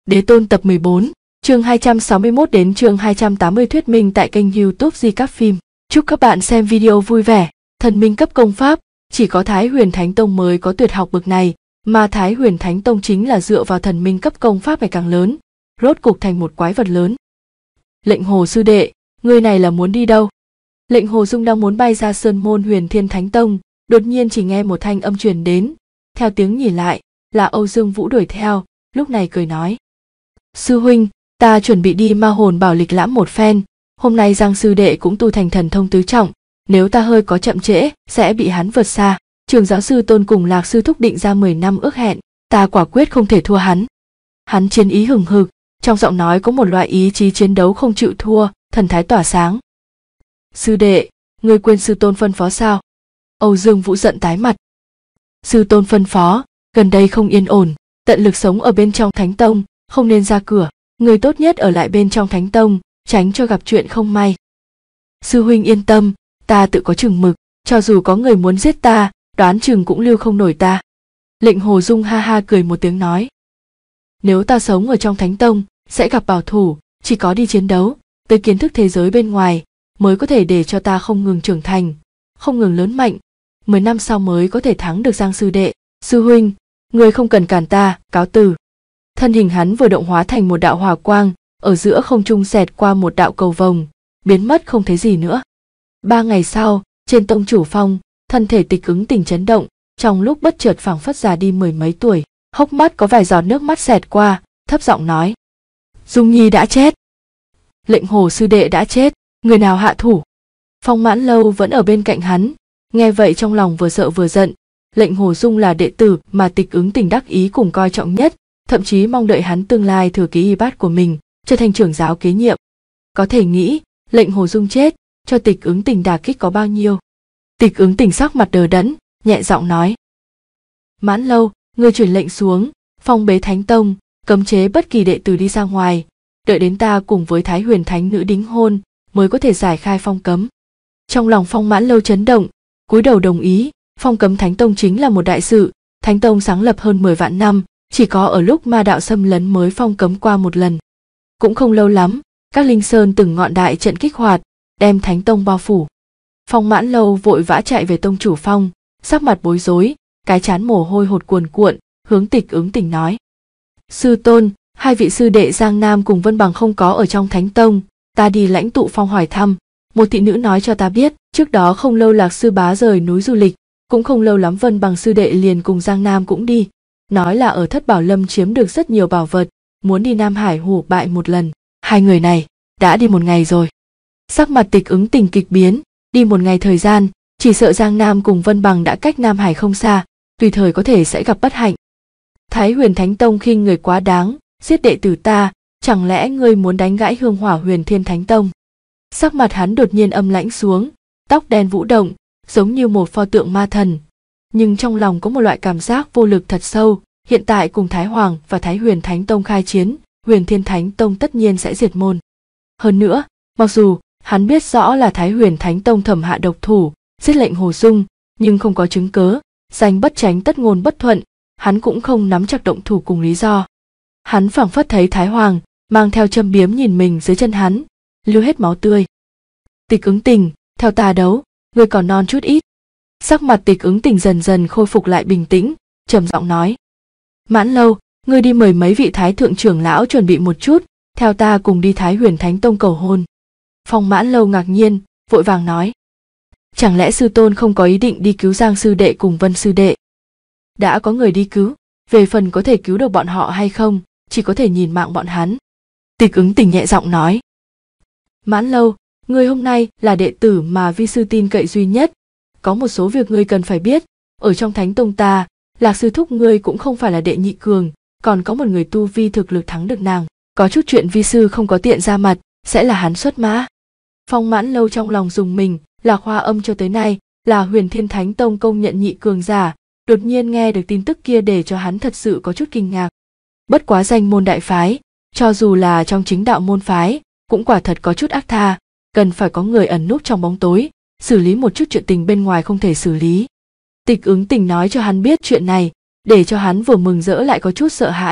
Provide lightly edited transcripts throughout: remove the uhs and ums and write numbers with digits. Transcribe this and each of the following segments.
Đế Tôn tập 14, chương 261 đến chương 280 thuyết minh tại kênh YouTube Di Các Phim. Chúc các bạn xem video vui vẻ. Thần minh cấp công pháp, chỉ có Thái Huyền Thánh Tông mới có tuyệt học bậc này, mà Thái Huyền Thánh Tông chính là dựa vào thần minh cấp công pháp ngày càng lớn, rốt cục thành một quái vật lớn. Lệnh Hồ sư đệ, ngươi này là muốn đi đâu? Lệnh Hồ Dung đang muốn bay ra sơn môn Huyền Thiên Thánh Tông, đột nhiên chỉ nghe một thanh âm truyền đến, theo tiếng nhìn lại, là Âu Dương Vũ đuổi theo, lúc này cười nói: Sư huynh, ta chuẩn bị đi ma hồn bảo lịch lãm một phen, hôm nay Giang sư đệ cũng tu thành thần thông tứ trọng, nếu ta hơi có chậm trễ, sẽ bị hắn vượt xa. Trường giáo sư Tôn cùng Lạc sư thúc định ra 10 năm ước hẹn, ta quả quyết không thể thua hắn. Hắn chiến ý hừng hực, trong giọng nói có một loại ý chí chiến đấu không chịu thua, thần thái tỏa sáng. Sư đệ, ngươi quên sư Tôn phân phó sao? Âu Dương Vũ giận tái mặt. Sư Tôn phân phó, gần đây không yên ổn, tận lực sống ở bên trong Thánh Tông, không nên ra cửa, người tốt nhất ở lại bên trong Thánh Tông, tránh cho gặp chuyện không may. Sư huynh yên tâm, ta tự có chừng mực, cho dù có người muốn giết ta, đoán chừng cũng lưu không nổi ta. Lệnh Hồ Dung ha ha cười một tiếng nói: Nếu ta sống ở trong Thánh Tông, sẽ gặp bảo thủ, chỉ có đi chiến đấu, tới kiến thức thế giới bên ngoài, mới có thể để cho ta không ngừng trưởng thành, không ngừng lớn mạnh, 10 năm sau mới có thể thắng được Giang sư đệ. Sư huynh, người không cần cản ta, cáo từ. Thân hình hắn vừa động hóa thành một đạo hỏa quang, ở giữa không trung xẹt qua một đạo cầu vồng, biến mất không thấy gì nữa. 3 ngày sau, trên tông chủ phong, thân thể Tịch Ứng Tình chấn động, trong lúc bất chợt phảng phất già đi 10 mấy tuổi, hốc mắt có vài giọt nước mắt xẹt qua, thấp giọng nói: Dung Nhi đã chết. Lệnh Hồ sư đệ đã chết, người nào hạ thủ? Phong Mãn Lâu vẫn ở bên cạnh hắn, nghe vậy trong lòng vừa sợ vừa giận. Lệnh Hồ Dung là đệ tử mà Tịch Ứng Tình đắc ý cùng coi trọng nhất, thậm chí mong đợi hắn tương lai thừa kế y bát của mình, trở thành trưởng giáo kế nhiệm. Có thể nghĩ, Lệnh Hồ Dung chết, cho Tịch Ứng Tình đả kích có bao nhiêu. Tịch Ứng Tình sắc mặt đờ đẫn, nhẹ giọng nói: Mãn Lâu, ngươi truyền lệnh xuống, phong bế Thánh Tông, cấm chế bất kỳ đệ tử đi ra ngoài, đợi đến ta cùng với Thái Huyền Thánh nữ đính hôn, mới có thể giải khai phong cấm. Trong lòng Phong Mãn Lâu chấn động, cúi đầu đồng ý. Phong cấm Thánh Tông chính là một đại sự, Thánh Tông sáng lập hơn 10 vạn năm, chỉ có ở lúc ma đạo xâm lấn mới phong cấm qua một lần. Cũng không lâu lắm, các linh sơn từng ngọn đại trận kích hoạt, đem Thánh Tông bao phủ. Phong Mãn Lâu vội vã chạy về tông chủ phong, sắc mặt bối rối, cái trán mồ hôi hột cuồn cuộn, hướng Tịch Ứng Tình nói: Sư Tôn, hai vị sư đệ Giang Nam cùng Vân Bằng không có ở trong Thánh Tông, ta đi lãnh tụ phong hỏi thăm. Một thị nữ nói cho ta biết, trước đó không lâu Lạc sư bá rời núi du lịch, cũng không lâu lắm Vân Bằng sư đệ liền cùng Giang Nam cũng đi, nói là ở Thất Bảo Lâm chiếm được rất nhiều bảo vật, muốn đi Nam Hải hủ bại một lần. Hai người này đã đi một ngày rồi. Sắc mặt Tịch Ứng Tình kịch biến, đi một ngày thời gian, chỉ sợ Giang Nam cùng Vân Bằng đã cách Nam Hải không xa, tùy thời có thể sẽ gặp bất hạnh. Thái Huyền Thánh Tông khinh người quá đáng, giết đệ tử ta, chẳng lẽ ngươi muốn đánh gãy hương hỏa Huyền Thiên Thánh Tông? Sắc mặt hắn đột nhiên âm lãnh xuống, tóc đen vũ động, giống như một pho tượng ma thần, nhưng trong lòng có một loại cảm giác vô lực thật sâu. Hiện tại cùng Thái Hoàng và Thái Huyền Thánh Tông khai chiến, Huyền Thiên Thánh Tông tất nhiên sẽ diệt môn. Hơn nữa, mặc dù hắn biết rõ là Thái Huyền Thánh Tông thẩm hạ độc thủ giết Lệnh Hồ Dung, nhưng không có chứng cớ, danh bất tránh tất ngôn bất thuận, hắn cũng không nắm chặt động thủ cùng lý do. Hắn phảng phất thấy Thái Hoàng mang theo châm biếm nhìn mình dưới chân hắn, lưu hết máu tươi. Tịch Ứng Tình, theo ta đấu, ngươi còn non chút ít. Sắc mặt Tịch Ứng Tình dần dần khôi phục lại bình tĩnh, trầm giọng nói: Mãn Lâu, ngươi đi mời mấy vị thái thượng trưởng lão chuẩn bị một chút, theo ta cùng đi Thái Huyền Thánh Tông cầu hôn. Phong Mãn Lâu ngạc nhiên, vội vàng nói: Chẳng lẽ sư tôn không có ý định đi cứu Giang sư đệ cùng Vân sư đệ? Đã có người đi cứu, về phần có thể cứu được bọn họ hay không, chỉ có thể nhìn mạng bọn hắn. Tịch Ứng Tình nhẹ giọng nói: Mãn Lâu, ngươi hôm nay là đệ tử mà vi sư tin cậy duy nhất, có một số việc ngươi cần phải biết. Ở trong Thánh Tông ta, Lạc sư thúc ngươi cũng không phải là đệ nhị cường, còn có một người tu vi thực lực thắng được nàng, có chút chuyện vi sư không có tiện ra mặt, sẽ là hắn xuất mã. Phong Mãn Lâu trong lòng rùng mình, Lạc Hoa Âm cho tới nay là Huyền Thiên Thánh Tông công nhận nhị cường giả, đột nhiên nghe được tin tức kia để cho hắn thật sự có chút kinh ngạc. Bất quá danh môn đại phái, cho dù là trong chính đạo môn phái, cũng quả thật có chút ác tha, cần phải có người ẩn núp trong bóng tối, xử lý một chút chuyện tình bên ngoài không thể xử lý. Tịch Ứng Tình nói cho hắn biết chuyện này, để cho hắn vừa mừng rỡ lại có chút sợ hãi,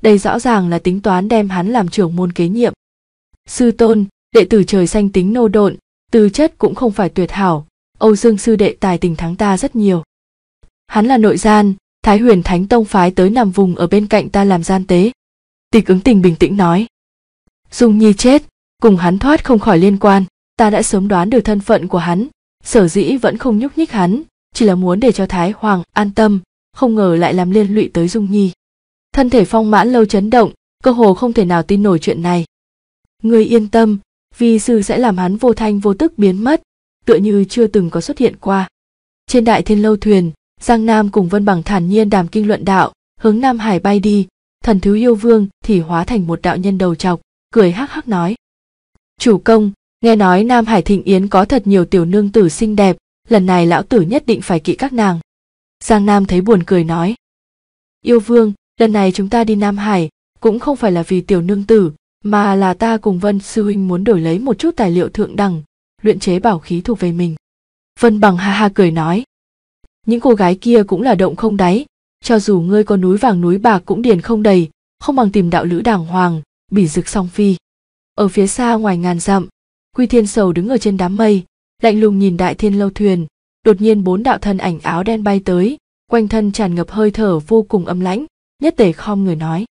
đây rõ ràng là tính toán đem hắn làm trưởng môn kế nhiệm. Sư tôn, đệ tử trời xanh tính nô độn, tư chất cũng không phải tuyệt hảo, Âu Dương sư đệ tài tình thắng ta rất nhiều. Hắn là nội gian, Thái Huyền Thánh Tông phái tới nằm vùng ở bên cạnh ta làm gian tế. Tịch Ứng Tình bình tĩnh nói. Dung Nhi chết, cùng hắn thoát không khỏi liên quan, ta đã sớm đoán được thân phận của hắn, sở dĩ vẫn không nhúc nhích hắn, chỉ là muốn để cho Thái Hoàng an tâm, không ngờ lại làm liên lụy tới Dung Nhi. Thân thể Phong Mãn Lâu chấn động, cơ hồ không thể nào tin nổi chuyện này. Ngươi yên tâm, vi sư sẽ làm hắn vô thanh vô tức biến mất, tựa như chưa từng có xuất hiện qua. Trên Đại Thiên Lâu thuyền, Giang Nam cùng Vân Bằng thản nhiên đàm kinh luận đạo, hướng Nam Hải bay đi. Thần Thứ Yêu Vương thì hóa thành một đạo nhân đầu trọc, cười hắc hắc nói: Chủ công, nghe nói Nam Hải Thịnh Yến có thật nhiều tiểu nương tử xinh đẹp, lần này lão tử nhất định phải kỵ các nàng. Giang Nam thấy buồn cười nói: Yêu Vương, lần này chúng ta đi Nam Hải cũng không phải là vì tiểu nương tử, mà là ta cùng Vân sư huynh muốn đổi lấy một chút tài liệu thượng đẳng, luyện chế bảo khí thuộc về mình. Vân Bằng ha ha cười nói: Những cô gái kia cũng là động không đáy, cho dù ngươi có núi vàng núi bạc cũng điền không đầy, không bằng tìm đạo lữ đàng hoàng, bỉ dực song phi. Ở phía xa ngoài ngàn dặm, Quy Thiên Sầu đứng ở trên đám mây, lạnh lùng nhìn Đại Thiên Lâu thuyền. Đột nhiên 4 đạo thân ảnh áo đen bay tới, quanh thân tràn ngập hơi thở vô cùng âm lãnh. Nhất Tề khom người nói: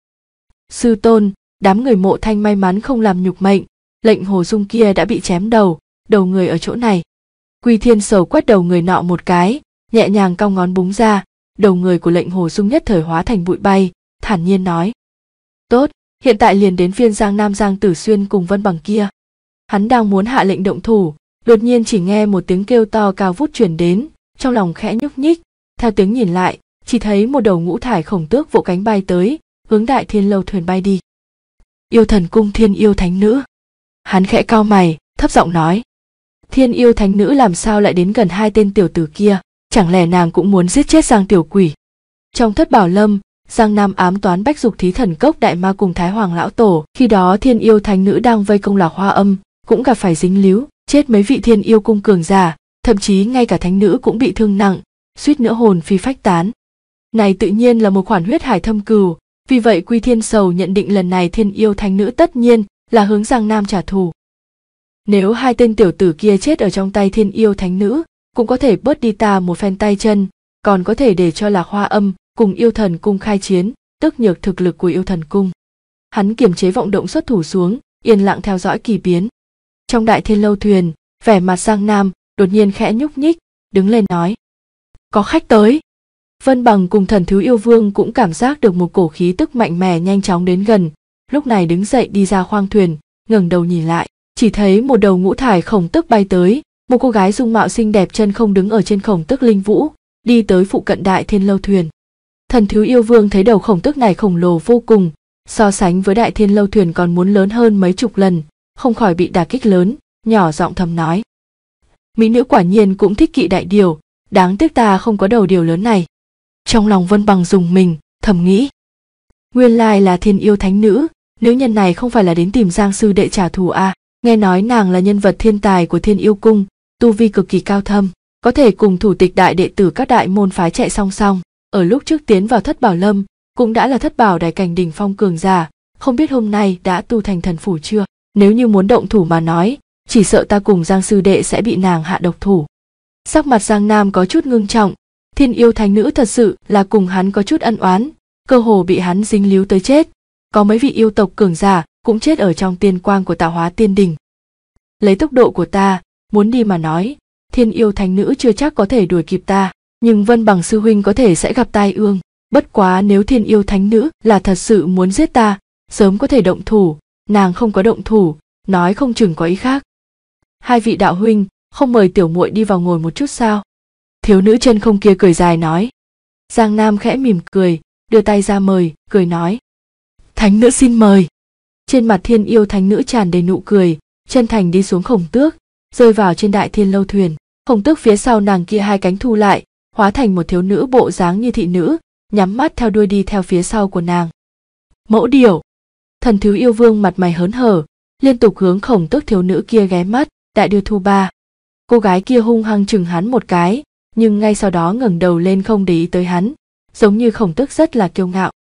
Sư tôn, đám người Mộ Thanh may mắn không làm nhục mệnh, lệnh Hồ Dung kia đã bị chém đầu, đầu người ở chỗ này. Quy Thiên Sầu quét đầu người nọ một cái, nhẹ nhàng cong ngón búng ra, đầu người của lệnh Hồ Dung nhất thời hóa thành bụi bay, thản nhiên nói: Tốt, hiện tại liền đến phiên Giang Nam Giang Tử Xuyên cùng Vân Bằng kia. Hắn đang muốn hạ lệnh động thủ, đột nhiên chỉ nghe một tiếng kêu to cao vút truyền đến, trong lòng khẽ nhúc nhích, theo tiếng nhìn lại, chỉ thấy một đầu ngũ thải khổng tước vỗ cánh bay tới, hướng Đại Thiên Lâu thuyền bay đi. Yêu Thần Cung Thiên Yêu Thánh Nữ. Hắn khẽ cau mày, thấp giọng nói: Thiên Yêu Thánh Nữ làm sao lại đến gần 2 tên tiểu tử kia, chẳng lẽ nàng cũng muốn giết chết Giang tiểu quỷ? Trong Thất Bảo Lâm, Giang Nam ám toán Bách Dục Thí Thần Cốc đại ma cùng Thái Hoàng lão tổ, khi đó Thiên Yêu Thánh Nữ đang vây công Lạc Hoa Âm, cũng gặp phải dính líu, chết mấy vị Thiên Yêu cung cường giả, thậm chí ngay cả thánh nữ cũng bị thương nặng, suýt nữa hồn phi phách tán. Này tự nhiên là một khoản huyết hải thâm cừu, vì vậy Quy Thiên Sầu nhận định lần này Thiên Yêu Thánh Nữ tất nhiên là hướng Giang Nam trả thù. Nếu 2 tên tiểu tử kia chết ở trong tay Thiên Yêu Thánh Nữ, cũng có thể bớt đi ta một phen tay chân, còn có thể để cho Lạc Hoa Âm cùng Yêu Thần Cung khai chiến, tức nhược thực lực của Yêu Thần Cung. Hắn kiềm chế vọng động xuất thủ xuống, yên lặng theo dõi kỳ biến. Trong Đại Thiên Lâu thuyền, vẻ mặt Giang Nam đột nhiên khẽ nhúc nhích, đứng lên nói: Có khách tới. Vân Bằng cùng Thần Thứ Yêu Vương cũng cảm giác được một cổ khí tức mạnh mẽ nhanh chóng đến gần, lúc này đứng dậy đi ra khoang thuyền, ngẩng đầu nhìn lại, chỉ thấy một đầu ngũ thải khổng tước bay tới, một cô gái dung mạo xinh đẹp chân không đứng ở trên khổng tước linh vũ, đi tới phụ cận Đại Thiên Lâu thuyền. Thần Thứ Yêu Vương thấy đầu khổng tước này khổng lồ vô cùng, so sánh với Đại Thiên Lâu thuyền còn muốn lớn hơn mấy chục lần, không khỏi bị đả kích lớn, nhỏ giọng thầm nói: Mỹ nữ quả nhiên cũng thích kỵ đại điều, đáng tiếc ta không có đầu điều lớn này. Trong lòng Vân Bằng rùng mình, thầm nghĩ: Nguyên lai là Thiên Yêu Thánh Nữ, nữ nhân này không phải là đến tìm Giang sư đệ trả thù à? Nghe nói nàng là nhân vật thiên tài của Thiên Yêu Cung, tu vi cực kỳ cao thâm, có thể cùng thủ tịch đại đệ tử các đại môn phái chạy song song. Ở lúc trước tiến vào Thất Bảo Lâm, cũng đã là Thất Bảo đại cảnh đỉnh phong cường giả, không biết hôm nay đã tu thành thần phủ chưa? Nếu như muốn động thủ mà nói, chỉ sợ ta cùng Giang sư đệ sẽ bị nàng hạ độc thủ. Sắc mặt Giang Nam có chút ngưng trọng, Thiên Yêu Thánh Nữ thật sự là cùng hắn có chút ân oán, cơ hồ bị hắn dính líu tới chết. Có mấy vị yêu tộc cường giả cũng chết ở trong tiên quang của Tạo Hóa Tiên Đỉnh. Lấy tốc độ của ta, muốn đi mà nói, Thiên Yêu Thánh Nữ chưa chắc có thể đuổi kịp ta, nhưng Vân Bằng sư huynh có thể sẽ gặp tai ương. Bất quá nếu Thiên Yêu Thánh Nữ là thật sự muốn giết ta, sớm có thể động thủ, nàng không có động thủ, nói không chừng có ý khác. 2 vị đạo huynh, không mời tiểu muội đi vào ngồi một chút sao? Thiếu nữ chân không kia cười dài nói. Giang Nam khẽ mỉm cười, đưa tay ra mời, cười nói: Thánh nữ xin mời. Trên mặt Thiên Yêu Thánh Nữ tràn đầy nụ cười, chân thành đi xuống khổng tước, rơi vào trên Đại Thiên Lâu thuyền. Khổng tước phía sau nàng kia 2 cánh thu lại, hóa thành một thiếu nữ bộ dáng như thị nữ, nhắm mắt theo đuôi đi theo phía sau của nàng. Mẫu điểu. Thần Thứ Yêu Vương mặt mày hớn hở, liên tục hướng khổng tước thiếu nữ kia ghé mắt, đại đưa thu ba. Cô gái kia hung hăng chừng hắn một cái, nhưng ngay sau đó ngẩng đầu lên không để ý tới hắn, giống như khổng tước rất là kiêu ngạo.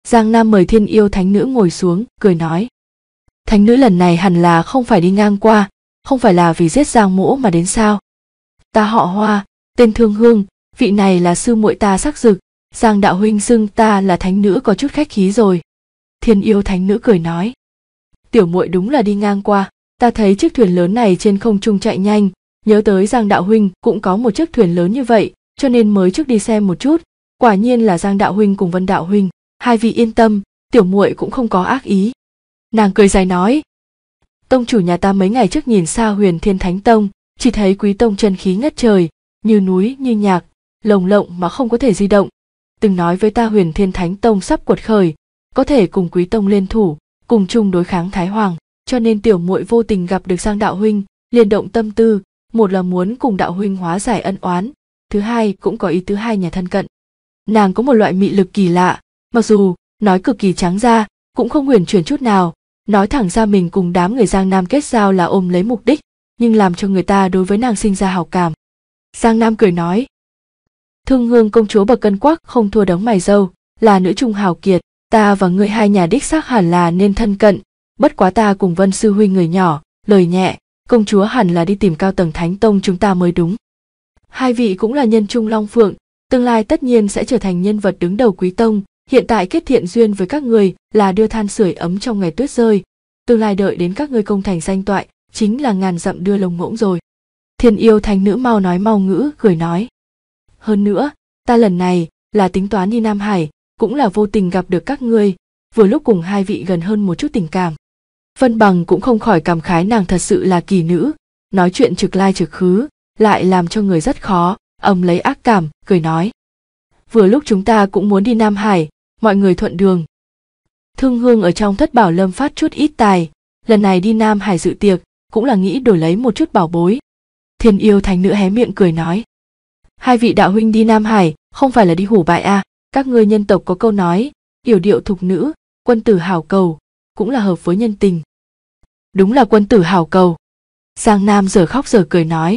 Giang Nam mời Thiên Yêu Thánh Nữ ngồi xuống, cười nói. Thánh nữ lần này hẳn là không phải đi ngang qua, không phải là vì giết Giang Mỗ mà đến sao? Ta họ Hoa, tên Thương Hương, vị này là sư muội ta Sắc Dực, Giang đạo huynh xưng ta là thánh nữ có chút khách khí rồi. Thiên Yêu Thánh Nữ cười nói. Tiểu muội đúng là đi ngang qua, ta thấy chiếc thuyền lớn này trên không trung chạy nhanh, nhớ tới Giang đạo huynh cũng có một chiếc thuyền lớn như vậy, cho nên mới trước đi xem một chút. Quả nhiên là Giang đạo huynh cùng Vân đạo huynh, hai vị yên tâm, tiểu muội cũng không có ác ý. Nàng cười dài nói. Tông chủ nhà ta mấy ngày trước nhìn xa Huyền Thiên Thánh Tông, chỉ thấy Quý Tông chân khí ngất trời, như núi như nhạc, lồng lộng mà không có thể di động. Từng nói với ta Huyền Thiên Thánh Tông sắp quật khởi, có thể cùng Quý Tông liên thủ, cùng chung đối kháng Thái Hoàng, cho nên tiểu muội vô tình gặp được Giang đạo huynh, liền động tâm tư, một là muốn cùng đạo huynh hóa giải ân oán, thứ hai cũng có ý tứ hai nhà thân cận. Nàng có một loại mị lực kỳ lạ, mặc dù nói cực kỳ trắng ra, cũng không huyền chuyển chút nào, nói thẳng ra mình cùng đám người Giang Nam kết giao là ôm lấy mục đích, nhưng làm cho người ta đối với nàng sinh ra hảo cảm. Giang Nam cười nói. Thương Hương công chúa bậc cân quắc không thua đấng mày râu, là nữ trung hào kiệt, ta và ngươi hai nhà đích xác hẳn là nên thân cận, bất quá ta cùng Vân sư huynh người nhỏ, lời nhẹ, công chúa hẳn là đi tìm cao tầng Thánh Tông chúng ta mới đúng. Hai vị cũng là nhân trung long phượng, tương lai tất nhiên sẽ trở thành nhân vật đứng đầu Quý Tông, hiện tại kết thiện duyên với các người là đưa than sưởi ấm trong ngày tuyết rơi, tương lai đợi đến các ngươi công thành danh toại, chính là ngàn dặm đưa lông ngỗng rồi. Thiên Yêu Thánh Nữ mau nói mau ngữ, cười nói. Hơn nữa, ta lần này là tính toán đi Nam Hải, cũng là vô tình gặp được các ngươi, vừa lúc cùng hai vị gần hơn một chút tình cảm. Vân Bằng cũng không khỏi cảm khái nàng thật sự là kỳ nữ, nói chuyện trực lai trực khứ, lại làm cho người rất khó, ầm lấy ác cảm, cười nói. Vừa lúc chúng ta cũng muốn đi Nam Hải, mọi người thuận đường. Thương Hương ở trong Thất Bảo Lâm phát chút ít tài, lần này đi Nam Hải dự tiệc, cũng là nghĩ đổi lấy một chút bảo bối. Thiên Yêu Thánh Nữ hé miệng cười nói. Hai vị đạo huynh đi Nam Hải, không phải là đi hủ bại à, các ngươi nhân tộc có câu nói, yểu điệu thục nữ, quân tử hảo cầu, cũng là hợp với nhân tình. Đúng là quân tử hảo cầu. Giang Nam giờ khóc giờ cười nói.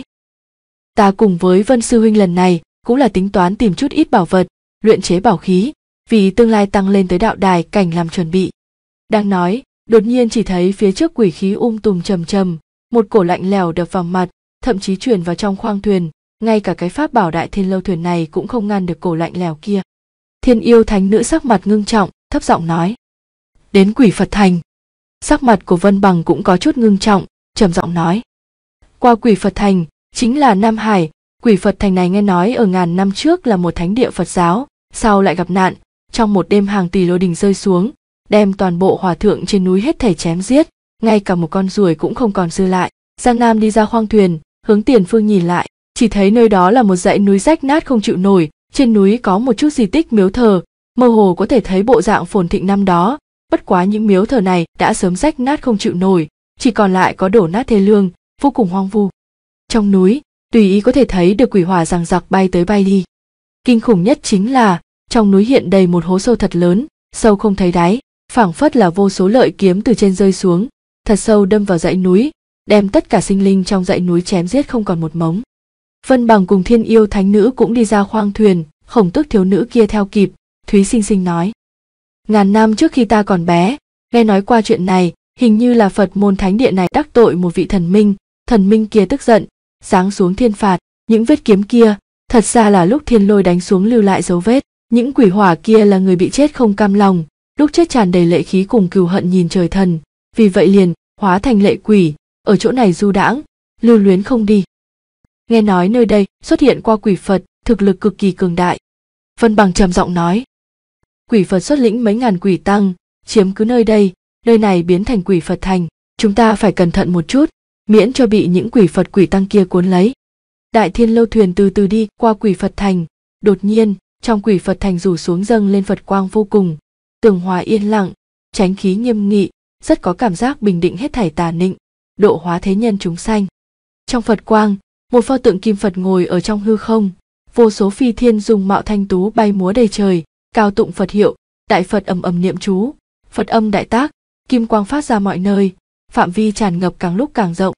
Ta cùng với Vân sư huynh lần này cũng là tính toán tìm chút ít bảo vật, luyện chế bảo khí, vì tương lai tăng lên tới đạo đài cảnh làm chuẩn bị. Đang nói, đột nhiên chỉ thấy phía trước quỷ khí tùm trầm trầm, một cổ lạnh lẽo đập vào mặt, thậm chí truyền vào trong khoang thuyền, ngay cả cái pháp bảo Đại Thiên Lâu thuyền này cũng không ngăn được cổ lạnh lẽo kia. Thiên Yêu Thánh Nữ sắc mặt ngưng trọng, thấp giọng nói. Đến Quỷ Phật Thành. Sắc mặt của Vân Bằng cũng có chút ngưng trọng, trầm giọng nói. Qua Quỷ Phật Thành, chính là Nam Hải, Quỷ Phật Thành này nghe nói ở ngàn năm trước là một thánh địa Phật giáo, sau lại gặp nạn, trong một đêm hàng tỷ lôi đình rơi xuống, đem toàn bộ hòa thượng trên núi hết thảy chém giết, ngay cả một con ruồi cũng không còn dư lại. Giang Nam đi ra khoang thuyền, hướng tiền phương nhìn lại, chỉ thấy nơi đó là một dãy núi rách nát không chịu nổi, trên núi có một chút di tích miếu thờ, mơ hồ có thể thấy bộ dạng phồn thịnh năm đó, bất quá những miếu thờ này đã sớm rách nát không chịu nổi, chỉ còn lại có đổ nát thê lương, vô cùng hoang vu. Trong núi, tùy ý có thể thấy được quỷ hỏa giằng giặc bay tới bay đi. Kinh khủng nhất chính là, trong núi hiện đầy một hố sâu thật lớn, sâu không thấy đáy, phảng phất là vô số lợi kiếm từ trên rơi xuống, thật sâu đâm vào dãy núi, đem tất cả sinh linh trong dãy núi chém giết không còn một mống. Vân Bằng cùng Thiên Yêu Thánh Nữ cũng đi ra khoang thuyền, Khổng Tước thiếu nữ kia theo kịp, Thúy Sinh Sinh nói. Ngàn năm trước khi ta còn bé, nghe nói qua chuyện này, hình như là Phật môn thánh địa này đắc tội một vị thần minh kia tức giận, giáng xuống thiên phạt, những vết kiếm kia, thật ra là lúc thiên lôi đánh xuống lưu lại dấu vết, những quỷ hỏa kia là người bị chết không cam lòng, lúc chết tràn đầy lệ khí cùng cừu hận nhìn trời thần, vì vậy liền hóa thành lệ quỷ, ở chỗ này du đãng, lưu luyến không đi. Nghe nói nơi đây xuất hiện qua quỷ Phật, thực lực cực kỳ cường đại. Vân Bằng trầm giọng nói. Quỷ Phật xuất lĩnh mấy ngàn quỷ tăng, chiếm cứ nơi đây, nơi này biến thành Quỷ Phật Thành, chúng ta phải cẩn thận một chút, miễn cho bị những quỷ Phật quỷ tăng kia cuốn lấy. Đại Thiên Lâu thuyền từ từ đi qua Quỷ Phật Thành, đột nhiên, trong Quỷ Phật Thành rủ xuống dâng lên Phật quang vô cùng, tường hòa yên lặng, chánh khí nghiêm nghị, rất có cảm giác bình định hết thảy tà nịnh, độ hóa thế nhân chúng sanh. Trong Phật quang, một pho tượng kim Phật ngồi ở trong hư không, vô số phi thiên dùng mạo thanh tú bay múa đầy trời, cao tụng Phật hiệu, đại Phật ầm ầm niệm chú, Phật âm đại tác, kim quang phát ra mọi nơi, phạm vi tràn ngập càng lúc càng rộng.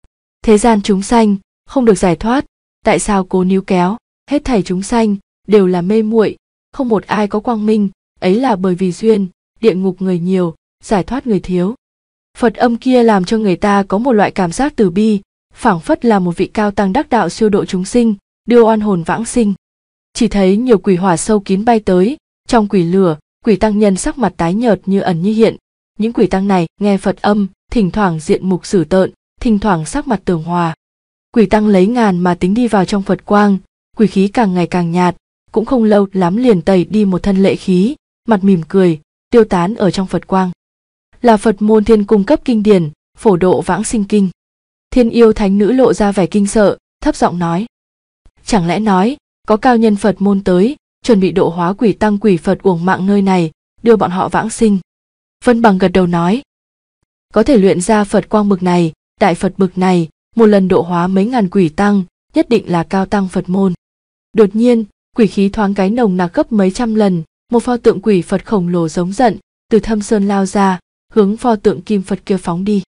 Thế gian chúng sanh không được giải thoát, tại sao cố níu kéo, hết thảy chúng sanh đều là mê muội, không một ai có quang minh, ấy là bởi vì duyên, địa ngục người nhiều, giải thoát người thiếu. Phật âm kia làm cho người ta có một loại cảm giác từ bi, phảng phất là một vị cao tăng đắc đạo siêu độ chúng sinh, đưa oan hồn vãng sinh. Chỉ thấy nhiều quỷ hỏa sâu kín bay tới, trong quỷ lửa, quỷ tăng nhân sắc mặt tái nhợt như ẩn như hiện. Những quỷ tăng này nghe Phật âm, thỉnh thoảng diện mục dữ tợn, thỉnh thoảng sắc mặt tường hòa. Quỷ tăng lấy ngàn mà tính đi vào trong Phật quang, quỷ khí càng ngày càng nhạt, cũng không lâu lắm liền tẩy đi một thân lệ khí, mặt mỉm cười, tiêu tán ở trong Phật quang. Là Phật môn Thiên cung cấp kinh điển, phổ độ vãng sinh kinh. Thiên yêu thánh nữ lộ ra vẻ kinh sợ, thấp giọng nói: chẳng lẽ nói có cao nhân Phật môn tới, chuẩn bị độ hóa quỷ tăng quỷ Phật uổng mạng nơi này, đưa bọn họ vãng sinh? Vân Bằng gật đầu nói: có thể luyện ra Phật quang bực này, đại Phật bực này, một lần độ hóa mấy ngàn quỷ tăng, nhất định là cao tăng Phật môn. Đột nhiên, quỷ khí thoáng cái nồng nặc gấp mấy trăm lần, một pho tượng quỷ Phật khổng lồ giống giận, từ thâm sơn lao ra, hướng pho tượng kim Phật kia phóng đi.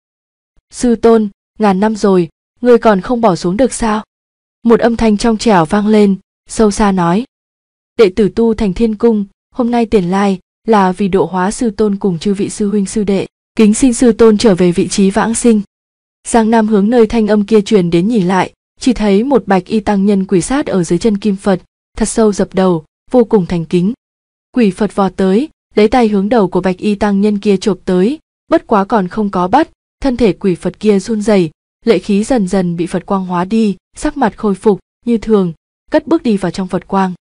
Sư tôn, ngàn năm rồi, ngươi còn không bỏ xuống được sao? Một âm thanh trong trẻo vang lên, sâu xa nói: đệ tử tu thành Thiên cung, hôm nay tiền lai là vì độ hóa sư tôn cùng chư vị sư huynh sư đệ, kính xin sư tôn trở về vị trí vãng sinh. Giang Nam hướng nơi thanh âm kia truyền đến nhìn lại, chỉ thấy một bạch y tăng nhân quỳ sát ở dưới chân kim Phật, thật sâu dập đầu, vô cùng thành kính. Quỷ Phật vọt tới, lấy tay hướng đầu của bạch y tăng nhân kia chộp tới, bất quá còn không có bắt, thân thể quỷ Phật kia run rẩy, lệ khí dần dần bị Phật quang hóa đi, sắc mặt khôi phục như thường, cất bước đi vào trong Phật quang.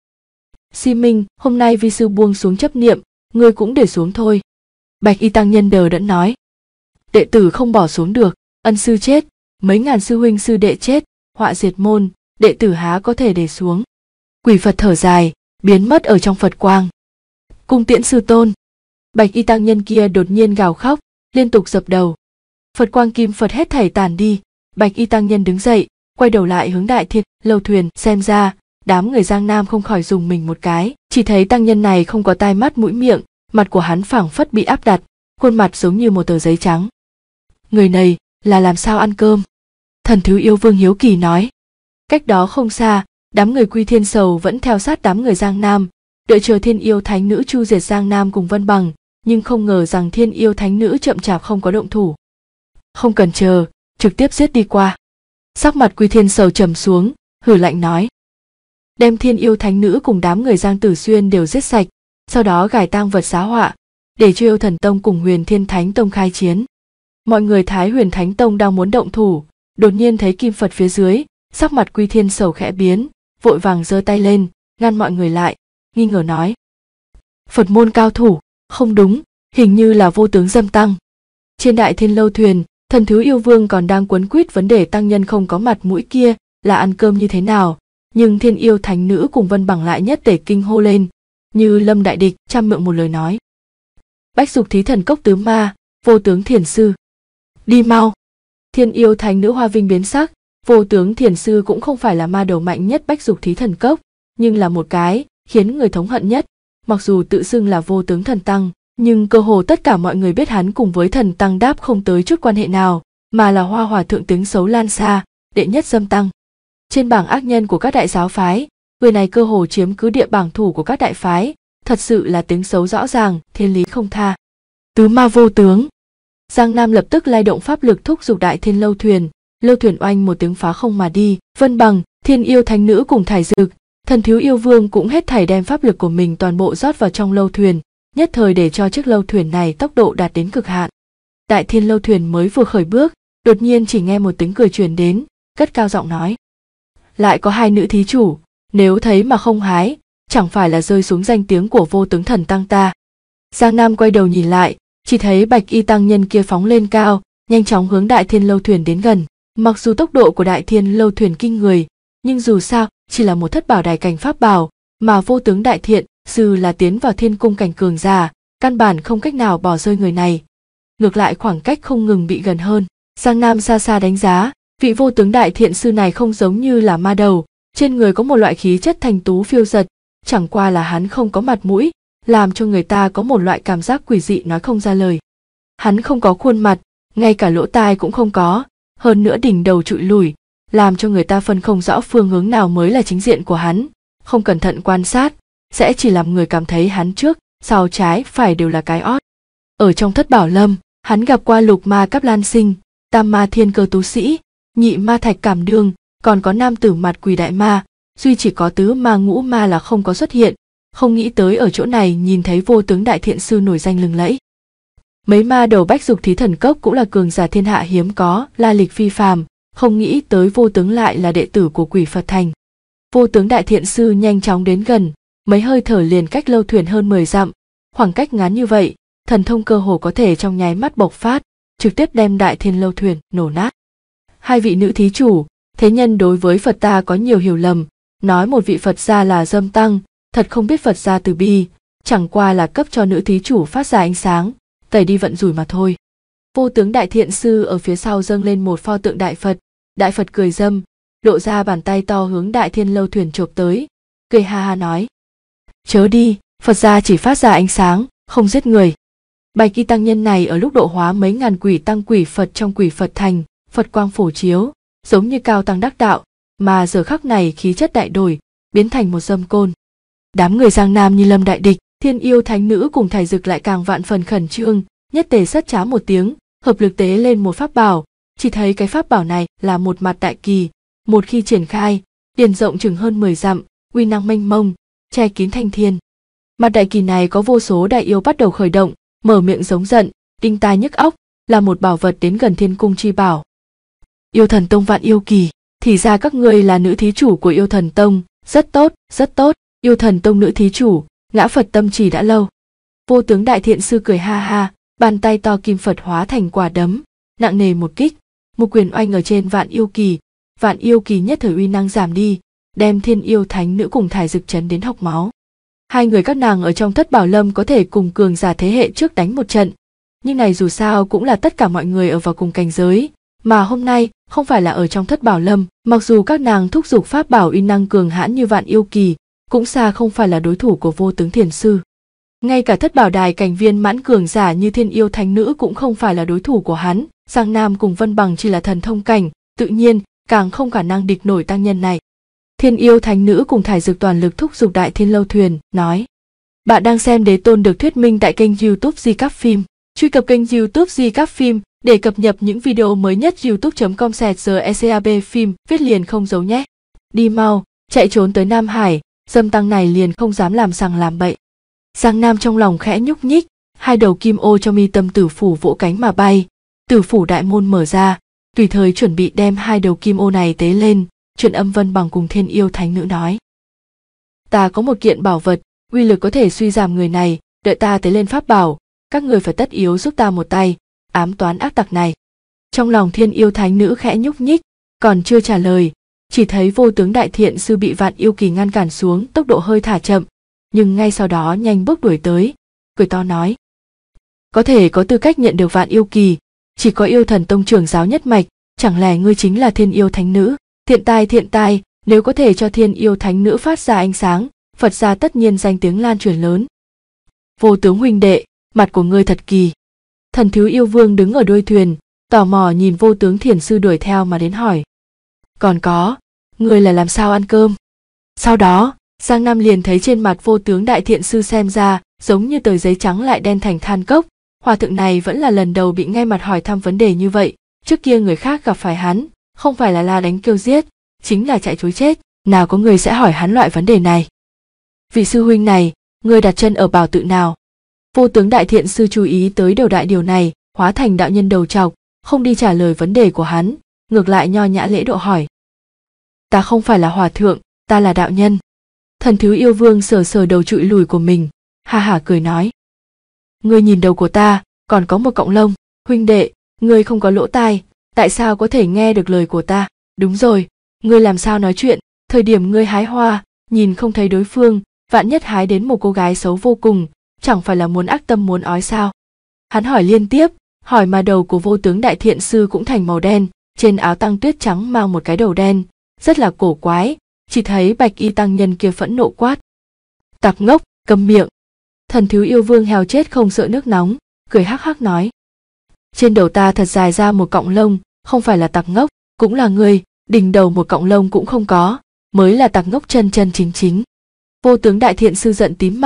Si Minh, hôm nay vi sư buông xuống chấp niệm, ngươi cũng để xuống thôi. Bạch y tăng nhân đờ đẫn nói: đệ tử không bỏ xuống được, ân sư chết, mấy ngàn sư huynh sư đệ chết, họa diệt môn, đệ tử há có thể để xuống. Quỷ Phật thở dài, biến mất ở trong Phật quang. Cung tiễn sư tôn. Bạch y tăng nhân kia đột nhiên gào khóc, liên tục dập đầu. Phật quang kim Phật hết thảy tàn đi, bạch y tăng nhân đứng dậy, quay đầu lại hướng Đại Thiên lâu thuyền xem ra. Đám người Giang Nam không khỏi dùng mình một cái, chỉ thấy tăng nhân này không có tai mắt mũi miệng, mặt của hắn phảng phất bị áp đặt, khuôn mặt giống như một tờ giấy trắng. Người này là làm sao ăn cơm? Thần Thứ Yêu Vương hiếu kỳ nói. Cách đó không xa, đám người Quy Thiên Sầu vẫn theo sát đám người Giang Nam, đợi chờ Thiên Yêu Thánh Nữ chu diệt Giang Nam cùng Vân Bằng, nhưng không ngờ rằng Thiên Yêu Thánh Nữ chậm chạp không có động thủ. Không cần chờ, trực tiếp giết đi qua. Sắc mặt Quy Thiên Sầu trầm xuống, hừ lạnh nói: đem Thiên Yêu Thánh Nữ cùng đám người Giang Tử Xuyên đều giết sạch, sau đó gài tang vật xá họa, để cho Yêu Thần Tông cùng Huyền Thiên Thánh Tông khai chiến. Mọi người Thái Huyền Thánh Tông đang muốn động thủ, đột nhiên thấy kim Phật phía dưới, sắc mặt Quy Thiên Sầu khẽ biến, vội vàng giơ tay lên, ngăn mọi người lại, nghi ngờ nói: Phật môn cao thủ, không đúng, hình như là Vô Tướng Dâm Tăng. Trên Đại Thiên lâu thuyền, Thần Thứ Yêu Vương còn đang quấn quýt vấn đề tăng nhân không có mặt mũi kia là ăn cơm như thế nào, nhưng Thiên Yêu Thánh Nữ cùng Vân Bằng lại nhất tề kinh hô lên, như lâm đại địch, trăm miệng một lời nói: Bách Dục Thí Thần Cốc tứ ma, Vô Tướng Thiền Sư, đi mau. Thiên Yêu Thánh Nữ hoa vinh biến sắc, Vô Tướng Thiền Sư cũng không phải là ma đầu mạnh nhất Bách Dục Thí Thần Cốc, nhưng là một cái khiến người thống hận nhất. Mặc dù tự xưng là Vô Tướng Thần Tăng, nhưng cơ hồ tất cả mọi người biết hắn cùng với Thần Tăng đáp không tới chút quan hệ nào, mà là Hoa Hòa Thượng tiếng xấu lan xa, đệ nhất dâm tăng. Trên bảng ác nhân của các đại giáo phái, người này cơ hồ chiếm cứ địa bảng thủ của các đại phái, thật sự là tiếng xấu rõ ràng, thiên lý không tha. Tứ ma vô tướng. Giang Nam lập tức lay động pháp lực thúc giục Đại Thiên lâu thuyền oanh một tiếng phá không mà đi. Vân Bằng, Thiên Yêu Thánh Nữ cùng Thải Dực, Thần Thiếu Yêu Vương cũng hết thảy đem pháp lực của mình toàn bộ rót vào trong lâu thuyền, nhất thời để cho chiếc lâu thuyền này tốc độ đạt đến cực hạn. Đại Thiên lâu thuyền mới vừa khởi bước, đột nhiên chỉ nghe một tiếng cười truyền đến, cất cao giọng nói: lại có hai nữ thí chủ, nếu thấy mà không hái, chẳng phải là rơi xuống danh tiếng của Vô Tướng Thần Tăng ta. Giang Nam quay đầu nhìn lại, chỉ thấy bạch y tăng nhân kia phóng lên cao, nhanh chóng hướng Đại Thiên lâu thuyền đến gần. Mặc dù tốc độ của Đại Thiên lâu thuyền kinh người, nhưng dù sao chỉ là một thất bảo đài cảnh pháp bảo, mà Vô Tướng Đại Thiện Sư là tiến vào Thiên cung cảnh cường giả, căn bản không cách nào bỏ rơi người này. Ngược lại khoảng cách không ngừng bị gần hơn. Giang Nam xa xa đánh giá, vị Vô Tướng Đại Thiện Sư này không giống như là ma đầu, trên người có một loại khí chất thanh tú phiêu dật, chẳng qua là hắn không có mặt mũi, làm cho người ta có một loại cảm giác quỷ dị nói không ra lời. Hắn không có khuôn mặt, ngay cả lỗ tai cũng không có, hơn nữa đỉnh đầu trụi lùi, làm cho người ta phân không rõ phương hướng nào mới là chính diện của hắn. Không cẩn thận quan sát, sẽ chỉ làm người cảm thấy hắn trước sau trái phải đều là cái ót. Ở trong Thất Bảo Lâm, hắn gặp qua Lục Ma Cáp Lan Sinh, Tam Ma Thiên Cơ Tú Sĩ, Nhị Ma Thạch Cảm Đương, còn có Nam Tử Mặt Quỷ Đại Ma, duy chỉ có Tứ Ma Ngũ Ma là không có xuất hiện. Không nghĩ tới ở chỗ này nhìn thấy Vô Tướng Đại Thiện Sư nổi danh lừng lẫy. Mấy ma đầu Bách Dục Thí Thần Cốc cũng là cường giả thiên hạ hiếm có, la lịch phi phàm, không nghĩ tới Vô Tướng lại là đệ tử của Quỷ Phật Thành. Vô Tướng Đại Thiện Sư nhanh chóng đến gần, mấy hơi thở liền cách lâu thuyền hơn 10 dặm, khoảng cách ngắn như vậy, thần thông cơ hồ có thể trong nháy mắt bộc phát, trực tiếp đem Đại Thiên lâu thuyền nổ nát. Hai vị nữ thí chủ, thế nhân đối với Phật ta có nhiều hiểu lầm, nói một vị Phật gia là dâm tăng, thật không biết Phật gia từ bi, chẳng qua là cấp cho nữ thí chủ phát ra ánh sáng, tẩy đi vận rủi mà thôi. Vô Tướng Đại Thiện Sư ở phía sau dâng lên một pho tượng Đại Phật cười dâm, lộ ra bàn tay to hướng Đại Thiên lâu thuyền chộp tới, cười ha ha nói: chớ đi, Phật gia chỉ phát ra ánh sáng, không giết người. Bạch y tăng nhân này ở lúc độ hóa mấy ngàn quỷ tăng quỷ Phật trong Quỷ Phật Thành, Phật quang phổ chiếu, giống như cao tăng đắc đạo, mà giờ khắc này khí chất đại đổi, biến thành một dâm côn. Đám người Giang Nam như lâm đại địch, Thiên Yêu Thánh Nữ cùng Thải Dực lại càng vạn phần khẩn trương, nhất tề sất trá một tiếng, hợp lực tế lên một pháp bảo, chỉ thấy cái pháp bảo này là một mặt đại kỳ, một khi triển khai, liền rộng chừng hơn 10 dặm, uy năng mênh mông, che kín thanh thiên. Mặt đại kỳ này có vô số đại yêu bắt đầu khởi động, mở miệng giống giận, đinh tai nhức óc, là một bảo vật đến gần Thiên Cung chi bảo. Yêu Thần Tông Vạn Yêu Kỳ, thì ra các ngươi là nữ thí chủ của Yêu Thần Tông, rất tốt, rất tốt. Yêu Thần Tông nữ thí chủ, ngã Phật tâm trì đã lâu. Vô Tướng Đại Thiện Sư cười ha ha, bàn tay to kim Phật hóa thành quả đấm, nặng nề một kích, một quyền oanh ở trên Vạn Yêu Kỳ nhất thời uy năng giảm đi, đem Thiên Yêu Thánh Nữ cùng Thải Dực chấn đến hộc máu. Hai người các nàng ở trong Thất Bảo Lâm có thể cùng cường giả thế hệ trước đánh một trận, nhưng này dù sao cũng là tất cả mọi người ở vào cùng cảnh giới, mà hôm nay không phải là ở trong Thất Bảo Lâm, mặc dù các nàng thúc giục pháp bảo uy năng cường hãn như Vạn Yêu Kỳ, cũng xa không phải là đối thủ của Vô Tướng Thiền Sư. Ngay cả Thất Bảo Đài cảnh viên mãn cường giả như Thiên Yêu Thánh Nữ cũng không phải là đối thủ của hắn, Giang Nam cùng Vân Bằng chỉ là thần thông cảnh, tự nhiên càng không khả năng địch nổi tăng nhân này. Thiên Yêu Thánh Nữ cùng Thải Dực toàn lực thúc giục Đại Thiên lâu thuyền, nói: bạn đang xem Đế Tôn được thuyết minh tại kênh YouTube Di Cáp Phim. Truy cập kênh YouTube Di Cáp Phim để cập nhật những video mới nhất. youtube.com/secab phim viết liền không giấu nhé. Đi mau, chạy trốn tới Nam Hải, dâm tăng này liền không dám làm sằng làm bậy. Giang Nam trong lòng khẽ nhúc nhích, hai đầu kim ô trong mi tâm tử phủ vỗ cánh mà bay, tử phủ đại môn mở ra, tùy thời chuẩn bị đem hai đầu kim ô này tế lên. Chuyện âm Vân Bằng cùng Thiên Yêu Thánh Nữ nói: ta có một kiện bảo vật, uy lực có thể suy giảm người này, đợi ta tế lên pháp bảo, các người phải tất yếu giúp ta một tay, ám toán ác tặc này. Trong lòng Thiên Yêu Thánh Nữ khẽ nhúc nhích, còn chưa trả lời, chỉ thấy Vô Tướng Đại Thiện Sư bị Vạn Yêu Kỳ ngăn cản xuống, tốc độ hơi thả chậm, nhưng ngay sau đó nhanh bước đuổi tới, cười to nói: có thể có tư cách nhận được Vạn Yêu Kỳ, chỉ có Yêu Thần Tông trưởng giáo nhất mạch, chẳng lẽ ngươi chính là Thiên Yêu Thánh Nữ? Thiện tai, nếu có thể cho Thiên Yêu Thánh Nữ phát ra ánh sáng, Phật gia tất nhiên danh tiếng lan truyền lớn. Vô Tướng huynh đệ, mặt của ngươi thật kỳ. Thần Thiếu Yêu Vương đứng ở đuôi thuyền, tò mò nhìn Vô Tướng Thiền Sư đuổi theo mà đến hỏi: còn có, ngươi là làm sao ăn cơm? Sau đó, Giang Nam liền thấy trên mặt Vô Tướng Đại Thiện Sư xem ra giống như tờ giấy trắng lại đen thành than cốc. Hòa thượng này vẫn là lần đầu bị ngay mặt hỏi thăm vấn đề như vậy, trước kia người khác gặp phải hắn, không phải là la đánh kêu giết, chính là chạy trối chết, nào có người sẽ hỏi hắn loại vấn đề này. Vị sư huynh này, ngươi đặt chân ở bảo tự nào? Vô Tướng Đại Thiện Sư chú ý tới đầu đại điều này, hóa thành đạo nhân đầu trọc, không đi trả lời vấn đề của hắn, ngược lại nho nhã lễ độ hỏi: ta không phải là hòa thượng, ta là đạo nhân. Thần Thiếu Yêu Vương sờ sờ đầu trụi lùi của mình, ha hả cười nói: ngươi nhìn đầu của ta, còn có một cọng lông, huynh đệ, ngươi không có lỗ tai, tại sao có thể nghe được lời của ta? Đúng rồi, ngươi làm sao nói chuyện, thời điểm ngươi hái hoa, nhìn không thấy đối phương, vạn nhất hái đến một cô gái xấu vô cùng, chẳng phải là muốn ác tâm muốn ói sao? Hắn hỏi liên tiếp, hỏi mà đầu của Vô Tướng Đại Thiện Sư cũng thành màu đen, trên áo tăng tuyết trắng mang một cái đầu đen, rất là cổ quái. Chỉ thấy Bạch Y tăng nhân kia phẫn nộ quát: tặc ngốc, câm miệng. Thần Thiếu Yêu Vương heo chết không sợ nước nóng, cười hắc hắc nói: trên đầu ta thật dài ra một cọng lông, không phải là tặc ngốc, cũng là ngươi, đỉnh đầu một cọng lông cũng không có, mới là tặc ngốc chân chính. Vô Tướng Đại Thiện Sư giận tím mặt,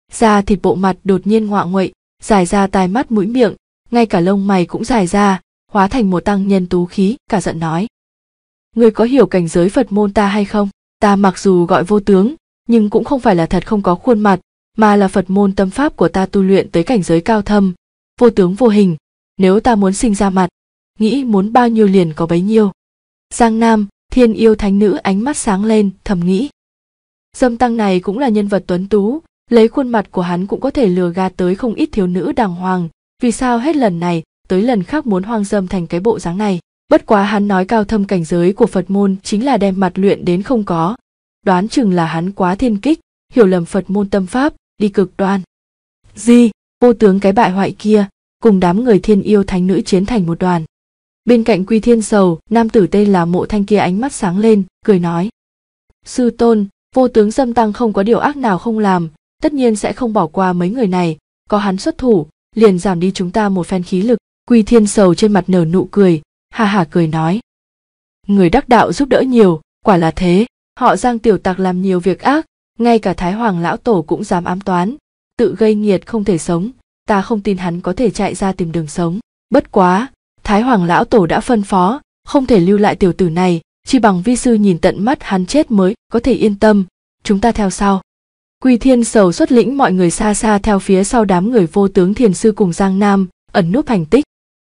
Da thịt bộ mặt đột nhiên ngoạ nguậy, dài ra tai mắt mũi miệng, ngay cả lông mày cũng dài ra, hóa thành một tăng nhân tú khí, cả giận nói: Ngươi có hiểu cảnh giới Phật môn ta hay không? Ta mặc dù gọi Vô Tướng, nhưng cũng không phải là thật không có khuôn mặt, mà là Phật môn tâm pháp của ta tu luyện tới cảnh giới cao thâm, vô tướng vô hình, nếu ta muốn sinh ra mặt, nghĩ muốn bao nhiêu liền có bấy nhiêu. Giang Nam, Thiên Yêu Thánh Nữ ánh mắt sáng lên, thầm nghĩ. Dâm tăng này cũng là nhân vật tuấn tú, lấy khuôn mặt của hắn cũng có thể lừa gạt tới không ít thiếu nữ đàng hoàng, vì sao hết lần này tới lần khác muốn hoang dâm thành cái bộ dáng này. Bất quá hắn nói cao thâm cảnh giới của Phật môn chính là đem mặt luyện đến không có, đoán chừng là hắn quá thiên kích, hiểu lầm Phật môn tâm pháp, đi cực đoan. Gì, Vô Tướng cái bại hoại kia, cùng đám người Thiên Yêu Thánh Nữ chiến thành một đoàn. Bên cạnh Quy Thiên Sầu, nam tử tên là Mộ Thanh kia ánh mắt sáng lên, cười nói: Sư tôn, Vô Tướng dâm tăng không có điều ác nào không làm, tất nhiên sẽ không bỏ qua mấy người này, có hắn xuất thủ, liền giảm đi chúng ta một phen khí lực. Quy Thiên Sầu trên mặt nở nụ cười, ha hả cười nói: Người đắc đạo giúp đỡ nhiều, quả là thế, họ Giang tiểu tặc làm nhiều việc ác, ngay cả Thái Hoàng lão tổ cũng dám ám toán, tự gây nghiệt không thể sống, ta không tin hắn có thể chạy ra tìm đường sống. Bất quá, Thái Hoàng lão tổ đã phân phó, không thể lưu lại tiểu tử này, chỉ bằng vi sư nhìn tận mắt hắn chết mới có thể yên tâm, chúng ta theo sau. Quy Thiên Sầu xuất lĩnh mọi người xa xa theo phía sau đám người Vô Tướng Thiền Sư cùng Giang Nam, ẩn núp hành tích.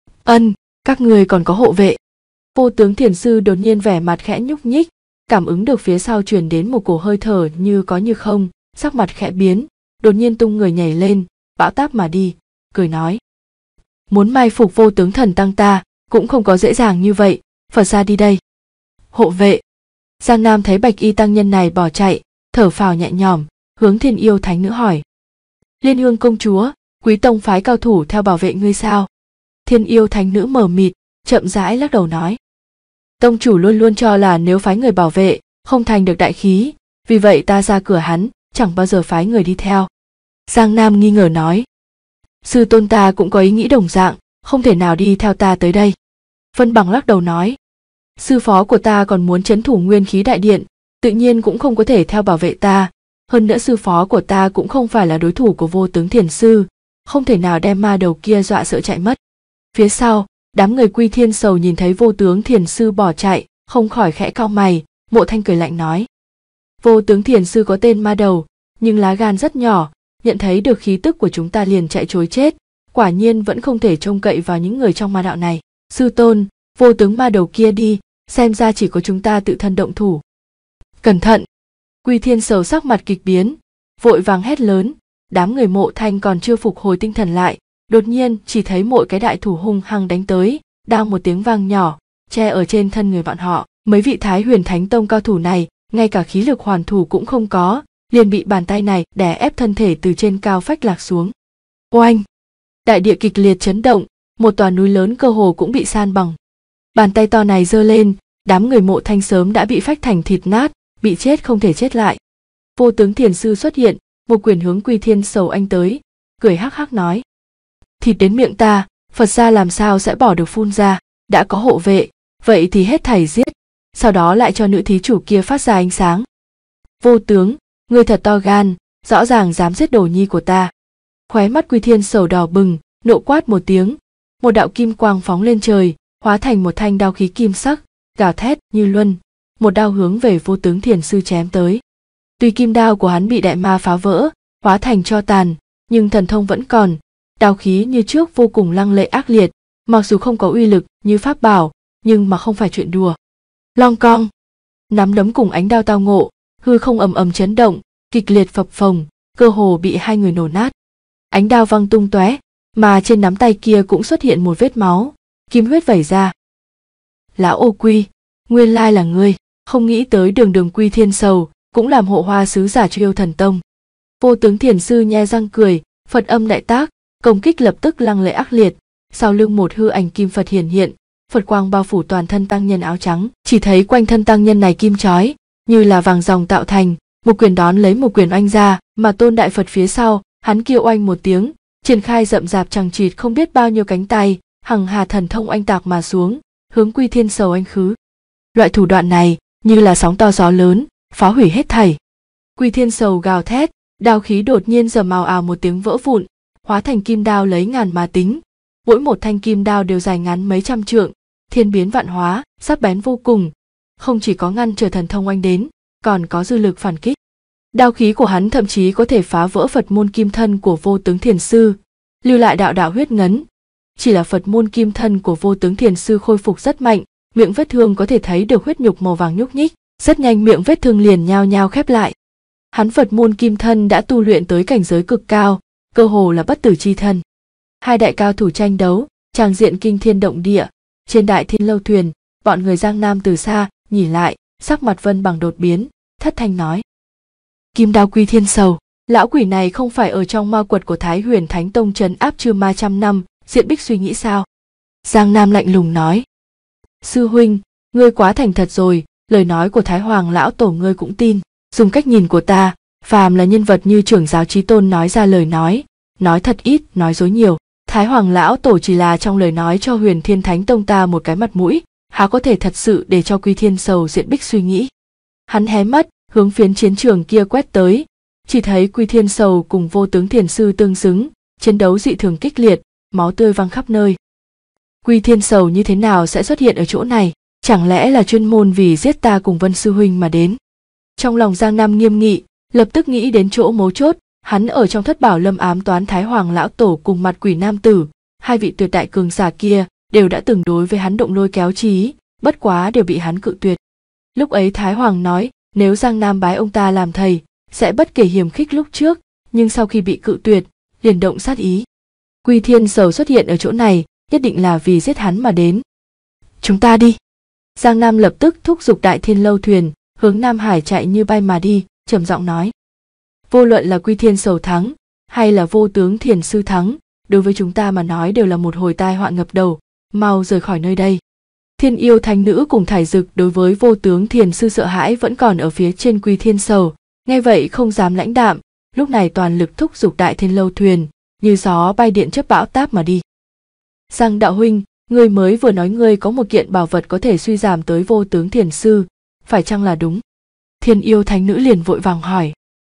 Các người còn có hộ vệ. Vô Tướng Thiền Sư đột nhiên vẻ mặt khẽ nhúc nhích, cảm ứng được phía sau truyền đến một cổ hơi thở như có như không, sắc mặt khẽ biến, đột nhiên tung người nhảy lên, bão táp mà đi, cười nói: Muốn mai phục Vô Tướng thần tăng ta, cũng không có dễ dàng như vậy, Phật ra đi đây. Hộ vệ. Giang Nam thấy bạch y tăng nhân này bỏ chạy, thở phào nhẹ nhõm, hướng Thiên Yêu Thánh Nữ hỏi: Liên Hương công chúa, Quý tông phái cao thủ theo bảo vệ ngươi sao? Thiên Yêu Thánh Nữ mờ mịt, chậm rãi lắc đầu nói: Tông chủ luôn luôn cho là nếu phái người bảo vệ, không thành được đại khí, vì vậy ta ra cửa hắn, chẳng bao giờ phái người đi theo. Giang Nam nghi ngờ nói: Sư tôn ta cũng có ý nghĩ đồng dạng, không thể nào đi theo ta tới đây. Vân Bằng lắc đầu nói: Sư phó của ta còn muốn trấn thủ nguyên khí đại điện, tự nhiên cũng không có thể theo bảo vệ ta, hơn nữa sư phó của ta cũng không phải là đối thủ của Vô Tướng Thiền Sư, không thể nào đem ma đầu kia dọa sợ chạy mất. Phía sau, đám người Quy Thiên Sầu nhìn thấy Vô Tướng Thiền Sư bỏ chạy, không khỏi khẽ cau mày. Mộ Thanh cười lạnh nói: Vô Tướng Thiền Sư có tên ma đầu, nhưng lá gan rất nhỏ, nhận thấy được khí tức của chúng ta liền chạy trối chết, quả nhiên vẫn không thể trông cậy vào những người trong ma đạo này. Sư tôn, Vô Tướng ma đầu kia đi, xem ra chỉ có chúng ta tự thân động thủ. Cẩn thận! Quy Thiên Sầu sắc mặt kịch biến, vội vàng hét lớn. Đám người Mộ Thanh còn chưa phục hồi tinh thần lại, đột nhiên chỉ thấy mỗi cái đại thủ hung hăng đánh tới, đang một tiếng vang nhỏ, che ở trên thân người bọn họ. Mấy vị Thái Huyền Thánh Tông cao thủ này, ngay cả khí lực hoàn thủ cũng không có, liền bị bàn tay này đè ép thân thể từ trên cao phách lạc xuống. Oanh! Đại địa kịch liệt chấn động, một tòa núi lớn cơ hồ cũng bị san bằng. Bàn tay to này giơ lên, đám người Mộ Thanh sớm đã bị phách thành thịt nát, bị chết không thể chết lại. Vô Tướng Thiền Sư xuất hiện, một quyền hướng Quy Thiên Sầu anh tới, cười hắc hắc nói: Thịt đến miệng ta, Phật gia làm sao sẽ bỏ được phun ra, đã có hộ vệ, vậy thì hết thảy giết, sau đó lại cho nữ thí chủ kia phát ra ánh sáng. Vô Tướng, ngươi thật to gan, rõ ràng dám giết đồ nhi của ta. Khóe mắt Quy Thiên Sầu đỏ bừng, nộ quát một tiếng, một đạo kim quang phóng lên trời, hóa thành một thanh đao khí kim sắc, gào thét như luân, một đao hướng về Vô Tướng Thiền Sư chém tới. Tuy kim đao của hắn bị đại ma phá vỡ, hóa thành tro tàn, nhưng thần thông vẫn còn, đao khí như trước vô cùng lăng lệ ác liệt, mặc dù không có uy lực như pháp bảo, nhưng mà không phải chuyện đùa. Long cong, nắm đấm cùng ánh đao tao ngộ, hư không ầm ầm chấn động, kịch liệt phập phồng, cơ hồ bị hai người nổ nát. Ánh đao văng tung tóe, mà trên nắm tay kia cũng xuất hiện một vết máu, kim huyết vẩy ra. Lão ô Quy, nguyên lai là ngươi, không nghĩ tới đường Quy Thiên Sầu cũng làm hộ hoa sứ giả cho Yêu Thần Tông. Vô Tướng Thiền Sư nhe răng cười, Phật âm đại tác, công kích lập tức lăng lệ ác liệt, sau lưng một hư ảnh kim Phật hiển hiện, Phật quang bao phủ toàn thân tăng nhân áo trắng, chỉ thấy quanh thân tăng nhân này kim chói, như là vàng ròng tạo thành, một quyền đón lấy một quyền oanh ra, mà Tôn Đại Phật phía sau, hắn kêu oanh một tiếng, triển khai rậm rạp chằng chịt không biết bao nhiêu cánh tay, hằng hà thần thông oanh tạc mà xuống, hướng Quy Thiên Sầu anh khứ. Loại thủ đoạn này như là sóng to gió lớn, phá hủy hết thảy. Quy Thiên Sầu gào thét, Đao khí đột nhiên rầm ào ào một tiếng vỡ vụn, hóa thành kim đao lấy ngàn mà tính. Mỗi một thanh kim đao đều dài ngắn mấy trăm trượng, thiên biến vạn hóa, sắc bén vô cùng. Không chỉ có ngăn trở thần thông oanh đến, còn có dư lực phản kích. Đao khí của hắn thậm chí có thể phá vỡ Phật môn kim thân của Vô Tướng Thiền Sư, lưu lại đạo đạo huyết ngấn. Chỉ là Phật môn kim thân của Vô Tướng Thiền Sư khôi phục rất mạnh, miệng vết thương có thể thấy được huyết nhục màu vàng nhúc nhích, rất nhanh miệng vết thương liền nhao nhao khép lại. Hắn Phật môn kim thân đã tu luyện tới cảnh giới cực cao, cơ hồ là bất tử chi thân. Hai đại cao thủ tranh đấu, tràng diện kinh thiên động địa. Trên đại thiên lâu thuyền, bọn người Giang Nam từ xa nhìn lại, sắc mặt Vân Bằng đột biến, thất thanh nói: Kim đao Quy Thiên Sầu, lão quỷ này không phải ở trong ma quật của Thái Huyền Thánh Tông trấn áp Chư Ma trăm năm? Diện Bích suy nghĩ sao? Giang Nam lạnh lùng nói: Sư huynh, ngươi quá thành thật rồi, lời nói của Thái Hoàng lão tổ ngươi cũng tin. Dùng cách nhìn của ta, phàm là nhân vật như trưởng giáo Chí Tôn nói ra lời nói thật ít, nói dối nhiều. Thái Hoàng lão tổ chỉ là trong lời nói cho Huyền Thiên Thánh Tông ta một cái mặt mũi, há có thể thật sự để cho Quy Thiên Sầu Diện Bích suy nghĩ. Hắn hé mắt, hướng phiến chiến trường kia quét tới, chỉ thấy Quy Thiên Sầu cùng Vô Tướng Thiền Sư tương xứng, chiến đấu dị thường kích liệt, máu tươi văng khắp nơi. Quy Thiên Sầu như thế nào sẽ xuất hiện ở chỗ này? Chẳng lẽ là chuyên môn vì giết ta cùng Vân sư huynh mà đến? Trong lòng Giang Nam nghiêm nghị, lập tức nghĩ đến chỗ mấu chốt. Hắn ở trong Thất Bảo Lâm ám toán Thái Hoàng lão tổ cùng Mặt Quỷ nam tử, hai vị tuyệt đại cường giả kia đều đã từng đối với hắn động lôi kéo chí, bất quá đều bị hắn cự tuyệt. Lúc ấy Thái Hoàng nói nếu Giang Nam bái ông ta làm thầy sẽ bất kể hiềm khích lúc trước, nhưng sau khi bị cự tuyệt liền động sát ý. Quy Thiên Sầu xuất hiện ở chỗ này nhất định là vì giết hắn mà đến. Chúng ta đi. Giang Nam lập tức thúc giục đại thiên lâu thuyền hướng Nam Hải chạy như bay mà đi, trầm giọng nói: Vô luận là Quy Thiên Sầu thắng hay là Vô Tướng Thiền Sư thắng, đối với chúng ta mà nói đều là một hồi tai họa ngập đầu, mau rời khỏi nơi đây. Thiên Yêu Thánh Nữ cùng Thải Dực đối với Vô Tướng Thiền Sư sợ hãi vẫn còn ở phía trên Quy Thiên Sầu, nghe vậy không dám lãnh đạm, lúc này toàn lực thúc giục đại thiên lâu thuyền, như gió bay điện chớp bão táp mà đi. Giang đạo huynh, ngươi mới vừa nói ngươi có một kiện bảo vật có thể suy giảm tới Vô Tướng Thiền Sư, phải chăng là đúng? Thiên Yêu Thánh Nữ liền vội vàng hỏi.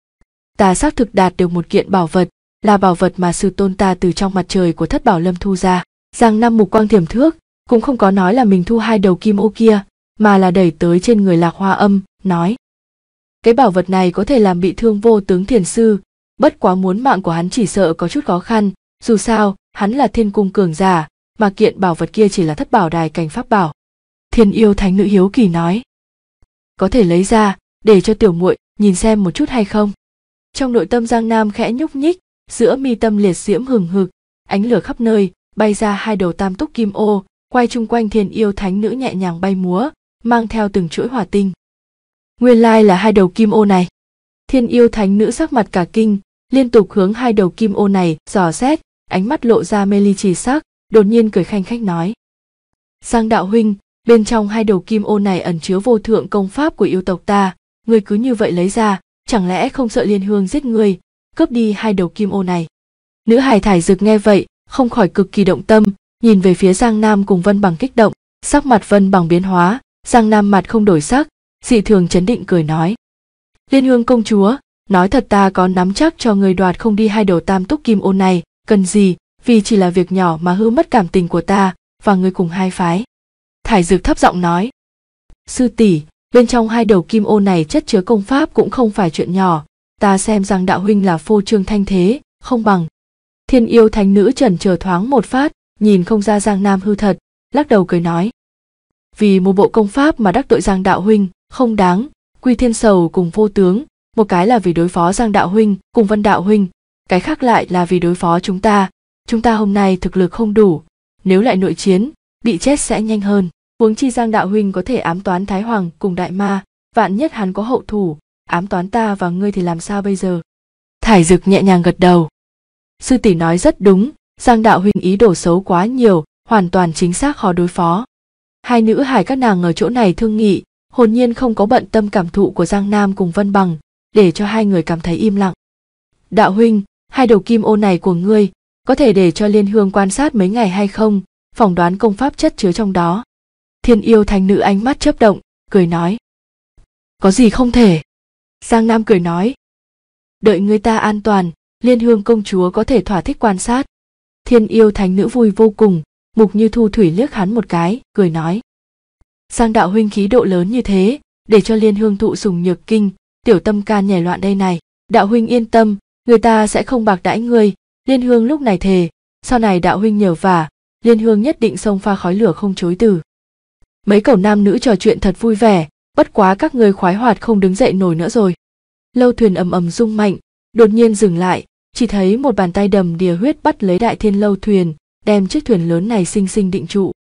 Ta xác thực đạt được một kiện bảo vật, là bảo vật mà sư tôn ta từ trong mặt trời của Thất Bảo Lâm thu ra. Giang Nam mục quang thiểm thước, cũng không có nói là mình thu hai đầu kim ô kia, mà là đẩy tới trên người Lạc Hoa Âm, nói: Cái bảo vật này có thể làm bị thương Vô Tướng Thiền Sư, bất quá muốn mạng của hắn chỉ sợ có chút khó khăn, dù sao, hắn là thiên cung cường giả, mà kiện bảo vật kia chỉ là Thất Bảo Đài cảnh pháp bảo. Thiên Yêu Thánh Nữ hiếu kỳ nói: Có thể lấy ra, để cho tiểu muội nhìn xem một chút hay không? Trong nội tâm Giang Nam khẽ nhúc nhích, giữa mi tâm liệt diễm hừng hực, ánh lửa khắp nơi, bay ra hai đầu tam túc kim ô, quay chung quanh Thiên Yêu Thánh Nữ nhẹ nhàng bay múa, mang theo từng chuỗi hỏa tinh. Nguyên lai là hai đầu kim ô này. Thiên Yêu Thánh Nữ sắc mặt cả kinh, liên tục hướng hai đầu kim ô này dò xét, ánh mắt lộ ra mê ly trì sắc, đột nhiên cười khanh khách nói: Giang đạo huynh, bên trong hai đầu kim ô này ẩn chứa vô thượng công pháp của yêu tộc ta, ngươi cứ như vậy lấy ra, chẳng lẽ không sợ Liên Hương giết ngươi, cướp đi hai đầu kim ô này? Nữ hài Thải Dực nghe vậy, không khỏi cực kỳ động tâm, nhìn về phía Giang Nam cùng Vân Bằng kích động, sắc mặt Vân Bằng biến hóa, Giang Nam mặt không đổi sắc, dị thường chấn định cười nói: Liên Hương công chúa, nói thật ta có nắm chắc cho người đoạt không đi hai đầu tam túc kim ô này, cần gì, vì chỉ là việc nhỏ mà hư mất cảm tình của ta và người cùng hai phái. Thải Dực thấp giọng nói: Sư tỷ, bên trong hai đầu kim ô này chất chứa công pháp cũng không phải chuyện nhỏ, ta xem Giang đạo huynh là phô trương thanh thế, không bằng. Thiên Yêu Thánh Nữ chần chờ thoáng một phát, nhìn không ra Giang Nam hư thật, lắc đầu cười nói: Vì một bộ công pháp mà đắc tội Giang đạo huynh, không đáng. Quy Thiên Sầu cùng Vô Tướng, một cái là vì đối phó Giang đạo huynh cùng Vân đạo huynh, cái khác lại là vì đối phó chúng ta hôm nay thực lực không đủ, nếu lại nội chiến, bị chết sẽ nhanh hơn. Huống chi Giang đạo huynh có thể ám toán Thái Hoàng cùng Đại Ma, vạn nhất hắn có hậu thủ, ám toán ta và ngươi thì làm sao bây giờ? Thải Dực nhẹ nhàng gật đầu. Sư tỷ nói rất đúng, Giang đạo huynh ý đồ xấu quá nhiều, hoàn toàn chính xác khó đối phó. Hai nữ hải các nàng ở chỗ này thương nghị, hồn nhiên không có bận tâm cảm thụ của Giang Nam cùng Vân Bằng, để cho hai người cảm thấy im lặng. Đạo huynh, hai đầu kim ô này của ngươi, có thể để cho Liên Hương quan sát mấy ngày hay không, phỏng đoán công pháp chất chứa trong đó. Thiên Yêu Thánh Nữ ánh mắt chớp động, cười nói: Có gì không thể? Giang Nam cười nói: đợi người ta an toàn, Liên Hương công chúa có thể thỏa thích quan sát. Thiên Yêu Thánh Nữ vui vô cùng, Mục Như Thu Thủy liếc hắn một cái, cười nói. Giang đạo huynh khí độ lớn như thế, để cho Liên Hương thụ sủng nhược kinh, tiểu tâm can nhảy loạn đây này. Đạo huynh yên tâm, người ta sẽ không bạc đãi ngươi. Liên Hương lúc này thề, sau này đạo huynh nhờ vả, Liên Hương nhất định xông pha khói lửa không chối từ. Mấy cậu nam nữ trò chuyện thật vui vẻ, bất quá các ngươi khoái hoạt không đứng dậy nổi nữa rồi. Lâu thuyền ầm ầm rung mạnh, đột nhiên dừng lại, chỉ thấy một bàn tay đầm đìa huyết bắt lấy đại thiên lâu thuyền, đem chiếc thuyền lớn này xinh xinh định trụ.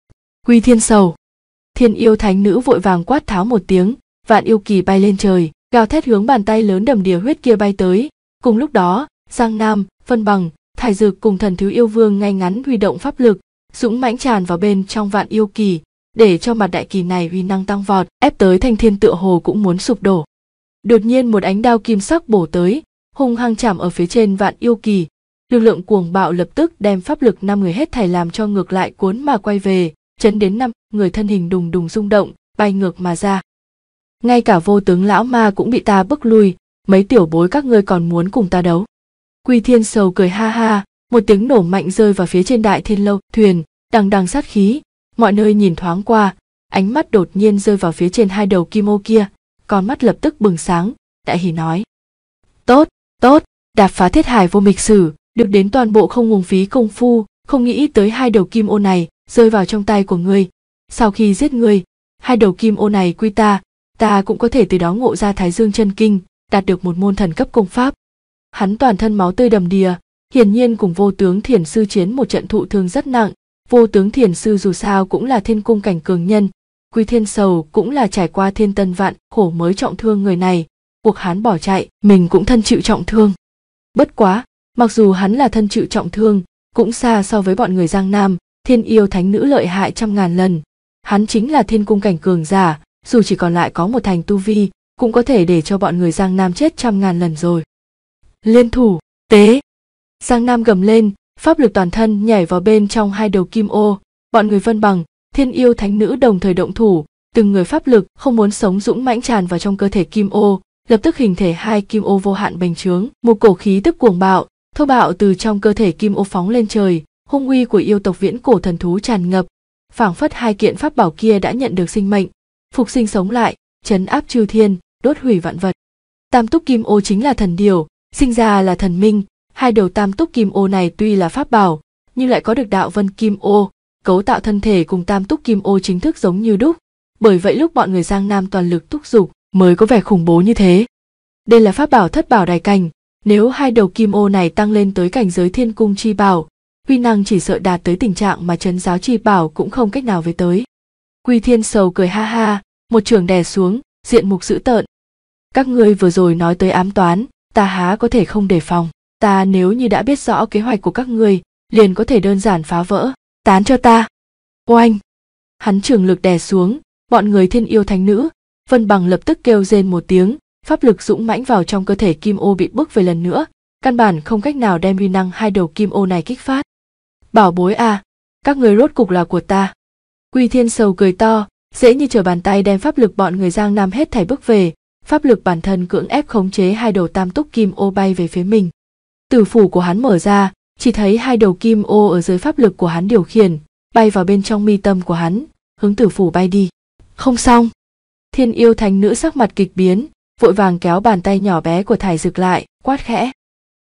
Quy Thiên Sầu. Thiên Yêu Thánh Nữ vội vàng quát tháo một tiếng, vạn yêu kỳ bay lên trời, gào thét hướng bàn tay lớn đầm đìa huyết kia bay tới. Cùng lúc đó, Giang Nam, Vân Bằng, Thải Dực cùng Thần Thiếu Yêu Vương ngay ngắn huy động pháp lực, dũng mãnh tràn vào bên trong vạn yêu kỳ, để cho mặt đại kỳ này uy năng tăng vọt, ép tới thanh thiên tựa hồ cũng muốn sụp đổ. Đột nhiên một ánh đao kim sắc bổ tới, hung hăng chạm ở phía trên vạn yêu kỳ, lực lượng cuồng bạo lập tức đem pháp lực 5 người hết thảy làm cho ngược lại cuốn mà quay về, chấn đến 5 người thân hình đùng đùng rung động, bay ngược mà ra. Ngay cả Vô Tướng lão ma cũng bị ta bức lui, mấy tiểu bối các ngươi còn muốn cùng ta đấu. Quy Thiên Sầu cười ha ha, một tiếng nổ mạnh rơi vào phía trên đại thiên lâu thuyền, đằng đằng sát khí, mọi nơi nhìn thoáng qua, ánh mắt đột nhiên rơi vào phía trên hai đầu kim ô kia, con mắt lập tức bừng sáng, đại hỉ nói: tốt, tốt, đạp phá thiết hải vô mịch sử, được đến toàn bộ không uổng phí công phu, không nghĩ tới hai đầu kim ô này rơi vào trong tay của ngươi. Sau khi giết ngươi, hai đầu kim ô này quy ta cũng có thể từ đó ngộ ra Thái Dương chân kinh, đạt được một môn thần cấp công pháp. Hắn toàn thân máu tươi đầm đìa, hiển nhiên cùng Vô Tướng Thiền Sư chiến một trận thụ thương rất nặng. Vô Tướng Thiền Sư dù sao cũng là thiên cung cảnh cường nhân, Quy Thiên Sầu cũng là trải qua thiên tân vạn khổ mới trọng thương người này, buộc hắn bỏ chạy, mình cũng thân chịu trọng thương. Bất quá, mặc dù hắn là thân chịu trọng thương, cũng xa so với bọn người Giang Nam, Thiên Yêu Thánh Nữ lợi hại trăm ngàn lần. Hắn chính là thiên cung cảnh cường giả, dù chỉ còn lại có một thành tu vi, cũng có thể để cho bọn người Giang Nam chết trăm ngàn lần rồi. Liên thủ, tế! Giang Nam gầm lên, pháp lực toàn thân nhảy vào bên trong hai đầu kim ô, bọn người Vân Bằng, Thiên Yêu Thánh Nữ đồng thời động thủ, từng người pháp lực không muốn sống dũng mãnh tràn vào trong cơ thể kim ô, lập tức hình thể hai kim ô vô hạn bành trướng, một cổ khí tức cuồng bạo, thô bạo từ trong cơ thể kim ô phóng lên trời, hung uy của yêu tộc viễn cổ thần thú tràn ngập, phảng phất hai kiện pháp bảo kia đã nhận được sinh mệnh, phục sinh sống lại, trấn áp chư thiên, đốt hủy vạn vật. Tam túc kim ô chính là thần điều, sinh ra là thần minh, hai đầu tam túc kim ô này tuy là pháp bảo, nhưng lại có được đạo vân kim ô, cấu tạo thân thể cùng tam túc kim ô chính thức giống như đúc, bởi vậy lúc bọn người Giang Nam toàn lực thúc giục mới có vẻ khủng bố như thế. Đây là pháp bảo thất bảo đài cảnh, nếu hai đầu kim ô này tăng lên tới cảnh giới thiên cung chi bảo, uy năng chỉ sợ đạt tới tình trạng mà trấn giáo chi bảo cũng không cách nào với tới. Quy Thiên Sầu cười ha ha, một chưởng đè xuống, diện mục dữ tợn. Các ngươi vừa rồi nói tới ám toán, ta há có thể không đề phòng. Ta nếu như đã biết rõ kế hoạch của các ngươi, liền có thể đơn giản phá vỡ, tán cho ta. Oanh! Hắn chưởng lực đè xuống, bọn người Thiên Yêu Thánh Nữ, Vân Bằng lập tức kêu rên một tiếng, pháp lực dũng mãnh vào trong cơ thể kim ô bị bức về lần nữa, căn bản không cách nào đem uy năng hai đầu kim ô này kích phát. Bảo bối à, các người rốt cục là của ta. Quy Thiên Sầu cười to, dễ như trở bàn tay đem pháp lực bọn người Giang Nam hết thảy bức về, pháp lực bản thân cưỡng ép khống chế hai đầu tam túc kim ô bay về phía mình. Tử phủ của hắn mở ra, chỉ thấy hai đầu kim ô ở dưới pháp lực của hắn điều khiển, bay vào bên trong mi tâm của hắn, hướng tử phủ bay đi. Không xong. Thiên Yêu Thánh Nữ sắc mặt kịch biến, vội vàng kéo bàn tay nhỏ bé của Thải Dực lại, quát khẽ: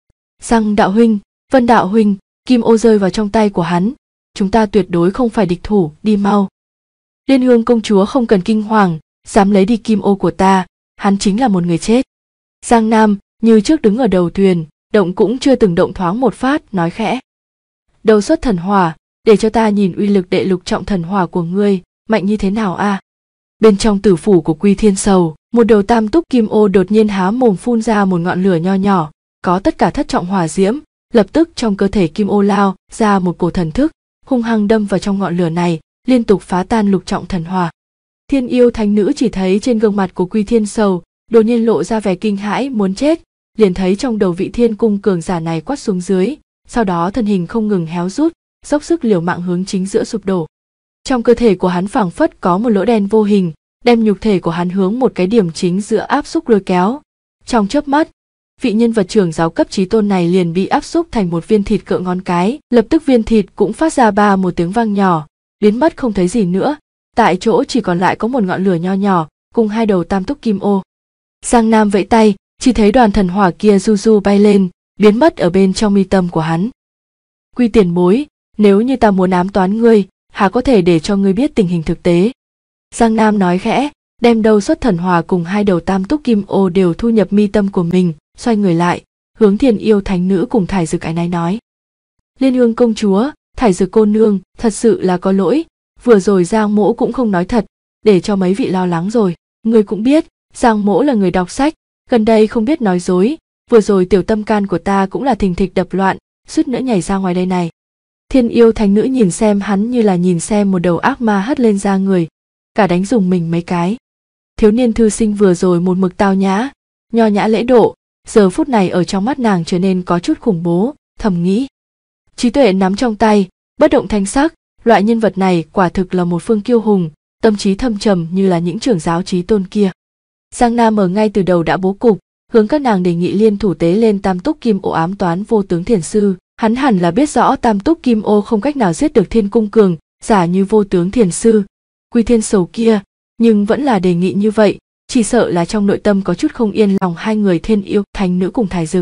Giang đạo huynh, Vân đạo huynh, kim ô rơi vào trong tay của hắn, chúng ta tuyệt đối không phải địch thủ, đi mau. Liên Hương công chúa không cần kinh hoàng, dám lấy đi kim ô của ta, hắn chính là một người chết. Giang Nam như trước đứng ở đầu thuyền, động cũng chưa từng động thoáng một phát, nói khẽ: Đầu xuất thần hỏa, để cho ta nhìn uy lực đệ lục trọng thần hỏa của ngươi, mạnh như thế nào a? Bên trong tử phủ của Quy Thiên Sầu, một đầu tam túc kim ô đột nhiên há mồm phun ra một ngọn lửa nho nhỏ, có tất cả thất trọng hỏa diễm, lập tức trong cơ thể kim ô lao ra một cổ thần thức, hung hăng đâm vào trong ngọn lửa này, liên tục phá tan lục trọng thần hỏa. Thiên Yêu Thánh Nữ chỉ thấy trên gương mặt của Quy Thiên Sầu đột nhiên lộ ra vẻ kinh hãi muốn chết, liền thấy trong đầu vị thiên cung cường giả này quát xuống dưới, sau đó thân hình không ngừng héo rút, dốc sức liều mạng hướng chính giữa sụp đổ. Trong cơ thể của hắn phảng phất có một lỗ đen vô hình, đem nhục thể của hắn hướng một cái điểm chính giữa áp xúc lôi kéo. Trong chớp mắt, vị nhân vật trưởng giáo cấp chí tôn này liền bị áp xúc thành một viên thịt cỡ ngón cái, lập tức viên thịt cũng phát ra ba một tiếng vang nhỏ, biến mất không thấy gì nữa, tại chỗ chỉ còn lại có một ngọn lửa nho nhỏ cùng hai đầu tam túc kim ô. Giang Nam vẫy tay, chỉ thấy đoàn thần hỏa kia du du bay lên, biến mất ở bên trong mi tâm của hắn. Quy tiền bối, nếu như ta muốn ám toán ngươi, há có thể để cho ngươi biết tình hình thực tế. Giang Nam nói khẽ, đem đầu xuất thần hỏa cùng hai đầu tam túc kim ô đều thu nhập mi tâm của mình, xoay người lại, hướng Thiên Yêu Thánh Nữ cùng Thải Dực ái náy nói. Liên Hương công chúa, Thải Dực cô nương, thật sự là có lỗi, vừa rồi Giang mỗ cũng không nói thật, để cho mấy vị lo lắng rồi. Ngươi cũng biết, Giang mỗ là người đọc sách, gần đây không biết nói dối, vừa rồi tiểu tâm can của ta cũng là thình thịch đập loạn, suýt nữa nhảy ra ngoài đây này. Thiên Yêu Thánh Nữ nhìn xem hắn như là nhìn xem một đầu ác ma hất lên ra người, cả đánh dùng mình mấy cái. Thiếu niên thư sinh vừa rồi một mực tao nhã, nho nhã lễ độ, giờ phút này ở trong mắt nàng trở nên có chút khủng bố, thầm nghĩ. Trí tuệ nắm trong tay, bất động thanh sắc, loại nhân vật này quả thực là một phương kiêu hùng, tâm trí thâm trầm như là những trưởng giáo chí tôn kia. Giang Nam ở ngay từ đầu đã bố cục, hướng các nàng đề nghị liên thủ tế lên tam túc kim ô ám toán vô tướng thiền sư. Hắn hẳn là biết rõ tam túc kim ô không cách nào giết được thiên cung cường giả như vô tướng thiền sư, Quy Thiên Sầu kia, nhưng vẫn là đề nghị như vậy, chỉ sợ là trong nội tâm có chút không yên lòng hai người Thiên Yêu Thánh Nữ cùng Thải Dực.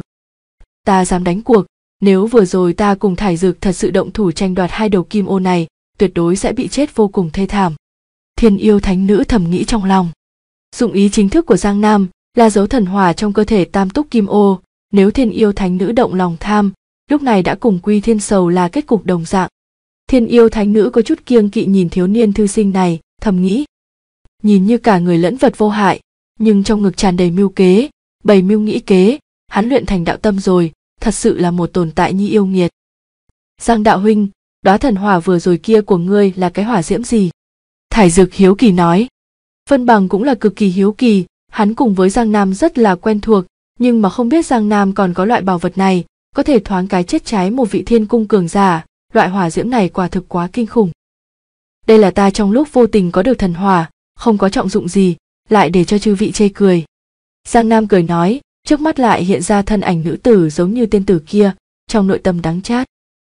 Ta dám đánh cuộc, nếu vừa rồi ta cùng Thải Dực thật sự động thủ tranh đoạt hai đầu kim ô này, tuyệt đối sẽ bị chết vô cùng thê thảm. Thiên Yêu Thánh Nữ thầm nghĩ trong lòng. Dụng ý chính thức của Giang Nam là giấu thần hỏa trong cơ thể tam túc kim ô, nếu Thiên Yêu Thánh Nữ động lòng tham, lúc này đã cùng Quy Thiên Sầu là kết cục đồng dạng. Thiên Yêu Thánh Nữ có chút kiêng kỵ nhìn thiếu niên thư sinh này, thầm nghĩ. Nhìn như cả người lẫn vật vô hại, nhưng trong ngực tràn đầy mưu kế, bày mưu nghĩ kế, hắn luyện thành đạo tâm rồi, thật sự là một tồn tại như yêu nghiệt. Giang đạo huynh, đóa thần hỏa vừa rồi kia của ngươi là cái hỏa diễm gì? Thải Dực hiếu kỳ nói. Vân Bằng cũng là cực kỳ hiếu kỳ, hắn cùng với Giang Nam rất là quen thuộc, nhưng mà không biết Giang Nam còn có loại bảo vật này, có thể thoáng cái chết cháy một vị thiên cung cường giả, loại hỏa diễm này quả thực quá kinh khủng. Đây là ta trong lúc vô tình có được thần hỏa, không có trọng dụng gì, lại để cho chư vị chê cười. Giang Nam cười nói, trước mắt lại hiện ra thân ảnh nữ tử giống như tiên tử kia, trong nội tâm đắng chát.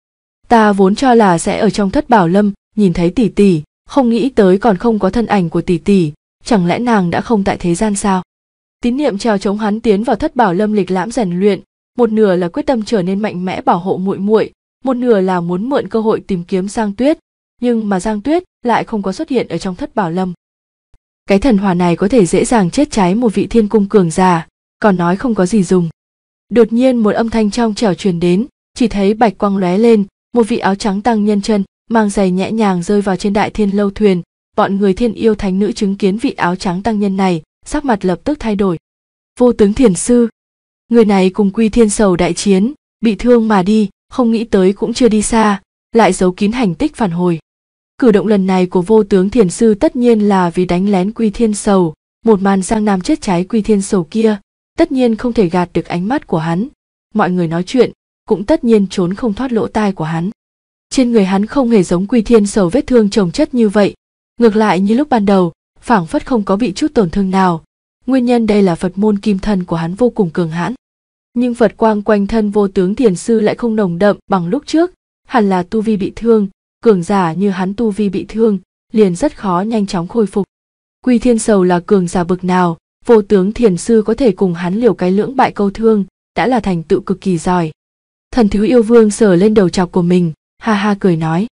Ta vốn cho là sẽ ở trong Thất Bảo Lâm nhìn thấy tỷ tỷ, không nghĩ tới còn không có thân ảnh của tỷ tỷ, chẳng lẽ nàng đã không tại thế gian sao? Tín niệm trèo chống hắn tiến vào Thất Bảo Lâm lịch lãm rèn luyện, một nửa là quyết tâm trở nên mạnh mẽ bảo hộ muội muội, một nửa là muốn mượn cơ hội tìm kiếm Giang Tuyết, nhưng mà Giang Tuyết lại không có xuất hiện ở trong Thất Bảo Lâm. Cái thần hỏa này có thể dễ dàng chết cháy một vị thiên cung cường giả, còn nói không có gì dùng. Đột nhiên một âm thanh trong trẻo truyền đến, chỉ thấy bạch quang lóe lên, một vị áo trắng tăng nhân chân mang giày nhẹ nhàng rơi vào trên Đại Thiên lâu thuyền. Bọn người Thiên Yêu Thánh Nữ chứng kiến vị áo trắng tăng nhân này, sắc mặt lập tức thay đổi. Vô tướng thiền sư, người này cùng Quy Thiên Sầu đại chiến, bị thương mà đi, không nghĩ tới cũng chưa đi xa, lại giấu kín hành tích phản hồi. Cử động lần này của vô tướng thiền sư tất nhiên là vì đánh lén Quy Thiên Sầu, một màn Giang Nam chết cháy Quy Thiên Sầu kia, tất nhiên không thể gạt được ánh mắt của hắn. Mọi người nói chuyện, cũng tất nhiên trốn không thoát lỗ tai của hắn. Trên người hắn không hề giống Quy Thiên Sầu vết thương chồng chất như vậy, ngược lại như lúc ban đầu, phảng phất không có bị chút tổn thương nào. Nguyên nhân đây là Phật môn kim thân của hắn vô cùng cường hãn. Nhưng Phật quang quanh thân vô tướng thiền sư lại không nồng đậm bằng lúc trước, hẳn là tu vi bị thương, cường giả như hắn tu vi bị thương, liền rất khó nhanh chóng khôi phục. Quy Thiên Sầu là cường giả bực nào, vô tướng thiền sư có thể cùng hắn liều cái lưỡng bại câu thương, đã là thành tựu cực kỳ giỏi. Thần Thiếu Yêu Vương sờ lên đầu chọc của mình, ha ha cười nói.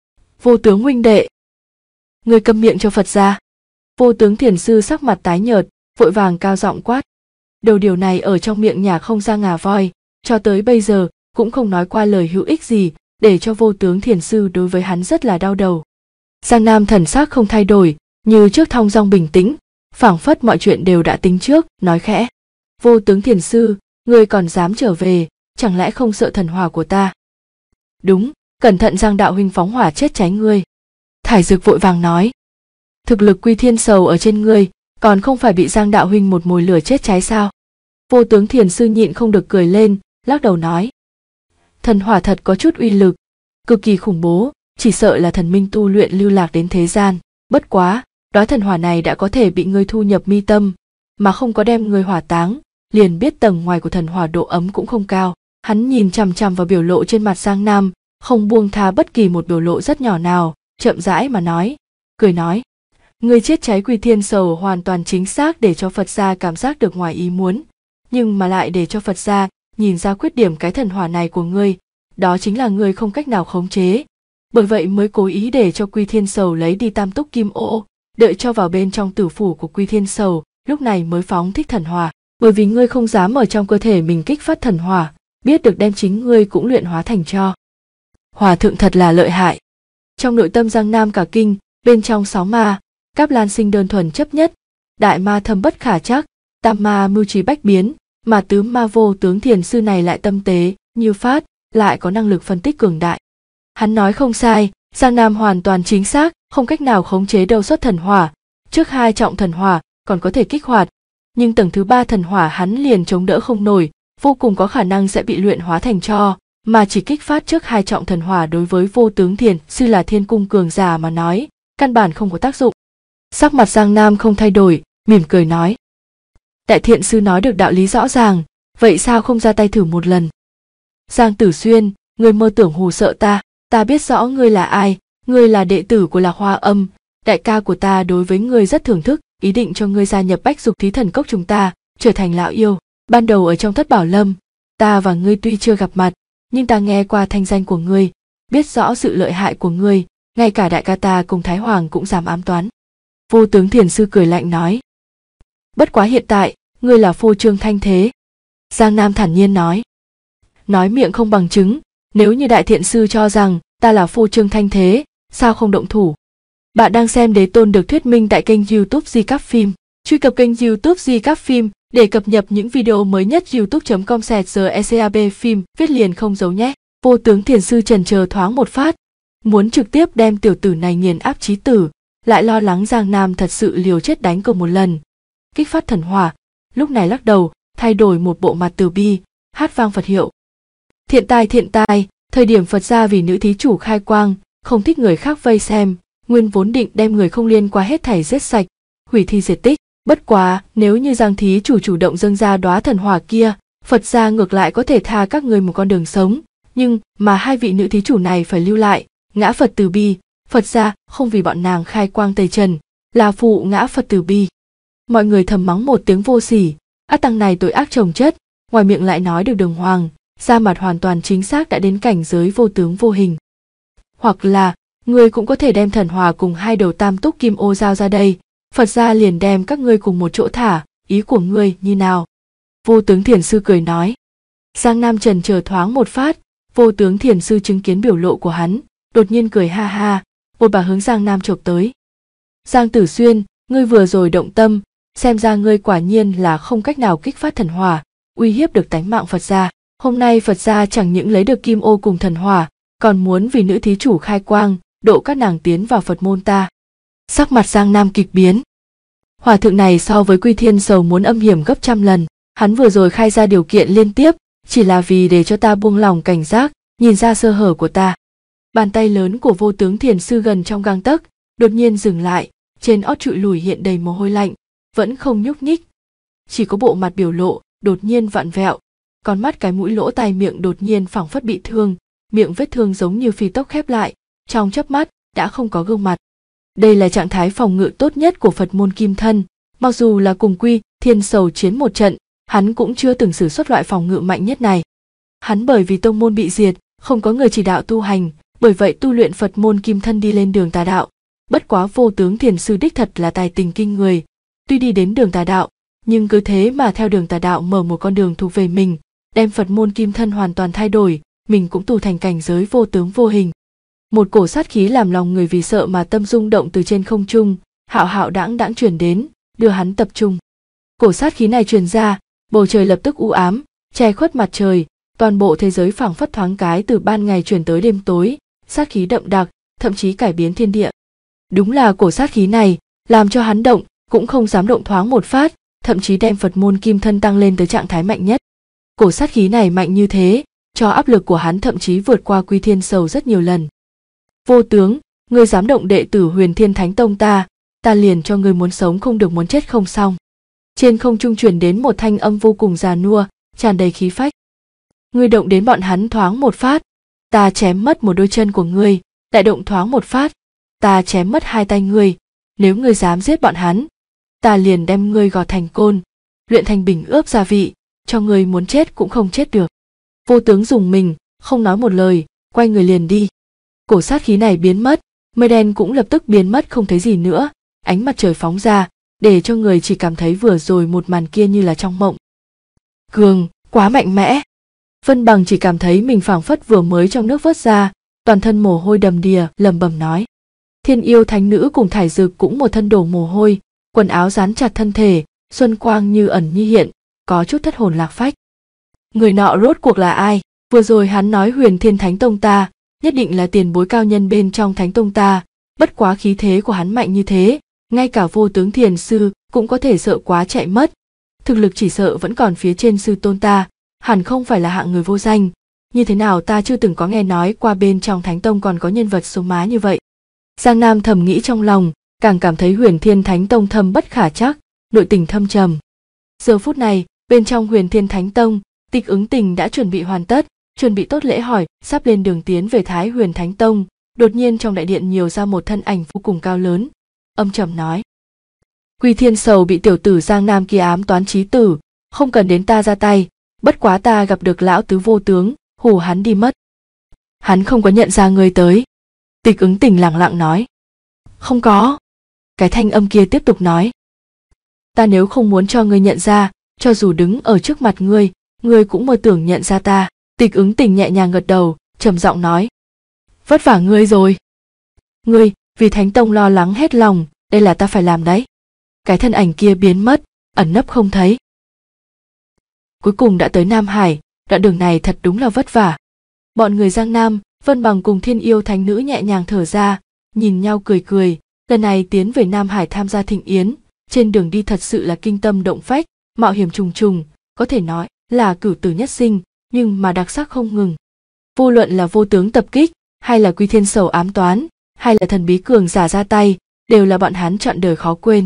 Vô tướng huynh đệ, người câm miệng cho Phật ra. Vô tướng thiền sư sắc mặt tái nhợt, vội vàng cao giọng quát. Đầu điều này ở trong miệng nhà không ra ngà voi, cho tới bây giờ cũng không nói qua lời hữu ích gì, để cho vô tướng thiền sư đối với hắn rất là đau đầu. Giang Nam thần sắc không thay đổi, như trước thong dong bình tĩnh, phảng phất mọi chuyện đều đã tính trước, nói khẽ. Vô tướng thiền sư, ngươi còn dám trở về, chẳng lẽ không sợ thần hỏa của ta? Đúng, cẩn thận Giang đạo huynh phóng hỏa chết cháy ngươi. Thải Dực vội vàng nói. Thực lực Quy Thiên Sầu ở trên ngươi, còn không phải bị Giang đạo huynh một mồi lửa chết cháy sao? Vô tướng thiền sư nhịn không được cười lên, lắc đầu nói. Thần hỏa thật có chút uy lực, cực kỳ khủng bố, chỉ sợ là thần minh tu luyện lưu lạc đến thế gian. Bất quá, đóa thần hỏa này đã có thể bị ngươi thu nhập mi tâm, mà không có đem ngươi hỏa táng, liền biết tầng ngoài của thần hỏa độ ấm cũng không cao. Hắn nhìn chằm chằm vào biểu lộ trên mặt Giang Nam, không buông tha bất kỳ một biểu lộ rất nhỏ nào, chậm rãi mà nói, cười nói. Ngươi chết cháy Quy Thiên Sầu hoàn toàn chính xác để cho Phật gia cảm giác được ngoài ý muốn, nhưng mà lại để cho Phật gia nhìn ra khuyết điểm cái thần hỏa này của ngươi, đó chính là ngươi không cách nào khống chế. Bởi vậy mới cố ý để cho Quy Thiên Sầu lấy đi tam túc kim ô, đợi cho vào bên trong tử phủ của Quy Thiên Sầu, lúc này mới phóng thích thần hỏa. Bởi vì ngươi không dám ở trong cơ thể mình kích phát thần hỏa, biết được đem chính ngươi cũng luyện hóa thành tro. Hòa thượng thật là lợi hại. Trong nội tâm Giang Nam cả kinh, bên trong 6 ma, Cáp Lan Sinh đơn thuần chấp nhất, đại ma thâm bất khả trắc, tam ma mưu trí bách biến, mà tứ ma Vô Tướng Thiền Sư này lại tâm tế, như phát, lại có năng lực phân tích cường đại. Hắn nói không sai, Giang Nam hoàn toàn chính xác, không cách nào khống chế đầu xuất thần hỏa, trước 2 trọng thần hỏa còn có thể kích hoạt, nhưng tầng thứ 3 thần hỏa hắn liền chống đỡ không nổi, vô cùng có khả năng sẽ bị luyện hóa thành tro, mà chỉ kích phát trước 2 trọng thần hỏa đối với Vô Tướng Thiền Sư là thiên cung cường giả mà nói, căn bản không có tác dụng. Sắc mặt Giang Nam không thay đổi, mỉm cười nói. Đại thiện sư nói được đạo lý rõ ràng, vậy sao không ra tay thử một lần? Giang Tử Xuyên, ngươi mơ tưởng hù sợ ta biết rõ ngươi là ai, ngươi là đệ tử của Lạc Hoa Âm, đại ca của ta đối với ngươi rất thưởng thức, ý định cho ngươi gia nhập Bách Dục Thí Thần Cốc chúng ta, trở thành lão yêu. Ban đầu ở trong Thất Bảo Lâm, ta và ngươi tuy chưa gặp mặt, nhưng ta nghe qua thanh danh của ngươi, biết rõ sự lợi hại của ngươi, ngay cả đại ca ta cùng Thái Hoàng cũng dám ám toán. Vô Tướng Thiền Sư cười lạnh nói. Bất quá hiện tại, ngươi là phô trương thanh thế. Giang Nam thản nhiên nói. Nói miệng không bằng chứng, nếu như đại thiện sư cho rằng ta là phô trương thanh thế, sao không động thủ? Bạn đang xem Đế Tôn được thuyết minh tại kênh YouTube Di Cáp Phim. Truy cập kênh YouTube Di Cáp Phim để cập nhật những video mới nhất. youtube.com/GECAB phim viết liền không giấu nhé. Vô Tướng Thiền Sư chần chờ thoáng một phát, muốn trực tiếp đem tiểu tử này nghiền áp chí tử, lại lo lắng Giang Nam thật sự liều chết đánh cược một lần. Kích phát thần hỏa, lúc này lắc đầu, thay đổi một bộ mặt từ bi, hát vang Phật hiệu. Thiện tai, thời điểm Phật gia vì nữ thí chủ khai quang, không thích người khác vây xem, nguyên vốn định đem người không liên quan hết thảy giết sạch, hủy thi diệt tích. Bất quá, nếu như Giang thí chủ chủ động dâng ra đóa thần hỏa kia, Phật gia ngược lại có thể tha các người một con đường sống, nhưng mà 2 vị nữ thí chủ này phải lưu lại, ngã Phật từ bi, Phật gia không vì bọn nàng khai quang tẩy trần, là phụ ngã Phật từ bi. Mọi người thầm mắng một tiếng vô sỉ, ác tăng này tội ác chồng chất, ngoài miệng lại nói được đường hoàng, da mặt hoàn toàn chính xác đã đến cảnh giới vô tướng vô hình. Hoặc là, ngươi cũng có thể đem thần hỏa cùng 2 đầu tam túc kim ô giao ra đây, Phật gia liền đem các ngươi cùng một chỗ thả, ý của ngươi như nào? Vô Tướng Thiền Sư cười nói. Giang Nam chần chờ thoáng một phát, Vô Tướng Thiền Sư chứng kiến biểu lộ của hắn, đột nhiên cười ha ha, một bà hướng Giang Nam chộp tới. Giang Tử Xuyên, ngươi vừa rồi động tâm, xem ra ngươi quả nhiên là không cách nào kích phát thần hỏa, uy hiếp được tánh mạng Phật gia. Hôm nay Phật gia chẳng những lấy được kim ô cùng thần hỏa, còn muốn vì nữ thí chủ khai quang, độ các nàng tiến vào Phật môn ta. Sắc mặt Giang Nam kịch biến. Hòa thượng này so với Quy Thiên Sầu muốn âm hiểm gấp trăm lần, hắn vừa rồi khai ra điều kiện liên tiếp, chỉ là vì để cho ta buông lòng cảnh giác, nhìn ra sơ hở của ta. Bàn tay lớn của Vô Tướng Thiền Sư gần trong gang tấc, đột nhiên dừng lại, trên ót trụi lùi hiện đầy mồ hôi lạnh, vẫn không nhúc nhích. Chỉ có bộ mặt biểu lộ, đột nhiên vặn vẹo, con mắt cái mũi lỗ tai miệng đột nhiên phảng phất bị thương, miệng vết thương giống như phi tốc khép lại, trong chớp mắt đã không có gương mặt. Đây là trạng thái phòng ngự tốt nhất của Phật môn kim thân, mặc dù là cùng Quy Thiên Sầu chiến một trận, hắn cũng chưa từng sử xuất loại phòng ngự mạnh nhất này. Hắn bởi vì tông môn bị diệt, không có người chỉ đạo tu hành, bởi vậy tu luyện Phật môn kim thân đi lên đường tà đạo. Bất quá Vô Tướng Thiền Sư đích thật là tài tình kinh người, tuy đi đến đường tà đạo, nhưng cứ thế mà theo đường tà đạo mở một con đường thuộc về mình, đem Phật môn kim thân hoàn toàn thay đổi, mình cũng tu thành cảnh giới vô tướng vô hình. Một cổ sát khí làm lòng người vì sợ mà tâm rung động từ trên không trung, hạo hạo đãng đãng truyền đến, đưa hắn tập trung. Cổ sát khí này truyền ra, bầu trời lập tức u ám, che khuất mặt trời, toàn bộ thế giới phảng phất thoáng cái từ ban ngày chuyển tới đêm tối, sát khí đậm đặc, thậm chí cải biến thiên địa. Đúng là cổ sát khí này, làm cho hắn động, cũng không dám động thoáng một phát, thậm chí đem Phật môn kim thân tăng lên tới trạng thái mạnh nhất. Cổ sát khí này mạnh như thế, cho áp lực của hắn thậm chí vượt qua Quy Thiên Sầu rất nhiều lần. Vô Tướng, ngươi dám động đệ tử Huyền Thiên Thánh Tông ta liền cho ngươi muốn sống không được muốn chết không xong. Trên không trung truyền đến một thanh âm vô cùng già nua, tràn đầy khí phách. Ngươi động đến bọn hắn thoáng một phát, ta chém mất một đôi chân của ngươi, lại động thoáng một phát, ta chém mất hai tay ngươi, nếu ngươi dám giết bọn hắn, ta liền đem ngươi gọt thành côn, luyện thành bình ướp gia vị, cho ngươi muốn chết cũng không chết được. Vô tướng dùng mình, không nói một lời, quay người liền đi. Cổ sát khí này biến mất, mây đen cũng lập tức biến mất không thấy gì nữa, ánh mặt trời phóng ra, để cho người chỉ cảm thấy vừa rồi một màn kia như là trong mộng. Cường, quá mạnh mẽ. Vân Bằng chỉ cảm thấy mình phảng phất vừa mới trong nước vớt ra, toàn thân mồ hôi đầm đìa, lẩm bẩm nói. Thiên Yêu Thánh Nữ cùng Thải Dực cũng một thân đổ mồ hôi, quần áo dán chặt thân thể, xuân quang như ẩn như hiện, có chút thất hồn lạc phách. Người nọ rốt cuộc là ai? Vừa rồi hắn nói Huyền Thiên Thánh Tông ta, nhất định là tiền bối cao nhân bên trong Thánh Tông ta, bất quá khí thế của hắn mạnh như thế, ngay cả Vô Tướng Thiền Sư cũng có thể sợ quá chạy mất. Thực lực chỉ sợ vẫn còn phía trên sư tôn ta, hẳn không phải là hạng người vô danh, như thế nào ta chưa từng có nghe nói qua bên trong Thánh Tông còn có nhân vật số má như vậy. Giang Nam thầm nghĩ trong lòng, càng cảm thấy Huyền Thiên Thánh Tông thâm bất khả trắc, nội tình thâm trầm. Giờ phút này, bên trong Huyền Thiên Thánh Tông, Tịch Ứng Tình đã chuẩn bị hoàn tất, chuẩn bị tốt lễ hỏi, sắp lên đường tiến về Thái Huyền Thánh Tông. Đột nhiên trong đại điện nhiều ra một thân ảnh vô cùng cao lớn, âm trầm nói: Quy Thiên Sầu bị tiểu tử Giang Nam kia ám toán chí tử, không cần đến ta ra tay, bất quá ta gặp được lão tứ Vô Tướng, hù hắn đi mất. Hắn không có nhận ra ngươi tới. Tịch Ứng Tình lẳng lặng nói. Không có. Cái thanh âm kia tiếp tục nói. Ta nếu không muốn cho ngươi nhận ra, cho dù đứng ở trước mặt ngươi cũng mơ tưởng nhận ra ta. Tịch Ứng Tình nhẹ nhàng gật đầu, trầm giọng nói. Vất vả ngươi rồi. Ngươi, vì Thánh Tông lo lắng hết lòng, đây là ta phải làm đấy. Cái thân ảnh kia biến mất, ẩn nấp không thấy. Cuối cùng đã tới Nam Hải, đoạn đường này thật đúng là vất vả. Bọn người Giang Nam, Vân Bằng cùng Thiên Yêu Thánh Nữ nhẹ nhàng thở ra, nhìn nhau cười cười, lần này tiến về Nam Hải tham gia thịnh yến, trên đường đi thật sự là kinh tâm động phách, mạo hiểm trùng trùng, có thể nói là cửu tử nhất sinh, nhưng mà đặc sắc không ngừng. Vô luận là Vô Tướng tập kích, hay là Quy Thiên Sầu ám toán, hay là thần bí cường giả ra tay, đều là bọn hắn trọn đời khó quên.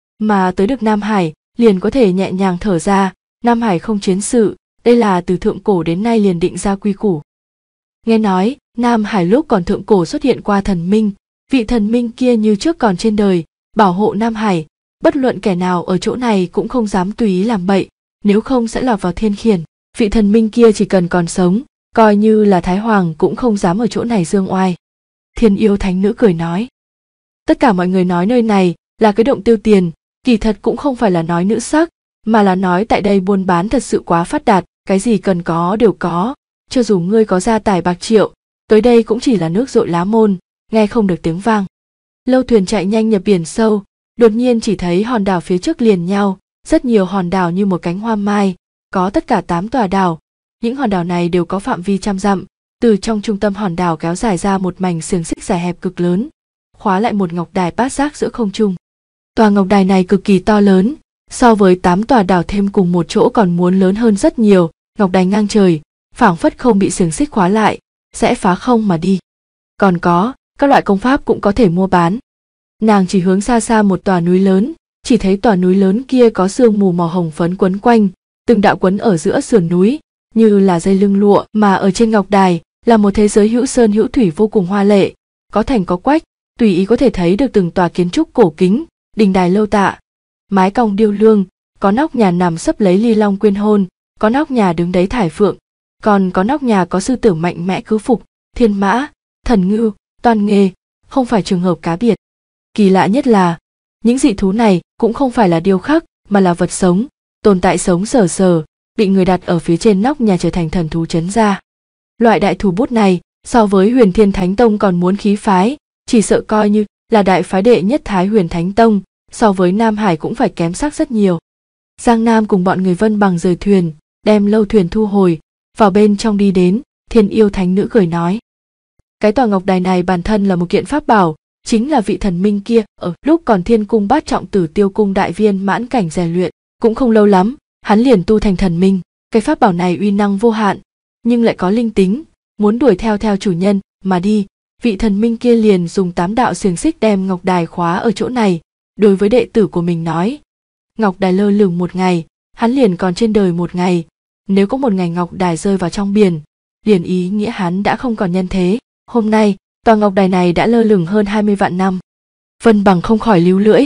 Mà tới được Nam Hải, liền có thể nhẹ nhàng thở ra, Nam Hải không chiến sự, đây là từ thượng cổ đến nay liền định ra quy củ. Nghe nói, Nam Hải lúc còn thượng cổ xuất hiện qua thần minh, vị thần minh kia như trước còn trên đời, bảo hộ Nam Hải, bất luận kẻ nào ở chỗ này cũng không dám tùy ý làm bậy, nếu không sẽ lọt vào thiên khiển. Vị thần minh kia chỉ cần còn sống, coi như là Thái Hoàng cũng không dám ở chỗ này dương oai. Thiên Yêu Thánh Nữ cười nói. Tất cả mọi người nói nơi này là cái động tiêu tiền, kỳ thật cũng không phải là nói nữ sắc, mà là nói tại đây buôn bán thật sự quá phát đạt, cái gì cần có đều có, cho dù ngươi có gia tài bạc triệu, tới đây cũng chỉ là nước dội lá môn, nghe không được tiếng vang. Lâu thuyền chạy nhanh nhập biển sâu, đột nhiên chỉ thấy hòn đảo phía trước liền nhau, rất nhiều hòn đảo như một cánh hoa mai, có tất cả 8 tòa đảo. Những hòn đảo này đều có phạm vi trăm dặm, từ trong trung tâm hòn đảo kéo dài ra một mảnh xiềng xích dài hẹp cực lớn, khóa lại một ngọc đài bát giác giữa không trung. Tòa ngọc đài này cực kỳ to lớn, so với 8 tòa đảo thêm cùng một chỗ còn muốn lớn hơn rất nhiều, ngọc đài ngang trời, phảng phất không bị xiềng xích khóa lại, sẽ phá không mà đi. Còn có, các loại công pháp cũng có thể mua bán. Nàng chỉ hướng xa xa một tòa núi lớn, chỉ thấy tòa núi lớn kia có sương mù màu hồng phấn quấn quanh, từng đạo quấn ở giữa sườn núi, như là dây lưng lụa, mà ở trên ngọc đài là một thế giới hữu sơn hữu thủy vô cùng hoa lệ, có thành có quách, tùy ý có thể thấy được từng tòa kiến trúc cổ kính, đình đài lâu tạ, mái cong điêu lương, có nóc nhà nằm sấp lấy ly long quyên hôn, có nóc nhà đứng đấy thải phượng, còn có nóc nhà có sư tử mạnh mẽ cứu phục, thiên mã, thần ngưu, toan nghê, không phải trường hợp cá biệt. Kỳ lạ nhất là, những dị thú này cũng không phải là điêu khắc, mà là vật sống, tồn tại sống sờ sờ, bị người đặt ở phía trên nóc nhà trở thành thần thú trấn ra. Loại đại thủ bút này, so với Huyền Thiên Thánh Tông còn muốn khí phái, chỉ sợ coi như là đại phái đệ nhất Thái Huyền Thánh Tông, so với Nam Hải cũng phải kém sắc rất nhiều. Giang Nam cùng bọn người Vân Bằng rời thuyền, đem lâu thuyền thu hồi, vào bên trong đi đến, Thiên Yêu Thánh Nữ cười nói. Cái tòa ngọc đài này bản thân là một kiện pháp bảo, chính là vị thần minh kia ở lúc còn Thiên Cung Bát Trọng Tử Tiêu Cung đại viên mãn cảnh rèn luyện, cũng không lâu lắm, hắn liền tu thành thần minh. Cái pháp bảo này uy năng vô hạn, nhưng lại có linh tính, muốn đuổi theo chủ nhân mà đi, vị thần minh kia liền dùng 8 đạo xiềng xích đem ngọc đài khóa ở chỗ này, đối với đệ tử của mình nói. ngọc đài lơ lửng một ngày, hắn liền còn trên đời một ngày. Nếu có một ngày ngọc đài rơi vào trong biển, liền ý nghĩa hắn đã không còn nhân thế. Hôm nay, tòa ngọc đài này đã lơ lửng hơn 20 vạn năm. Vân Bằng không khỏi líu lưỡi.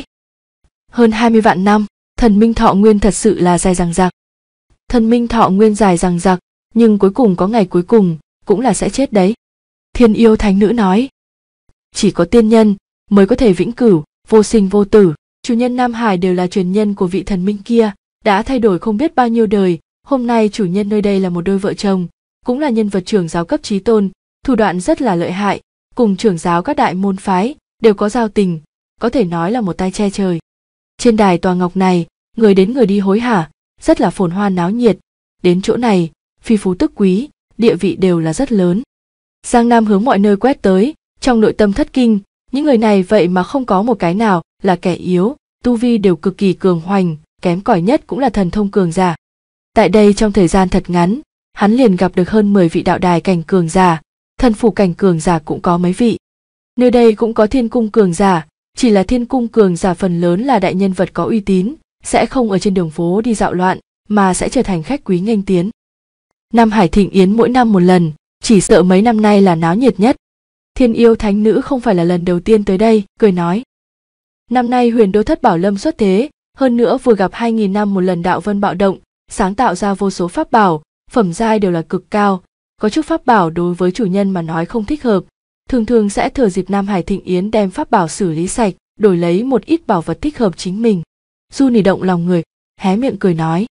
Hơn 20 vạn năm, thần minh thọ nguyên thật sự là dài dằng dặc. Thần minh thọ nguyên dài dằng dặc, nhưng cuối cùng có ngày cuối cùng, cũng là sẽ chết đấy. Thiên yêu thánh nữ nói. Chỉ có tiên nhân mới có thể vĩnh cửu, vô sinh vô tử. Chủ nhân Nam Hải đều là truyền nhân của vị thần minh kia, đã thay đổi không biết bao nhiêu đời. Hôm nay chủ nhân nơi đây là một đôi vợ chồng, cũng là nhân vật trưởng giáo cấp chí tôn, thủ đoạn rất là lợi hại, cùng trưởng giáo các đại môn phái đều có giao tình, có thể nói là một tay che trời. Trên đài tòa ngọc này, người đến người đi hối hả, rất là phồn hoa náo nhiệt. Đến chỗ này, phi phú tức quý, địa vị đều là rất lớn. Giang Nam hướng mọi nơi quét tới, trong nội tâm thất kinh, những người này vậy mà không có một cái nào là kẻ yếu, tu vi đều cực kỳ cường hoành, kém cỏi nhất cũng là thần thông cường giả. Tại đây trong thời gian thật ngắn, hắn liền gặp được hơn 10 vị đạo đài cảnh cường giả, thần phủ cảnh cường giả cũng có mấy vị. Nơi đây cũng có thiên cung cường giả, chỉ là thiên cung cường giả phần lớn là đại nhân vật có uy tín, sẽ không ở trên đường phố đi dạo loạn, mà sẽ trở thành khách quý nghênh tiến. Nam Hải thịnh yến mỗi năm một lần, chỉ sợ mấy năm nay là náo nhiệt nhất. Thiên yêu thánh nữ không phải là lần đầu tiên tới đây, cười nói. Năm nay Huyền Đô Thất Bảo Lâm xuất thế, hơn nữa vừa gặp 2000 năm một lần đạo vân bạo động, sáng tạo ra vô số pháp bảo, phẩm giai đều là cực cao, có chút pháp bảo đối với chủ nhân mà nói không thích hợp, thường thường sẽ thừa dịp Nam Hải thịnh yến đem pháp bảo xử lý sạch, đổi lấy một ít bảo vật thích hợp chính mình. Du Nỉ động lòng người, hé miệng cười nói.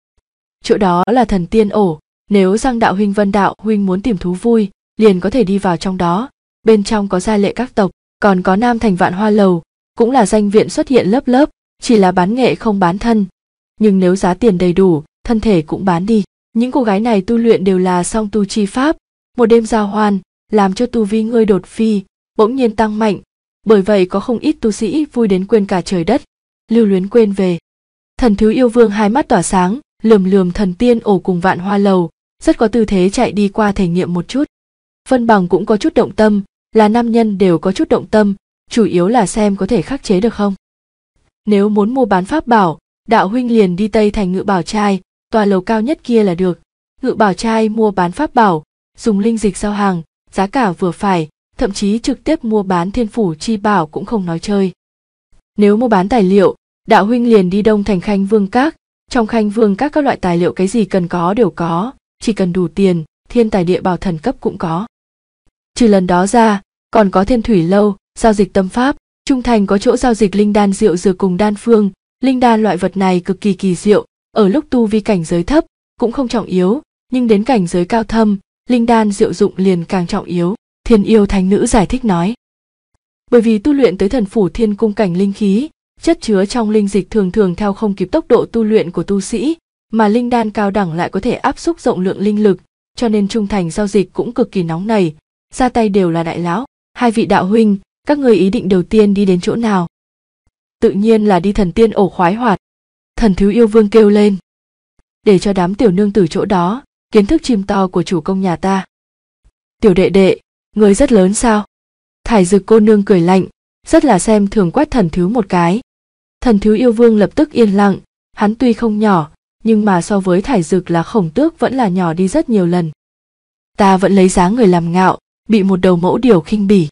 Chỗ đó là thần tiên ổ, nếu Giang đạo huynh Vân đạo huynh muốn tìm thú vui, liền có thể đi vào trong đó, bên trong có giai lệ các tộc, còn có Nam Thành Vạn Hoa Lầu, cũng là danh viện xuất hiện lớp lớp, chỉ là bán nghệ không bán thân. Nhưng nếu giá tiền đầy đủ, thân thể cũng bán đi. Những cô gái này tu luyện đều là song tu chi pháp, một đêm giao hoan, làm cho tu vi ngươi đột phi, bỗng nhiên tăng mạnh, bởi vậy có không ít tu sĩ vui đến quên cả trời đất, lưu luyến quên về. Thần Thứ Yêu Vương hai mắt tỏa sáng, lườm lườm thần tiên ổ cùng Vạn Hoa Lầu, rất có tư thế chạy đi qua thể nghiệm một chút. Vân Bằng cũng có chút động tâm, là nam nhân đều có chút động tâm, chủ yếu là xem có thể khắc chế được không. Nếu muốn mua bán pháp bảo, đạo huynh liền đi Tây Thành Ngự Bảo Trai, tòa lầu cao nhất kia là được. Ngự Bảo Trai mua bán pháp bảo, dùng linh dịch giao hàng, giá cả vừa phải, thậm chí trực tiếp mua bán thiên phủ chi bảo cũng không nói chơi. Nếu mua bán tài liệu, đạo huynh liền đi Đông Thành Khanh Vương Các, trong Khanh Vương Các loại tài liệu cái gì cần có đều có, chỉ cần đủ tiền, thiên tài địa bảo thần cấp cũng có. Trừ lần đó ra, còn có Thiên Thủy Lâu, giao dịch tâm pháp, Trung Thành có chỗ giao dịch linh đan rượu dược cùng đan phương, linh đan loại vật này cực kỳ kỳ diệu, ở lúc tu vi cảnh giới thấp cũng không trọng yếu, nhưng đến cảnh giới cao thâm, linh đan diệu dụng liền càng trọng yếu. Thiên yêu thánh nữ giải thích nói. Bởi vì tu luyện tới thần phủ thiên cung cảnh linh khí, chất chứa trong linh dịch thường thường theo không kịp tốc độ tu luyện của tu sĩ, mà linh đan cao đẳng lại có thể áp xúc rộng lượng linh lực, cho nên Trung Thành giao dịch cũng cực kỳ nóng nảy, ra tay đều là đại lão. Hai vị đạo huynh, các người ý định đầu tiên đi đến chỗ nào? Tự nhiên là đi thần tiên ổ khoái hoạt. Thần Thứ Yêu Vương kêu lên. Để cho đám tiểu nương tử chỗ đó, kiến thức chim to của chủ công nhà ta. Tiểu đệ đệ, người rất lớn sao? Thải Dực cô nương cười lạnh, rất là xem thường quét Thần Thứ một cái. Thần Thứ Yêu Vương lập tức yên lặng, hắn tuy không nhỏ, nhưng mà so với Thải Dực là Khổng Tước vẫn là nhỏ đi rất nhiều lần. Ta vẫn lấy dáng người làm ngạo, bị một đầu mẫu điểu khinh bỉ.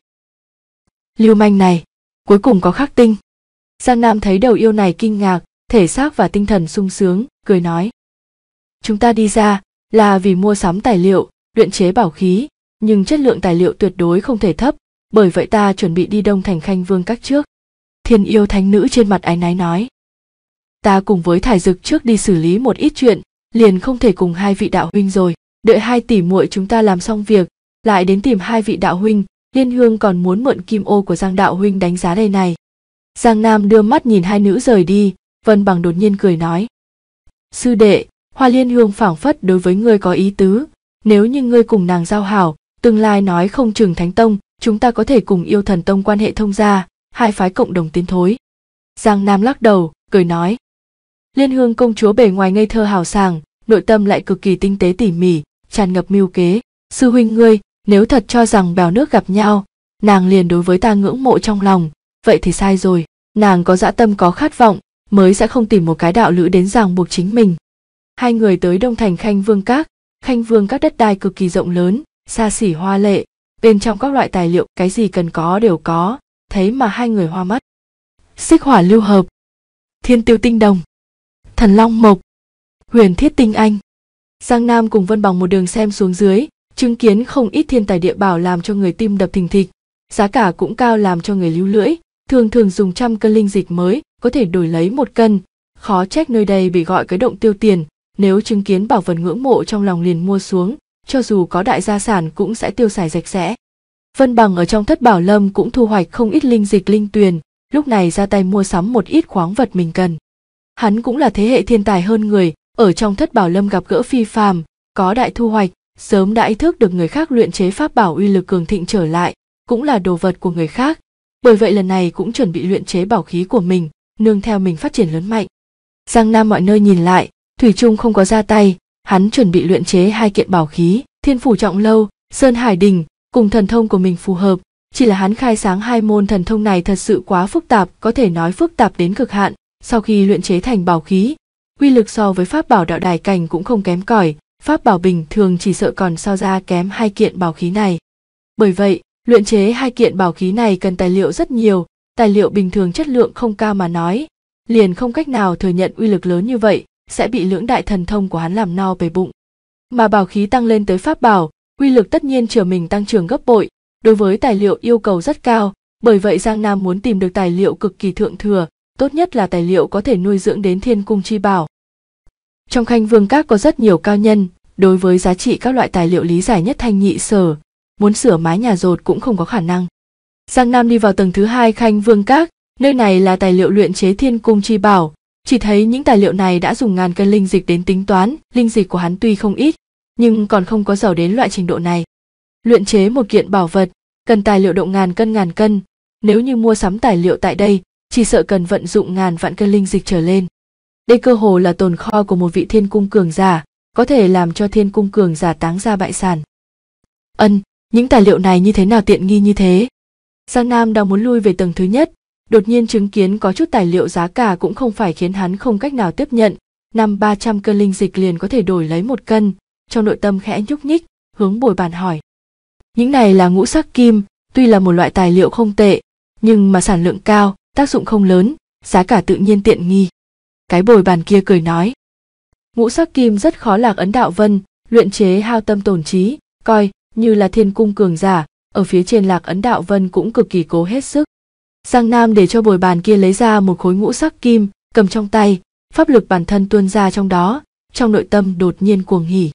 Lưu manh này, cuối cùng có khắc tinh. Giang Nam thấy đầu yêu này kinh ngạc, thể xác và tinh thần sung sướng, cười nói. Chúng ta đi ra là vì mua sắm tài liệu, luyện chế bảo khí, nhưng chất lượng tài liệu tuyệt đối không thể thấp, bởi vậy ta chuẩn bị đi Đông Thành Khanh Vương Các trước. Thiên yêu thánh nữ trên mặt áy náy nói. Ta cùng với Thải Dực trước đi xử lý một ít chuyện, liền không thể cùng hai vị đạo huynh rồi, đợi hai tỷ muội chúng ta làm xong việc, lại đến tìm hai vị đạo huynh. Liên Hương còn muốn mượn kim ô của Giang đạo huynh đánh giá đây này. Giang Nam đưa mắt nhìn hai nữ rời đi, Vân Bằng đột nhiên cười nói. Sư đệ, Hoa Liên Hương phảng phất đối với ngươi có ý tứ, nếu như ngươi cùng nàng giao hảo, tương lai nói không chừng Thánh Tông, chúng ta có thể cùng Yêu Thần Tông quan hệ thông gia, hai phái cộng đồng tiến thối. Giang Nam lắc đầu, cười nói. Liên Hương công chúa bề ngoài ngây thơ hào sảng, nội tâm lại cực kỳ tinh tế tỉ mỉ, tràn ngập mưu kế. Sư huynh ngươi, nếu thật cho rằng bèo nước gặp nhau, nàng liền đối với ta ngưỡng mộ trong lòng, vậy thì sai rồi. Nàng có dã tâm có khát vọng, mới sẽ không tìm một cái đạo lữ đến ràng buộc chính mình. Hai người tới Đông Thành Khanh Vương Các. Khanh Vương Các đất đai cực kỳ rộng lớn, xa xỉ hoa lệ, bên trong các loại tài liệu cái gì cần có đều có, thấy mà hai người hoa mắt. Xích hỏa lưu hợp, thiên tiêu tinh đồng, thần long mộc, huyền thiết tinh anh. Giang Nam cùng Vân Bằng một đường xem xuống dưới, chứng kiến không ít thiên tài địa bảo làm cho người tim đập thình thịch, giá cả cũng cao làm cho người líu lưỡi, thường thường dùng 100 cân linh dịch mới có thể đổi lấy 1 cân, khó trách nơi đây bị gọi cái động tiêu tiền. Nếu chứng kiến bảo vật ngưỡng mộ trong lòng liền mua xuống, cho dù có đại gia sản cũng sẽ tiêu xài rạch rẽ. Vân Bằng ở trong Thất Bảo Lâm cũng thu hoạch không ít linh dịch linh tuyền, lúc này ra tay mua sắm một ít khoáng vật mình cần. Hắn cũng là thế hệ thiên tài hơn người, ở trong Thất Bảo Lâm gặp gỡ phi phàm, có đại thu hoạch, sớm đã ý thức được người khác luyện chế pháp bảo uy lực cường thịnh trở lại, cũng là đồ vật của người khác. Bởi vậy lần này cũng chuẩn bị luyện chế bảo khí của mình, nương theo mình phát triển lớn mạnh. Giang Nam mọi nơi nhìn lại, thủy chung không có ra tay, hắn chuẩn bị luyện chế 2 kiện bảo khí, Thiên Phủ Trọng Lâu, Sơn Hải Đình, cùng thần thông của mình phù hợp, chỉ là hắn khai sáng 2 môn thần thông này thật sự quá phức tạp, có thể nói phức tạp đến cực hạn, sau khi luyện chế thành bảo khí, uy lực so với pháp bảo đạo đài cảnh cũng không kém cỏi, pháp bảo bình thường chỉ sợ còn so ra kém 2 kiện bảo khí này. Bởi vậy, luyện chế 2 kiện bảo khí này cần tài liệu rất nhiều, tài liệu bình thường chất lượng không cao mà nói, liền không cách nào thừa nhận uy lực lớn như vậy, sẽ bị lưỡng đại thần thông của hắn làm no bề bụng. Mà bảo khí tăng lên tới pháp bảo, uy lực tất nhiên trở mình tăng trưởng gấp bội, đối với tài liệu yêu cầu rất cao, bởi vậy Giang Nam muốn tìm được tài liệu cực kỳ thượng thừa, tốt nhất là tài liệu có thể nuôi dưỡng đến thiên cung chi bảo. Trong Khanh Vương Các có rất nhiều cao nhân, đối với giá trị các loại tài liệu lý giải nhất thanh nhị sở, muốn sửa mái nhà dột cũng không có khả năng. Giang Nam đi vào tầng thứ 2 Khanh Vương Các, nơi này là tài liệu luyện chế thiên cung chi bảo, chỉ thấy những tài liệu này đã dùng ngàn cân linh dịch đến tính toán, linh dịch của hắn tuy không ít, nhưng còn không có giàu đến loại trình độ này. Luyện chế một kiện bảo vật, cần tài liệu độ ngàn cân, nếu như mua sắm tài liệu tại đây, chỉ sợ cần vận dụng ngàn vạn cân linh dịch trở lên. Đây cơ hồ là tồn kho của một vị thiên cung cường giả, có thể làm cho thiên cung cường giả táng ra bại sản. Những tài liệu này như thế nào tiện nghi như thế? Giang Nam đang muốn lui về tầng thứ nhất, đột nhiên chứng kiến có chút tài liệu giá cả cũng không phải khiến hắn không cách nào tiếp nhận, 500-300 cân linh dịch liền có thể đổi lấy 1 cân, trong nội tâm khẽ nhúc nhích, hướng bồi bàn hỏi. Những này là ngũ sắc kim, tuy là một loại tài liệu không tệ, nhưng mà sản lượng cao, tác dụng không lớn, giá cả tự nhiên tiện nghi. Cái bồi bàn kia cười nói. Ngũ sắc kim rất khó lạc ấn đạo vân, luyện chế hao tâm tổn trí, coi như là thiên cung cường giả, ở phía trên lạc ấn đạo vân cũng cực kỳ cố hết sức. Giang Nam để cho bồi bàn kia lấy ra một khối ngũ sắc kim, cầm trong tay, pháp lực bản thân tuôn ra trong đó, trong nội tâm đột nhiên cuồng hỉ.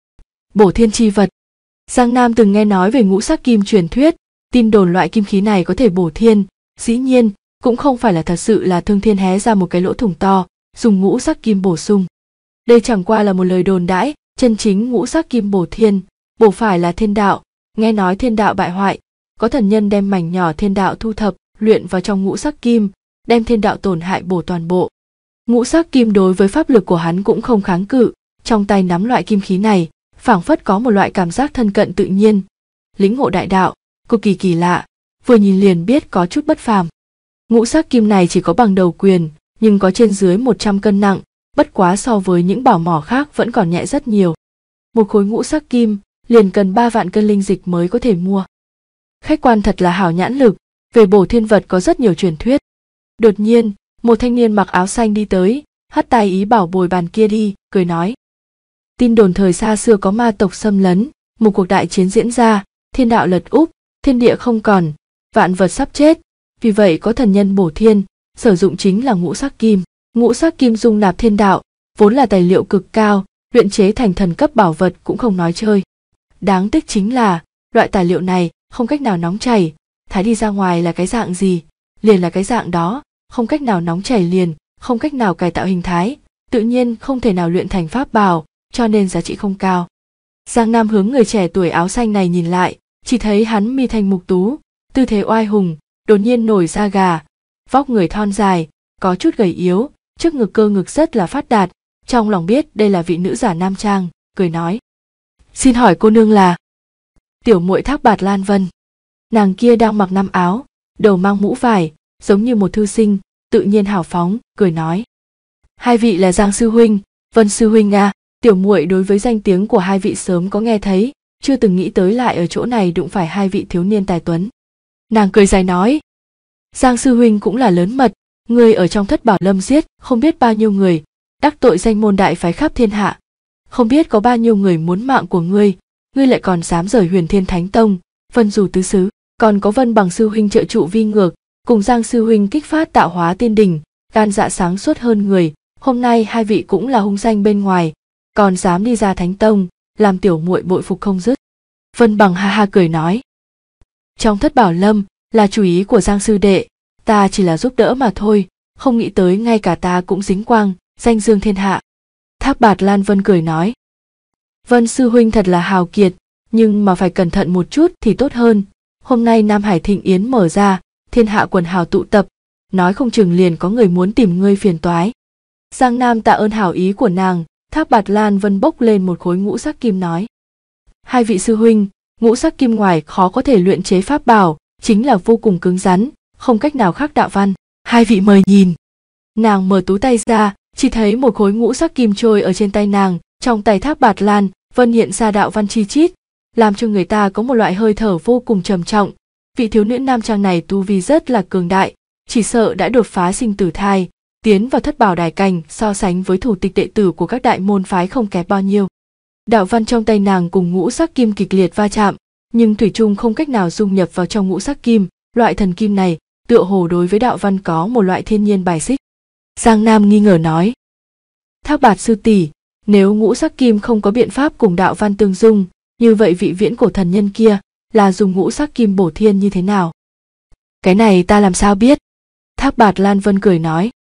Bổ thiên chi vật. Giang Nam từng nghe nói về ngũ sắc kim truyền thuyết, tin đồn loại kim khí này có thể bổ thiên, dĩ nhiên, cũng không phải là thật sự là Thương Thiên hé ra một cái lỗ thủng to, dùng ngũ sắc kim bổ sung. Đây chẳng qua là một lời đồn đãi, chân chính ngũ sắc kim bổ thiên, bổ phải là thiên đạo, nghe nói thiên đạo bại hoại, có thần nhân đem mảnh nhỏ thiên đạo thu thập, luyện vào trong ngũ sắc kim, đem thiên đạo tổn hại bổ toàn bộ. Ngũ sắc kim đối với pháp lực của hắn cũng không kháng cự, trong tay nắm loại kim khí này, phảng phất có một loại cảm giác thân cận tự nhiên, lĩnh ngộ đại đạo, cực kỳ kỳ lạ, vừa nhìn liền biết có chút bất phàm. Ngũ sắc kim này chỉ có bằng đầu quyền, nhưng có trên dưới 100 cân nặng, bất quá so với những bảo mỏ khác vẫn còn nhẹ rất nhiều. Một khối ngũ sắc kim liền cần 3 vạn cân linh dịch mới có thể mua. Khách quan thật là hảo nhãn lực, về bổ thiên vật có rất nhiều truyền thuyết. Đột nhiên, một thanh niên mặc áo xanh đi tới, hất tay ý bảo bồi bàn kia đi, cười nói. Tin đồn thời xa xưa có ma tộc xâm lấn, một cuộc đại chiến diễn ra, thiên đạo lật úp, thiên địa không còn, vạn vật sắp chết, vì vậy có thần nhân bổ thiên, sử dụng chính là ngũ sắc kim. Ngũ sắc kim dung nạp thiên đạo, vốn là tài liệu cực cao, luyện chế thành thần cấp bảo vật cũng không nói chơi. Đáng tiếc chính là, loại tài liệu này không cách nào nóng chảy, thái đi ra ngoài là cái dạng gì, liền là cái dạng đó, không cách nào nóng chảy liền, không cách nào cải tạo hình thái, tự nhiên không thể nào luyện thành pháp bảo, cho nên giá trị không cao. Giang Nam hướng người trẻ tuổi áo xanh này nhìn lại, chỉ thấy hắn mi thanh mục tú, tư thế oai hùng, đột nhiên nổi da gà, vóc người thon dài, có chút gầy yếu, trước ngực cơ ngực rất là phát đạt, trong lòng biết đây là vị nữ giả nam trang, cười nói. Xin hỏi cô nương là? Tiểu muội Thác Bạt Lan Vân. Nàng kia đang mặc nam áo, đầu mang mũ vải, giống như một thư sinh, tự nhiên hào phóng, cười nói. Hai vị là Giang sư huynh, Vân sư huynh à? Tiểu muội đối với danh tiếng của hai vị sớm có nghe thấy, chưa từng nghĩ tới lại ở chỗ này đụng phải hai vị thiếu niên tài tuấn. Nàng cười dài nói, Giang sư huynh cũng là lớn mật, ngươi ở trong Thất Bảo Lâm giết không biết bao nhiêu người, đắc tội danh môn đại phái khắp thiên hạ, không biết có bao nhiêu người muốn mạng của ngươi lại còn dám rời Huyền Thiên Thánh Tông, Vân Dù tứ xứ, còn có Vân Bằng sư huynh trợ trụ vi ngược, cùng Giang sư huynh kích phát tạo hóa tiên đỉnh, gan dạ sáng suốt hơn người, hôm nay hai vị cũng là hung danh bên ngoài, còn dám đi ra Thánh Tông, làm tiểu muội bội phục không dứt. Vân Bằng ha ha cười nói, trong Thất Bảo Lâm là chủ ý của Giang sư đệ, ta chỉ là giúp đỡ mà thôi, không nghĩ tới ngay cả ta cũng dính quang, danh dương thiên hạ. Thác Bạt Lan Vân cười nói, Vân sư huynh thật là hào kiệt, nhưng mà phải cẩn thận một chút thì tốt hơn. Hôm nay Nam Hải Thịnh Yến mở ra, thiên hạ quần hào tụ tập, nói không chừng liền có người muốn tìm ngươi phiền toái. Giang Nam tạ ơn hảo ý của nàng. Thác Bạt Lan Vân bốc lên một khối ngũ sắc kim nói, hai vị sư huynh, ngũ sắc kim ngoài khó có thể luyện chế pháp bảo, chính là vô cùng cứng rắn, không cách nào khắc đạo văn, hai vị mời nhìn. Nàng mở túi tay ra, chỉ thấy một khối ngũ sắc kim trôi ở trên tay nàng, trong tay Thác Bạt Lan Vân hiện ra đạo văn chi chít, làm cho người ta có một loại hơi thở vô cùng trầm trọng. Vị thiếu nữ nam trang này tu vi rất là cường đại, chỉ sợ đã đột phá sinh tử thai, tiến vào Thất Bảo Đài cảnh, so sánh với thủ tịch đệ tử của các đại môn phái không kém bao nhiêu. Đạo văn trong tay nàng cùng ngũ sắc kim kịch liệt va chạm, nhưng thủy chung không cách nào dung nhập vào trong ngũ sắc kim, loại thần kim này tựa hồ đối với đạo văn có một loại thiên nhiên bài xích. Giang Nam nghi ngờ nói, Thác Bạt sư tỷ, nếu ngũ sắc kim không có biện pháp cùng đạo văn tương dung, như vậy vị viễn cổ thần nhân kia là dùng ngũ sắc kim bổ thiên như thế nào? Cái này ta làm sao biết? Thác Bạt Lan Vân cười nói,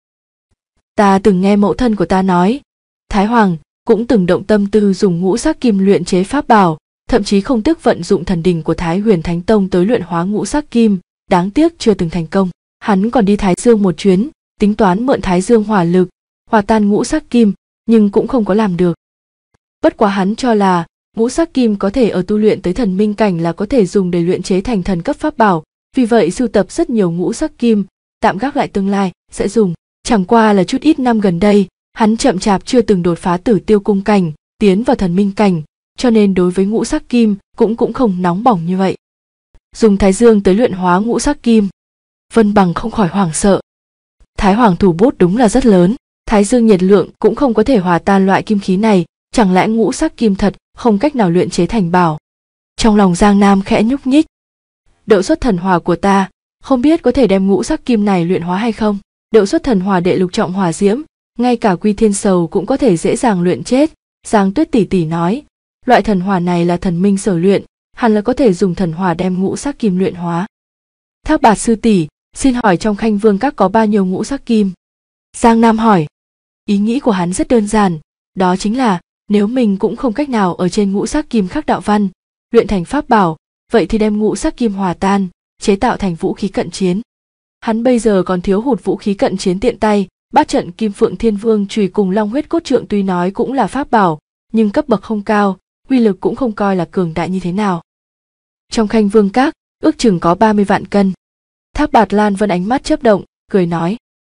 ta từng nghe mẫu thân của ta nói, Thái Hoàng cũng từng động tâm tư dùng ngũ sắc kim luyện chế pháp bảo, thậm chí không tiếc vận dụng thần đình của Thái Huyền Thánh Tông tới luyện hóa ngũ sắc kim, đáng tiếc chưa từng thành công. Hắn còn đi Thái Dương một chuyến, tính toán mượn Thái Dương hỏa lực, hòa tan ngũ sắc kim, nhưng cũng không có làm được. Bất quá hắn cho là ngũ sắc kim có thể ở tu luyện tới thần minh cảnh là có thể dùng để luyện chế thành thần cấp pháp bảo, vì vậy sưu tập rất nhiều ngũ sắc kim, tạm gác lại tương lai sẽ dùng. Chẳng qua là chút ít năm gần đây, hắn chậm chạp chưa từng đột phá Tử Tiêu cung cảnh, tiến vào thần minh cảnh, cho nên đối với ngũ sắc kim cũng không nóng bỏng như vậy. Dùng Thái Dương tới luyện hóa ngũ sắc kim. Vân Bằng không khỏi hoảng sợ. Thái Hoàng thủ bút đúng là rất lớn, Thái Dương nhiệt lượng cũng không có thể hòa tan loại kim khí này, chẳng lẽ ngũ sắc kim thật không cách nào luyện chế thành bảo? Trong lòng Giang Nam khẽ nhúc nhích. Đậu xuất thần hỏa của ta, không biết có thể đem ngũ sắc kim này luyện hóa hay không? Đậu xuất thần hỏa đệ lục trọng hỏa diễm, ngay cả Quy Thiên Sầu cũng có thể dễ dàng luyện chết. Giang Tuyết tỷ tỷ nói, loại thần hỏa này là thần minh sở luyện, hẳn là có thể dùng thần hỏa đem ngũ sắc kim luyện hóa. Thác Bạt sư tỷ, xin hỏi trong Khanh Vương các có bao nhiêu ngũ sắc kim? Giang Nam hỏi. Ý nghĩ của hắn rất đơn giản, đó chính là nếu mình cũng không cách nào ở trên ngũ sắc kim khắc đạo văn, luyện thành pháp bảo, vậy thì đem ngũ sắc kim hòa tan, chế tạo thành vũ khí cận chiến. Hắn bây giờ còn thiếu hụt vũ khí cận chiến tiện tay, bát trận Kim Phượng Thiên Vương chùy cùng Long Huyết Cốt Trượng tuy nói cũng là pháp bảo, nhưng cấp bậc không cao, uy lực cũng không coi là cường đại như thế nào. Trong Khanh Vương các, ước chừng có 30 vạn cân. Thác Bạt Lan Vân ánh mắt chớp động, cười nói: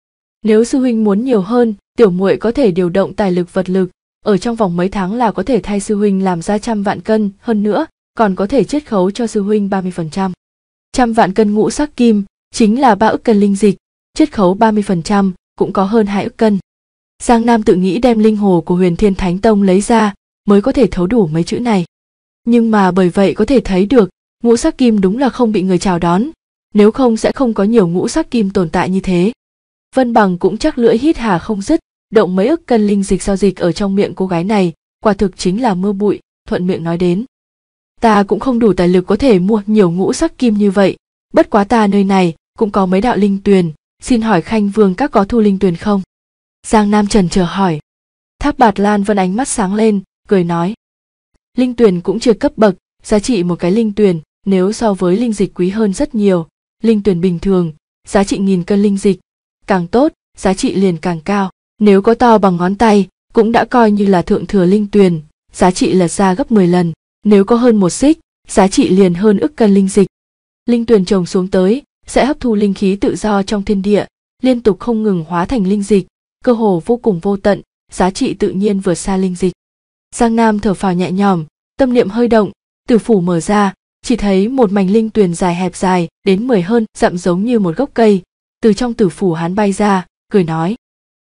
Nếu sư huynh muốn nhiều hơn, tiểu muội có thể điều động tài lực vật lực, ở trong vòng mấy tháng là có thể thay sư huynh làm ra 100 vạn cân, hơn nữa, còn có thể chiết khấu cho sư huynh 30%. 100 vạn cân ngũ sắc kim, chính là 3 ức cân linh dịch, chiết khấu 30%, cũng có hơn 2 ức cân. Giang Nam tự nghĩ đem linh hồ của Huyền Thiên Thánh Tông lấy ra, mới có thể thấu đủ mấy chữ này. Nhưng mà bởi vậy có thể thấy được, ngũ sắc kim đúng là không bị người chào đón, nếu không sẽ không có nhiều ngũ sắc kim tồn tại như thế. Vân Bằng cũng chắc lưỡi hít hà không dứt, động mấy ức cân linh dịch giao dịch ở trong miệng cô gái này, quả thực chính là mưa bụi, thuận miệng nói đến. Ta cũng không đủ tài lực có thể mua nhiều ngũ sắc kim như vậy, bất quá ta nơi này cũng có mấy đạo linh tuyền, xin hỏi Khanh Vương các có thu linh tuyền không? Giang Nam chần chờ hỏi. Thác Bạt Lan Vân ánh mắt sáng lên, cười nói: Linh tuyền cũng chưa cấp bậc, giá trị một cái linh tuyền nếu so với linh dịch quý hơn rất nhiều. Linh tuyền bình thường, giá trị 1000 cân linh dịch, càng tốt, giá trị liền càng cao. Nếu có to bằng ngón tay, cũng đã coi như là thượng thừa linh tuyền, giá trị lật ra gấp 10 lần. Nếu có hơn 1 xích, giá trị liền hơn ức cân linh dịch. Linh tuyền trồng xuống tới, sẽ hấp thu linh khí tự do trong thiên địa, liên tục không ngừng hóa thành linh dịch, cơ hồ vô cùng vô tận, giá trị tự nhiên vượt xa linh dịch. Giang Nam thở phào nhẹ nhõm, tâm niệm hơi động, tử phủ mở ra, chỉ thấy một mảnh linh tuyền dài hẹp dài đến 10 hơn dặm giống như một gốc cây, từ trong tử phủ hắn bay ra, cười nói: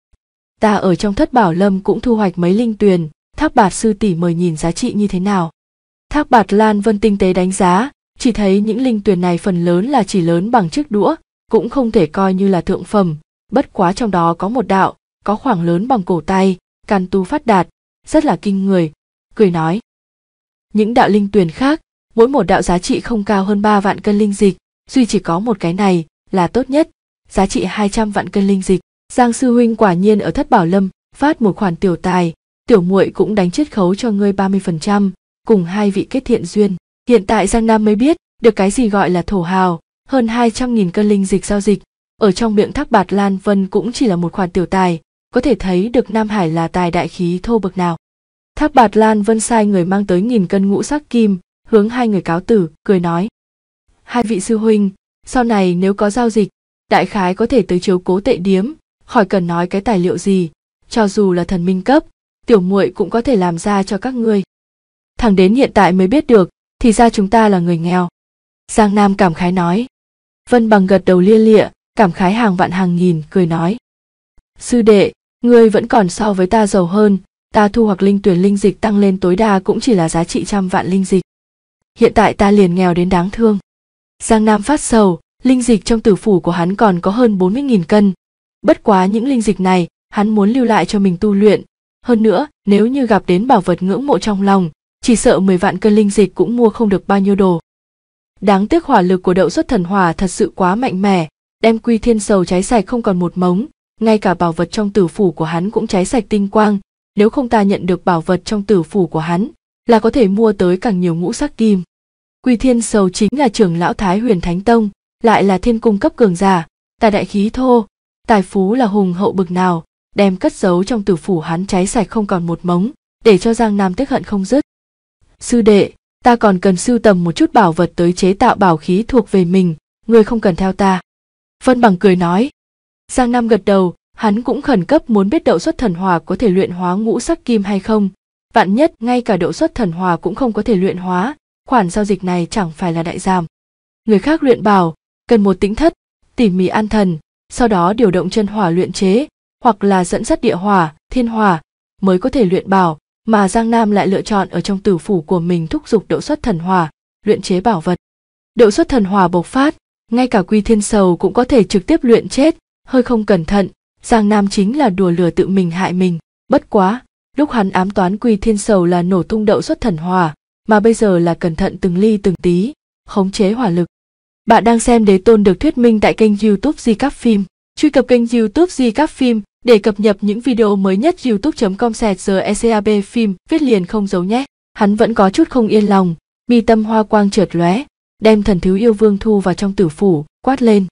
ta ở trong Thất Bảo Lâm cũng thu hoạch mấy linh tuyền, Thác Bạt sư tỷ mời nhìn giá trị như thế nào. Thác Bạt Lan Vân tinh tế đánh giá, chỉ thấy những linh tuyền này phần lớn là chỉ lớn bằng chiếc đũa, cũng không thể coi như là thượng phẩm, bất quá trong đó có một đạo, có khoảng lớn bằng cổ tay, căn tu phát đạt, rất là kinh người, cười nói: những đạo linh tuyền khác, mỗi một đạo giá trị không cao hơn 3 vạn cân linh dịch, duy chỉ có một cái này là tốt nhất, giá trị 200 vạn cân linh dịch. Giang sư huynh quả nhiên ở Thất Bảo Lâm phát một khoản tiểu tài, tiểu muội cũng đánh chiết khấu cho ngươi 30%, cùng hai vị kết thiện duyên. Hiện tại Giang Nam mới biết được cái gì gọi là thổ hào, hơn 200.000 cân linh dịch giao dịch, ở trong miệng Thác Bạt Lan Vân cũng chỉ là một khoản tiểu tài, có thể thấy được Nam Hải là tài đại khí thô bậc nào. Thác Bạt Lan Vân sai người mang tới 1000 cân ngũ sắc kim, hướng hai người cáo tử, cười nói: hai vị sư huynh, sau này nếu có giao dịch, đại khái có thể tới chiếu cố Tệ điếm, khỏi cần nói cái tài liệu gì, cho dù là thần minh cấp, tiểu muội cũng có thể làm ra cho các ngươi. Thẳng đến hiện tại mới biết được, thì ra chúng ta là người nghèo. Giang Nam cảm khái nói. Vân Bằng gật đầu lia lịa, cảm khái hàng vạn hàng nghìn, cười nói: sư đệ, ngươi vẫn còn so với ta giàu hơn, ta thu hoạch linh tuyển linh dịch tăng lên tối đa cũng chỉ là giá trị 100 vạn linh dịch. Hiện tại ta liền nghèo đến đáng thương. Giang Nam phát sầu, linh dịch trong tử phủ của hắn còn có hơn 40.000 cân. Bất quá những linh dịch này, hắn muốn lưu lại cho mình tu luyện. Hơn nữa, nếu như gặp đến bảo vật ngưỡng mộ trong lòng, chỉ sợ 10 vạn cân linh dịch cũng mua không được bao nhiêu đồ. Đáng tiếc hỏa lực của Đậu Xuất Thần Hỏa thật sự quá mạnh mẽ, đem Quy Thiên Sầu cháy sạch không còn một mống, ngay cả bảo vật trong tử phủ của hắn cũng cháy sạch tinh quang. Nếu không ta nhận được bảo vật trong tử phủ của hắn, là có thể mua tới càng nhiều ngũ sắc kim. Quy Thiên Sầu chính là trưởng lão Thái Huyền Thánh Tông, lại là thiên cung cấp cường giả, tài đại khí thô, tài phú là hùng hậu bực nào, đem cất giấu trong tử phủ hắn cháy sạch không còn một mống, để cho Giang Nam tiếc hận không dứt. Sư đệ, ta còn cần sưu tầm một chút bảo vật tới chế tạo bảo khí thuộc về mình, ngươi không cần theo ta. Vân Bằng cười nói. Giang Nam gật đầu, hắn cũng khẩn cấp muốn biết Đậu Xuất Thần Hỏa có thể luyện hóa ngũ sắc kim hay không. Vạn nhất ngay cả Đậu Xuất Thần Hỏa cũng không có thể luyện hóa, khoản giao dịch này chẳng phải là đại giảm. Người khác luyện bảo, cần một tĩnh thất, tỉ mỉ an thần, sau đó điều động chân hỏa luyện chế, hoặc là dẫn dắt địa hỏa, thiên hỏa, mới có thể luyện bảo, mà Giang Nam lại lựa chọn ở trong tử phủ của mình thúc giục Đậu Xuất Thần Hỏa, luyện chế bảo vật. Đậu Xuất Thần Hỏa bộc phát, ngay cả Quy Thiên Sầu cũng có thể trực tiếp luyện chết, hơi không cẩn thận, Giang Nam chính là đùa lừa tự mình hại mình. Bất quá, lúc hắn ám toán Quy Thiên Sầu là nổ tung Đậu Xuất Thần Hỏa, mà bây giờ là cẩn thận từng ly từng tí, khống chế hỏa lực. Bạn đang xem Đế Tôn được thuyết minh tại kênh YouTube Di Cáp Phim. Truy cập kênh YouTube Di Cáp Phim để cập nhật những video mới nhất. youtube.com/secab phim viết liền không giấu nhé. Hắn vẫn có chút không yên lòng, mi tâm hoa quang chợt lóe, đem Thần Thiếu Yêu Vương thu vào trong tử phủ, quát lên: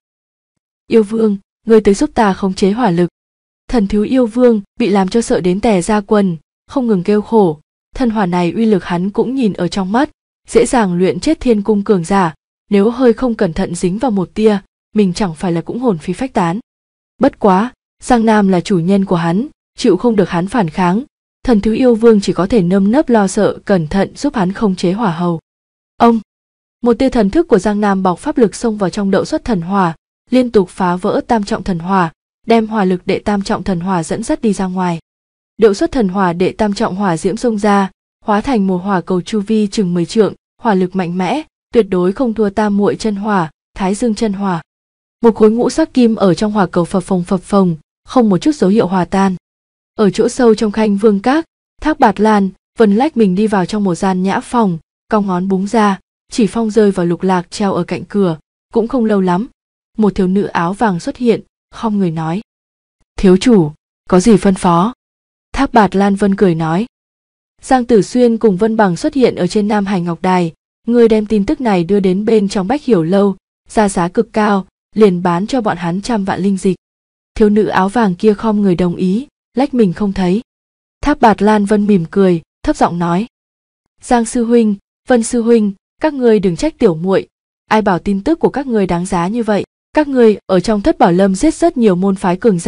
Yêu Vương, ngươi tới giúp ta khống chế hỏa lực. Thần Thiếu Yêu Vương bị làm cho sợ đến tè ra quần, không ngừng kêu khổ. Thần hỏa này uy lực hắn cũng nhìn ở trong mắt, dễ dàng luyện chết thiên cung cường giả, nếu hơi không cẩn thận dính vào một tia, mình chẳng phải là cũng hồn phi phách tán. Bất quá, Giang Nam là chủ nhân của hắn, chịu không được hắn phản kháng, Thần Thiếu Yêu Vương chỉ có thể nơm nớp lo sợ cẩn thận giúp hắn khống chế hỏa hầu. Ông, một tia thần thức của Giang Nam bọc pháp lực xông vào trong Đậu Xuất Thần Hỏa, liên tục phá vỡ tam trọng thần hỏa, đem hỏa lực đệ tam trọng thần hỏa dẫn dắt đi ra ngoài. Đậu Xuất Thần Hỏa đệ tam trọng hỏa diễm xông ra, hóa thành một hỏa cầu chu vi chừng 10 trượng, hỏa lực mạnh mẽ, tuyệt đối không thua Tam Muội chân hỏa, Thái Dương chân hỏa. Một khối ngũ sắc kim ở trong hỏa cầu phập phồng, không một chút dấu hiệu hòa tan. Ở chỗ sâu trong Khanh Vương Các, Thác Bạt Lan Vân lách mình đi vào trong một gian nhã phòng, cong ngón búng ra, chỉ phong rơi vào lục lạc treo ở cạnh cửa. Cũng không lâu lắm, một thiếu nữ áo vàng xuất hiện, khom người nói: Thiếu chủ, có gì phân phó? Thác Bạt Lan Vân cười nói: Giang Tử Xuyên cùng Vân Bằng xuất hiện ở trên Nam Hải Ngọc Đài, ngươi đem tin tức này đưa đến bên trong Bách Hiểu Lâu, ra giá cực cao, liền bán cho bọn hắn 100 vạn linh dịch. Thiếu nữ áo vàng kia khom người đồng ý, lách mình không thấy. Thác Bạt Lan Vân mỉm cười, thấp giọng nói: Giang sư huynh, Vân sư huynh, các ngươi đừng trách tiểu muội, ai bảo tin tức của các ngươi đáng giá như vậy. Các ngươi ở trong Thất Bảo Lâm giết rất nhiều môn phái cường giả,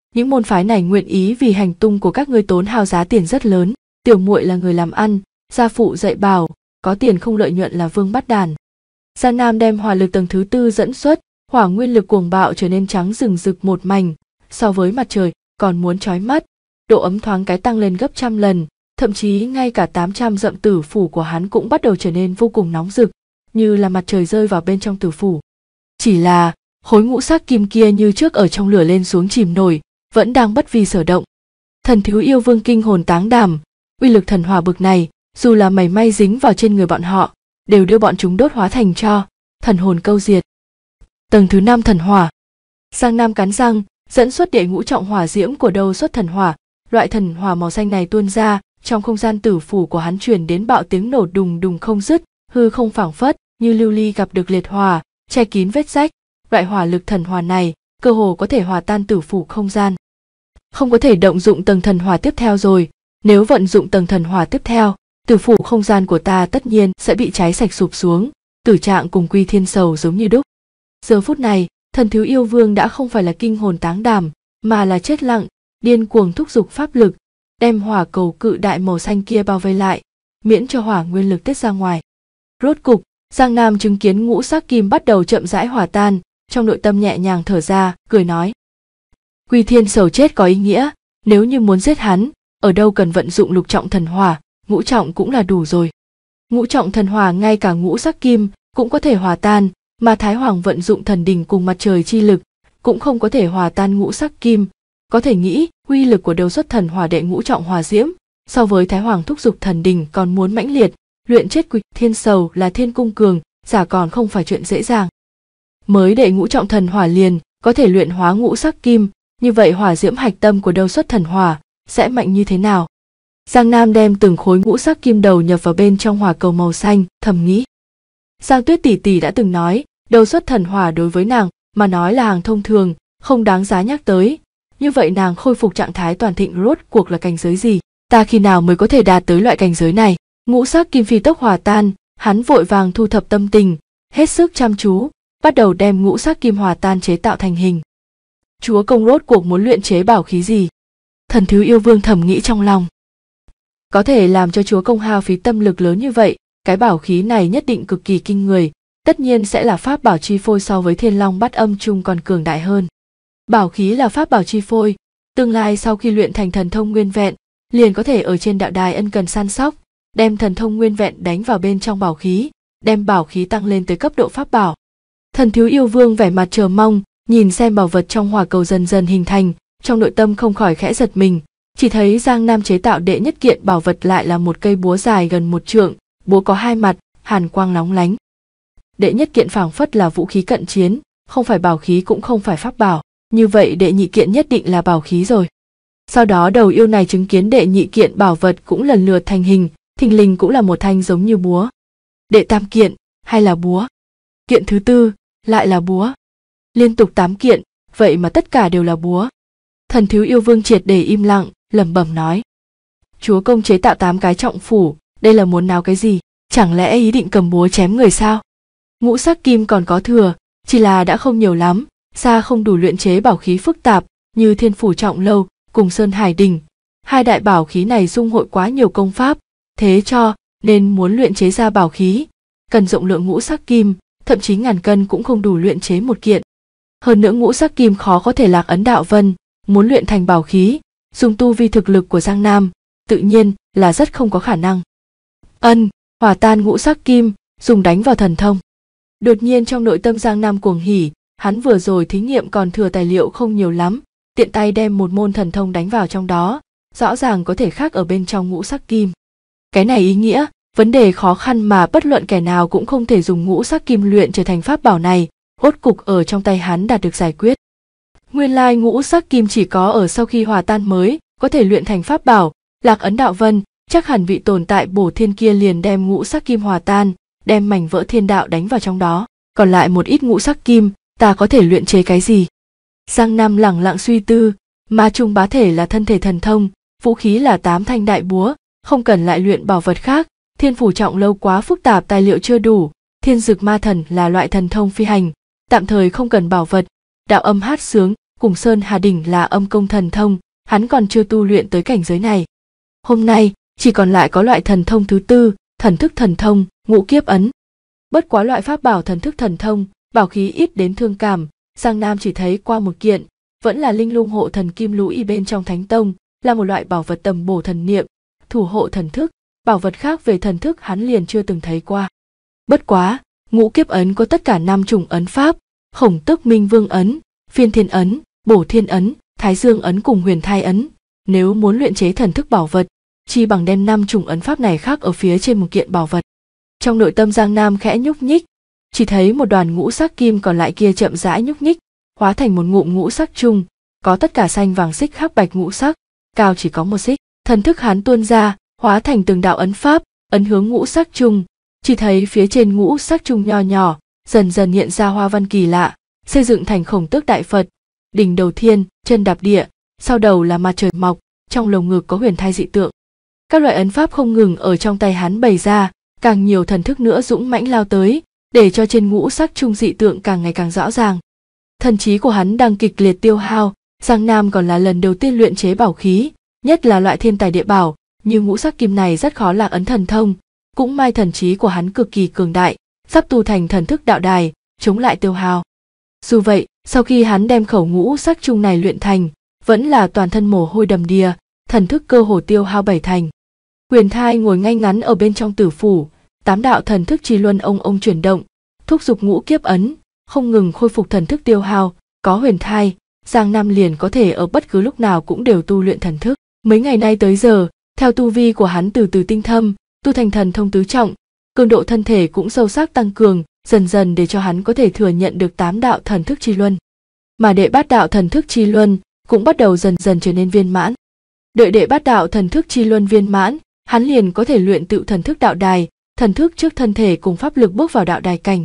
những môn phái này nguyện ý vì hành tung của các ngươi tốn hao giá tiền rất lớn. Tiểu muội là người làm ăn, gia phụ dạy bảo, có tiền không lợi nhuận là vương bắt đàn. Giang Nam đem hỏa lực tầng thứ tư dẫn xuất, hỏa nguyên lực cuồng bạo trở nên trắng rừng rực một mảnh, so với mặt trời còn muốn chói mắt, độ ấm thoáng cái tăng lên gấp trăm lần, thậm chí ngay cả 800 dặm tử phủ của hắn cũng bắt đầu trở nên vô cùng nóng rực, như là mặt trời rơi vào bên trong tử phủ. Chỉ là khối ngũ sắc kim kia như trước ở trong lửa lên xuống chìm nổi, vẫn đang bất vi sở động. Thần thiếu yêu vương kinh hồn táng đảm, uy lực thần hỏa bực này, dù là mảy may dính vào trên người bọn họ, đều đưa bọn chúng đốt hóa thành tro, thần hồn câu diệt. Tầng thứ 5 thần hỏa. Giang Nam cắn răng, dẫn xuất đệ ngũ trọng hỏa diễm của Đâu Xuất thần hỏa, loại thần hỏa màu xanh này tuôn ra, trong không gian tử phủ của hắn truyền đến bạo tiếng nổ đùng đùng không dứt, hư không phảng phất như lưu ly gặp được liệt hỏa, che kín vết rách. Loại hỏa lực thần hỏa này cơ hồ có thể hòa tan tử phủ không gian. Không có thể động dụng tầng thần hỏa tiếp theo rồi, nếu vận dụng tầng thần hỏa tiếp theo, tử phủ không gian của ta tất nhiên sẽ bị cháy sạch sụp xuống, tử trạng cùng Quy Thiên Sầu giống như đúc. Giờ phút này, thần thiếu yêu vương đã không phải là kinh hồn táng đảm, mà là chết lặng, điên cuồng thúc giục pháp lực, đem hỏa cầu cự đại màu xanh kia bao vây lại, miễn cho hỏa nguyên lực tiết ra ngoài. Rốt cục, Giang Nam chứng kiến ngũ sắc kim bắt đầu chậm rãi hòa tan, trong nội tâm nhẹ nhàng thở ra, cười nói: Quy Thiên Sầu chết có ý nghĩa, nếu như muốn giết hắn, ở đâu cần vận dụng lục trọng thần hỏa, ngũ trọng cũng là đủ rồi. Ngũ trọng thần hỏa ngay cả ngũ sắc kim cũng có thể hòa tan, mà Thái Hoàng vận dụng thần đình cùng mặt trời chi lực cũng không có thể hòa tan ngũ sắc kim. Có thể nghĩ, uy lực của Đâu Xuất thần hỏa đệ ngũ trọng hỏa diễm, so với Thái Hoàng thúc giục thần đình còn muốn mãnh liệt, luyện chết Quy Thiên Sầu là thiên cung cường, giả còn không phải chuyện dễ dàng. Mới đệ ngũ trọng thần hỏa liền có thể luyện hóa ngũ sắc kim, như vậy hỏa diễm hạch tâm của Đâu Xuất thần hỏa sẽ mạnh như thế nào? Giang Nam đem từng khối ngũ sắc kim đầu nhập vào bên trong hỏa cầu màu xanh, thầm nghĩ. Giang Tuyết tỷ tỷ đã từng nói, Đâu Xuất thần hỏa đối với nàng mà nói là hàng thông thường, không đáng giá nhắc tới. Như vậy nàng khôi phục trạng thái toàn thịnh rốt cuộc là cảnh giới gì? Ta khi nào mới có thể đạt tới loại cảnh giới này? Ngũ sắc kim phi tốc hòa tan, hắn vội vàng thu thập tâm tình, hết sức chăm chú, bắt đầu đem ngũ sắc kim hòa tan chế tạo thành hình. Chúa công rốt cuộc muốn luyện chế bảo khí gì? Thần thiếu yêu vương thầm nghĩ trong lòng. Có thể làm cho chúa công hao phí tâm lực lớn như vậy, cái bảo khí này nhất định cực kỳ kinh người, tất nhiên sẽ là pháp bảo chi phôi so với Thiên Long Bát Âm Chung còn cường đại hơn. Bảo khí là pháp bảo chi phôi, tương lai sau khi luyện thành thần thông nguyên vẹn, liền có thể ở trên đạo đài ân cần săn sóc, đem thần thông nguyên vẹn đánh vào bên trong bảo khí, đem bảo khí tăng lên tới cấp độ pháp bảo. Thần thiếu yêu vương vẻ mặt chờ mong, nhìn xem bảo vật trong hỏa cầu dần dần hình thành, trong nội tâm không khỏi khẽ giật mình, chỉ thấy Giang Nam chế tạo đệ nhất kiện bảo vật lại là một cây búa dài gần 1 trượng, búa có 2 mặt, hàn quang lóng lánh. Đệ nhất kiện phảng phất là vũ khí cận chiến, không phải bảo khí cũng không phải pháp bảo, như vậy đệ nhị kiện nhất định là bảo khí rồi. Sau đó đầu yêu này chứng kiến đệ nhị kiện bảo vật cũng lần lượt thành hình, thình lình cũng là một thanh giống như búa. Đệ tam kiện, hay là búa. Kiện thứ tư, lại là búa. Liên tục 8 kiện, vậy mà tất cả đều là búa. Thần thiếu yêu vương triệt để im lặng, lẩm bẩm nói. Chúa công chế tạo 8 cái trọng phủ, đây là muốn nào cái gì? Chẳng lẽ ý định cầm búa chém người sao? Ngũ sắc kim còn có thừa, chỉ là đã không nhiều lắm, xa không đủ luyện chế bảo khí phức tạp như Thiên Phủ Trọng Lâu cùng Sơn Hải Đình. Hai đại bảo khí này dung hội quá nhiều công pháp, thế cho nên muốn luyện chế ra bảo khí, cần rộng lượng ngũ sắc kim, thậm chí ngàn cân cũng không đủ luyện chế một kiện. Hơn nữa ngũ sắc kim khó có thể lạc ấn đạo vân, muốn luyện thành bảo khí, dùng tu vi thực lực của Giang Nam, tự nhiên là rất không có khả năng. Hòa tan ngũ sắc kim, dùng đánh vào thần thông. Đột nhiên trong nội tâm Giang Nam cuồng hỉ, hắn vừa rồi thí nghiệm còn thừa tài liệu không nhiều lắm, tiện tay đem một môn thần thông đánh vào trong đó, rõ ràng có thể khắc ở bên trong ngũ sắc kim. Cái này ý nghĩa, vấn đề khó khăn mà bất luận kẻ nào cũng không thể dùng ngũ sắc kim luyện trở thành pháp bảo này, rốt cục ở trong tay hắn đạt được giải quyết. Nguyên lai ngũ sắc kim chỉ có ở sau khi hòa tan mới có thể luyện thành pháp bảo, lạc ấn đạo vân, chắc hẳn vị tồn tại bổ thiên kia liền đem ngũ sắc kim hòa tan, đem mảnh vỡ thiên đạo đánh vào trong đó, còn lại một ít ngũ sắc kim, ta có thể luyện chế cái gì? Giang Nam lẳng lặng suy tư, ma trung bá thể là thân thể thần thông, vũ khí là 8 thanh đại búa, không cần lại luyện bảo vật khác, Thiên Phủ Trọng Lâu quá phức tạp tài liệu chưa đủ, Thiên Dực Ma Thần là loại thần thông phi hành, tạm thời không cần bảo vật, đạo âm hát sướng cùng Sơn Hà Đỉnh là âm công thần thông, hắn còn chưa tu luyện tới cảnh giới này. Hôm nay, chỉ còn lại có loại thần thông thứ tư, thần thức thần thông, Ngũ Kiếp Ấn. Bất quá loại pháp bảo thần thức thần thông, bảo khí ít đến thương cảm, Giang Nam chỉ thấy qua một kiện, vẫn là linh lung hộ thần kim lũy bên trong Thánh Tông, là một loại bảo vật tầm bổ thần niệm, thủ hộ thần thức, bảo vật khác về thần thức hắn liền chưa từng thấy qua. Bất quá, Ngũ Kiếp Ấn có tất cả 5 chủng ấn pháp, Khổng Tức Minh Vương Ấn, Phiên Thiên Ấn, Bổ Thiên Ấn, Thái Dương Ấn cùng Huyền Thai Ấn. Nếu muốn luyện chế thần thức bảo vật, chi bằng đem 5 chủng ấn pháp này khác ở phía trên một kiện bảo vật. Trong nội tâm Giang Nam khẽ nhúc nhích, chỉ thấy một đoàn ngũ sắc kim còn lại kia chậm rãi nhúc nhích, hóa thành một ngụm ngũ sắc chung, có tất cả xanh vàng xích hắc bạch ngũ sắc, cao chỉ có 1 xích. Thần thức hắn tuôn ra, hóa thành từng đạo ấn pháp, ấn hướng ngũ sắc chung, chỉ thấy phía trên ngũ sắc chung nho nhỏ, dần dần hiện ra hoa văn kỳ lạ, xây dựng thành Khổng Tước Đại Phật, đỉnh đầu thiên, chân đạp địa, sau đầu là mặt trời mọc, trong lồng ngực có huyền thai dị tượng. Các loại ấn pháp không ngừng ở trong tay hắn bày ra, càng nhiều thần thức nữa dũng mãnh lao tới, để cho trên ngũ sắc chung dị tượng càng ngày càng rõ ràng. Thần trí của hắn đang kịch liệt tiêu hao, Giang Nam còn là lần đầu tiên luyện chế bảo khí, nhất là loại thiên tài địa bảo, như ngũ sắc kim này rất khó lạc ấn thần thông, cũng may thần trí của hắn cực kỳ cường đại, sắp tu thành thần thức đạo đài, chống lại tiêu hao. Dù vậy, sau khi hắn đem khẩu ngũ sắc chung này luyện thành, vẫn là toàn thân mồ hôi đầm đìa, thần thức cơ hồ tiêu hao 7 thành. Huyền Thai ngồi ngay ngắn ở bên trong tử phủ, 8 đạo thần thức chi luân ông chuyển động, thúc giục Ngũ Kiếp Ấn, không ngừng khôi phục thần thức tiêu hao. Có Huyền Thai, Giang Nam liền có thể ở bất cứ lúc nào cũng đều tu luyện thần thức. Mấy ngày nay tới giờ, theo tu vi của hắn từ từ tinh thâm, tu thành thần thông tứ trọng, cường độ thân thể cũng sâu sắc tăng cường, dần dần để cho hắn có thể thừa nhận được 8 đạo thần thức chi luân. Mà đệ bát đạo thần thức chi luân cũng bắt đầu dần dần trở nên viên mãn. Đợi đệ bát đạo thần thức chi luân viên mãn, hắn liền có thể luyện tựu thần thức đạo đài, thần thức trước thân thể cùng pháp lực bước vào đạo đài cảnh.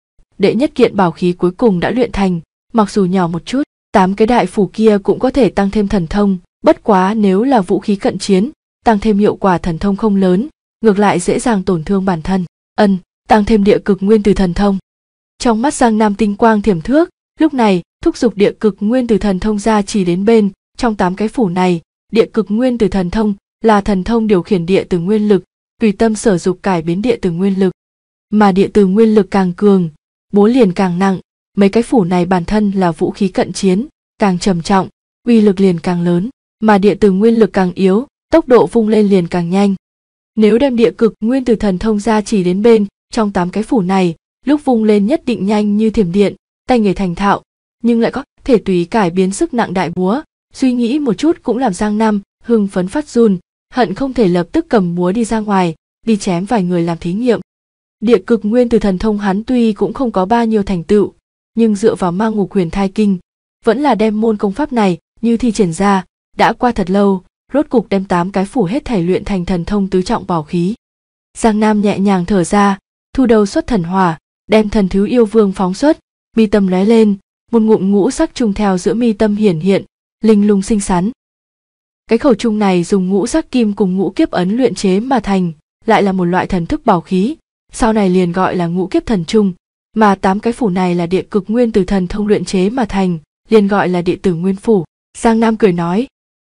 Đệ nhất kiện bảo khí cuối cùng đã luyện thành, mặc dù nhỏ một chút, 8 cái đại phủ kia cũng có thể tăng thêm thần thông, bất quá nếu là vũ khí cận chiến, tăng thêm hiệu quả thần thông không lớn, ngược lại dễ dàng tổn thương bản thân. Tăng thêm địa cực nguyên từ thần thông. Trong mắt Giang Nam tinh quang thiểm thước, lúc này thúc giục địa cực nguyên từ thần thông ra chỉ đến bên, trong 8 cái phủ này, địa cực nguyên từ thần thông là thần thông điều khiển địa từ nguyên lực, tùy tâm sở dục cải biến địa từ nguyên lực. Mà địa từ nguyên lực càng cường, bố liền càng nặng, mấy cái phủ này bản thân là vũ khí cận chiến, càng trầm trọng, uy lực liền càng lớn, mà địa từ nguyên lực càng yếu, tốc độ vung lên liền càng nhanh. Nếu đem địa cực nguyên từ thần thông ra chỉ đến bên, trong 8 cái phủ này, lúc vung lên nhất định nhanh như thiểm điện, tay nghề thành thạo, nhưng lại có thể tùy cải biến sức nặng đại búa. Suy nghĩ một chút cũng làm Giang Nam hưng phấn phát run, hận không thể lập tức cầm búa đi ra ngoài, đi chém vài người làm thí nghiệm. Địa cực nguyên từ thần thông hắn tuy cũng không có bao nhiêu thành tựu, nhưng dựa vào Ma Ngục Huyền Thai Kinh, vẫn là đem môn công pháp này như thi triển ra, đã qua thật lâu, rốt cục đem 8 cái phủ hết thảy luyện thành thần thông tứ trọng bảo khí. Giang Nam nhẹ nhàng thở ra, thu đầu xuất thần hỏa, đem thần thứ yêu vương phóng xuất, mi tâm lóe lên, một ngụm ngũ sắc trùng theo giữa mi tâm hiển hiện, linh lung xinh xắn. Cái khẩu trung này dùng ngũ sắc kim cùng ngũ kiếp ấn luyện chế mà thành, lại là một loại thần thức bảo khí, sau này liền gọi là ngũ kiếp thần trung, mà 8 cái phủ này là địa cực nguyên từ thần thông luyện chế mà thành, liền gọi là địa tử nguyên phủ. Giang Nam cười nói,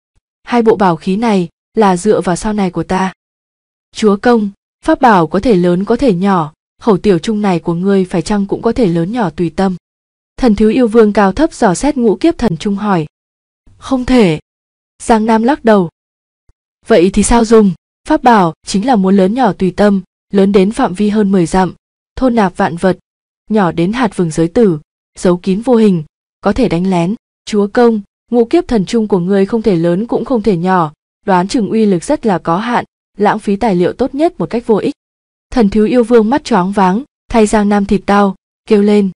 2 bộ bảo khí này là dựa vào sau này của ta. Chúa công, pháp bảo có thể lớn có thể nhỏ, khẩu tiểu trung này của ngươi phải chăng cũng có thể lớn nhỏ tùy tâm. Thần thứ yêu vương cao thấp dò xét ngũ kiếp thần trung hỏi. Không thể. Giang Nam lắc đầu. Vậy thì sao dùng? Pháp bảo chính là muốn lớn nhỏ tùy tâm, lớn đến phạm vi hơn 10 dặm, thôn nạp vạn vật, nhỏ đến hạt vừng giới tử, giấu kín vô hình, có thể đánh lén. Chúa công, ngũ kiếp thần trung của ngươi không thể lớn cũng không thể nhỏ, đoán chừng uy lực rất là có hạn, lãng phí tài liệu tốt nhất một cách vô ích. Thần thiếu yêu vương mắt choáng váng, thay Giang Nam thịt đau, kêu lên.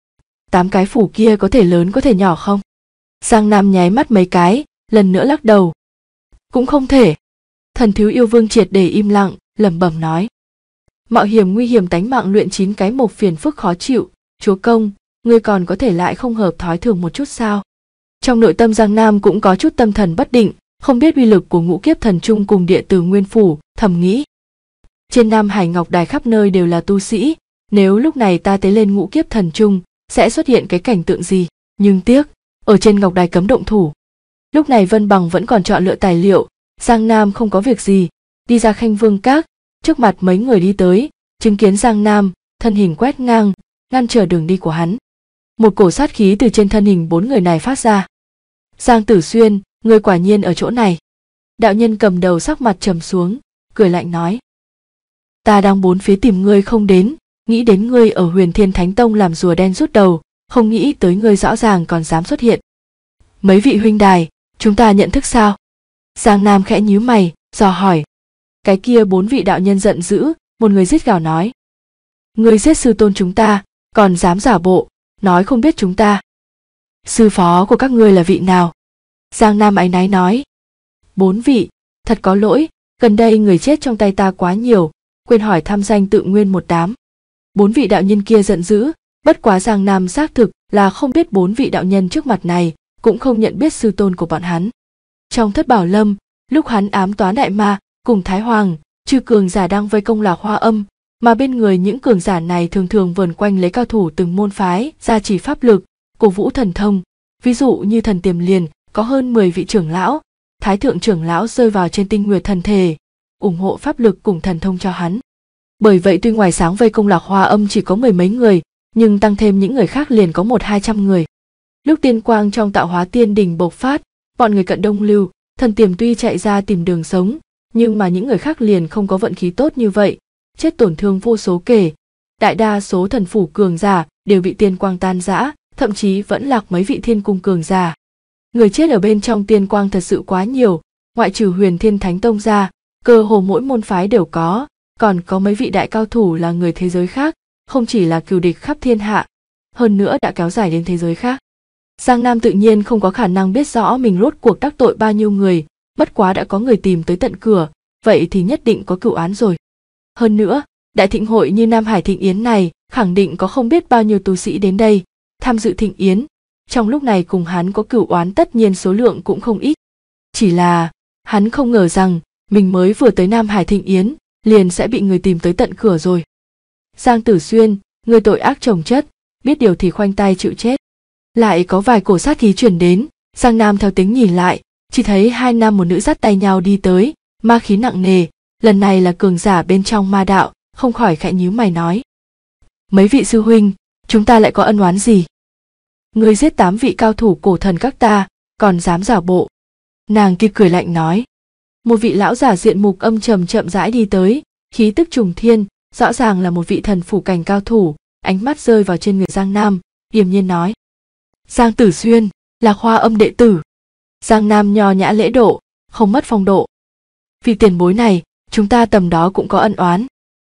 8 cái phủ kia có thể lớn có thể nhỏ không? Giang Nam nháy mắt mấy cái, lần nữa lắc đầu. Cũng không thể. Thần thiếu yêu vương triệt để im lặng, lẩm bẩm nói. Mạo hiểm nguy hiểm tánh mạng luyện 9 cái một phiền phức khó chịu, chúa công, ngươi còn có thể lại không hợp thói thường một chút sao? Trong nội tâm Giang Nam cũng có chút tâm thần bất định, không biết uy lực của ngũ kiếp thần trung cùng địa từ nguyên phủ, thầm nghĩ. Trên Nam Hải Ngọc Đài khắp nơi đều là tu sĩ, nếu lúc này ta tế lên ngũ kiếp thần trung, sẽ xuất hiện cái cảnh tượng gì? Nhưng tiếc, ở trên ngọc đài cấm động thủ. Lúc này Vân Bằng vẫn còn chọn lựa tài liệu, Giang Nam không có việc gì, đi ra Khanh Vương Các, trước mặt mấy người đi tới, chứng kiến Giang Nam, thân hình quét ngang, ngăn trở đường đi của hắn. Một cổ sát khí từ trên thân hình 4 người này phát ra. Giang Tử Xuyên, ngươi quả nhiên ở chỗ này. Đạo nhân cầm đầu sắc mặt trầm xuống, cười lạnh nói. Ta đang bốn phía tìm ngươi không đến, nghĩ đến ngươi ở Huyền Thiên Thánh Tông làm rùa đen rút đầu, không nghĩ tới ngươi rõ ràng còn dám xuất hiện. Mấy vị huynh đài, chúng ta nhận thức sao? Giang Nam khẽ nhíu mày, dò hỏi. Cái kia 4 vị đạo nhân giận dữ, một người rít gào nói. Ngươi giết sư tôn chúng ta, còn dám giả bộ, nói không biết chúng ta. Sư phó của các ngươi là vị nào? Giang Nam áy náy nói. 4 vị, thật có lỗi, gần đây người chết trong tay ta quá nhiều, quên hỏi thăm danh tự nguyên một đám. 4 vị đạo nhân kia giận dữ, bất quá Giang Nam xác thực là không biết 4 vị đạo nhân trước mặt này, cũng không nhận biết sư tôn của bọn hắn. Trong Thất Bảo Lâm, lúc hắn ám toán đại ma cùng Thái Hoàng, chư cường giả đang vây công Lạc Hoa Âm, mà bên người những cường giả này thường thường vờn quanh lấy cao thủ từng môn phái, gia trì pháp lực, cổ vũ thần thông. Ví dụ như Thần Tiềm Liền có hơn 10 vị trưởng lão, Thái thượng trưởng lão rơi vào trên Tinh Nguyệt thần thể, ủng hộ pháp lực cùng thần thông cho hắn. Bởi vậy tuy ngoài sáng vây công Lạc Hoa Âm chỉ có 10 mấy người, nhưng tăng thêm những người khác liền có 100-200 người. Lúc tiên quang trong Tạo Hóa Tiên Đỉnh bộc phát, bọn người Cận Đông Lưu, Thần Tiềm tuy chạy ra tìm đường sống, nhưng mà những người khác liền không có vận khí tốt như vậy, chết tổn thương vô số kể. Đại đa số thần phủ cường giả đều bị tiên quang tan rã, thậm chí vẫn lạc mấy vị thiên cung cường giả. Người chết ở bên trong tiên quang thật sự quá nhiều, ngoại trừ Huyền Thiên Thánh Tông ra, cơ hồ mỗi môn phái đều có, còn có mấy vị đại cao thủ là người thế giới khác, không chỉ là cừu địch khắp thiên hạ, hơn nữa đã kéo dài đến thế giới khác. Giang Nam tự nhiên không có khả năng biết rõ mình rốt cuộc đắc tội bao nhiêu người, bất quá đã có người tìm tới tận cửa, vậy thì nhất định có cửu án rồi. Hơn nữa, đại thịnh hội như Nam Hải Thịnh Yến này, khẳng định có không biết bao nhiêu tu sĩ đến đây, tham dự thịnh yến. Trong lúc này cùng hắn có cửu oán tất nhiên số lượng cũng không ít. Chỉ là, hắn không ngờ rằng, mình mới vừa tới Nam Hải Thịnh Yến, liền sẽ bị người tìm tới tận cửa rồi. Giang Tử Xuyên, người tội ác chồng chất, biết điều thì khoanh tay chịu chết. Lại có vài cổ sát khí truyền đến, Giang Nam theo tiếng nhìn lại, chỉ thấy 2 nam một nữ dắt tay nhau đi tới, ma khí nặng nề, lần này là cường giả bên trong ma đạo, không khỏi khẽ nhíu mày nói. Mấy vị sư huynh, chúng ta lại có ân oán gì? Ngươi giết 8 vị cao thủ cổ thần các ta, còn dám giả bộ. Nàng kia cười lạnh nói. Một vị lão giả diện mục âm trầm chậm rãi đi tới, khí tức trùng thiên, rõ ràng là một vị thần phủ cảnh cao thủ, ánh mắt rơi vào trên người Giang Nam, điềm nhiên nói. Giang Tử Xuyên, Lạc Hoa Âm đệ tử. Giang Nam nho nhã lễ độ, không mất phong độ. Vị tiền bối này, chúng ta tầm đó cũng có ân oán.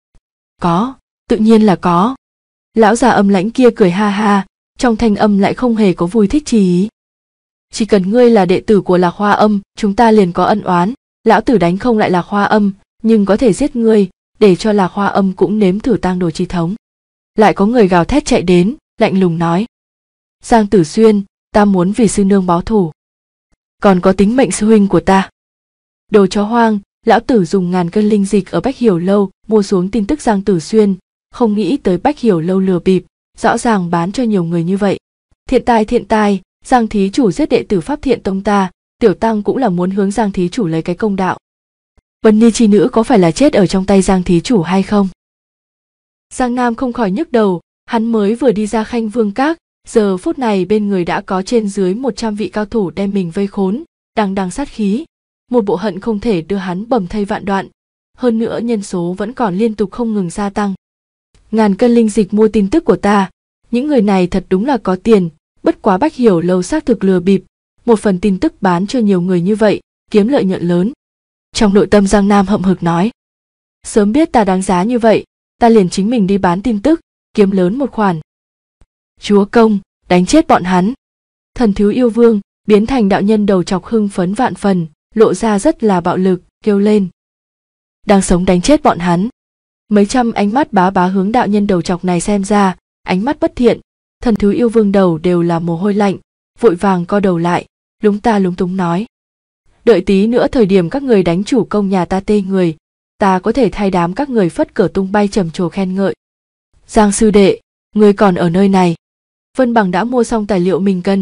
Có, tự nhiên là có. Lão già âm lãnh kia cười ha ha, trong thanh âm lại không hề có vui thích chi ý. Chỉ cần ngươi là đệ tử của Lạc Hoa Âm, chúng ta liền có ân oán. Lão tử đánh không lại Lạc Hoa Âm, nhưng có thể giết ngươi, để cho Lạc Hoa Âm cũng nếm thử tang đồ chi thống. Lại có người gào thét chạy đến, lạnh lùng nói. Giang Tử Xuyên, ta muốn vì sư nương báo thù. Còn có tính mệnh sư huynh của ta. Đồ chó hoang, lão tử dùng 1000 cân linh dịch ở Bách Hiểu Lâu mua xuống tin tức Giang Tử Xuyên, không nghĩ tới Bách Hiểu Lâu lừa bịp, rõ ràng bán cho nhiều người như vậy. Thiện tai, Giang thí chủ giết đệ tử Pháp Thiện Tông ta, tiểu tăng cũng là muốn hướng Giang thí chủ lấy cái công đạo. Vân Ni chi nữ có phải là chết ở trong tay Giang thí chủ hay không? Giang Nam không khỏi nhức đầu, hắn mới vừa đi ra Khanh Vương Các, giờ phút này bên người đã có trên dưới 100 vị cao thủ đem mình vây khốn, đằng đằng sát khí, một bộ hận không thể đưa hắn bầm thây vạn đoạn, hơn nữa nhân số vẫn còn liên tục không ngừng gia tăng. 1000 cân linh dịch mua tin tức của ta, những người này thật đúng là có tiền, bất quá Bách Hiểu Lâu xác thực lừa bịp, một phần tin tức bán cho nhiều người như vậy, kiếm lợi nhuận lớn. Trong nội tâm Giang Nam hậm hực nói, sớm biết ta đáng giá như vậy, ta liền chính mình đi bán tin tức, kiếm lớn một khoản. Chúa công, đánh chết bọn hắn. Thần Thiếu Yêu Vương biến thành đạo nhân đầu chọc hưng phấn vạn phần, lộ ra rất là bạo lực, kêu lên. Đang sống đánh chết bọn hắn. Mấy trăm ánh mắt bá bá hướng đạo nhân đầu chọc này xem ra, ánh mắt bất thiện. Thần Thiếu Yêu Vương đầu đều là mồ hôi lạnh, vội vàng co đầu lại, lúng ta lúng túng nói. Đợi tí nữa thời điểm các người đánh chủ công nhà ta tê người, ta có thể thay đám các người phất cờ tung bay trầm trồ khen ngợi. Giang sư đệ, ngươi còn ở nơi này. Vân Bằng đã mua xong tài liệu mình cần,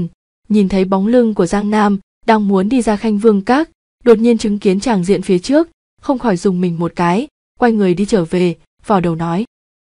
nhìn thấy bóng lưng của Giang Nam đang muốn đi ra Khanh Vương Các, đột nhiên chứng kiến tràng diện phía trước, không khỏi rùng mình một cái, quay người đi trở về, vò đầu nói: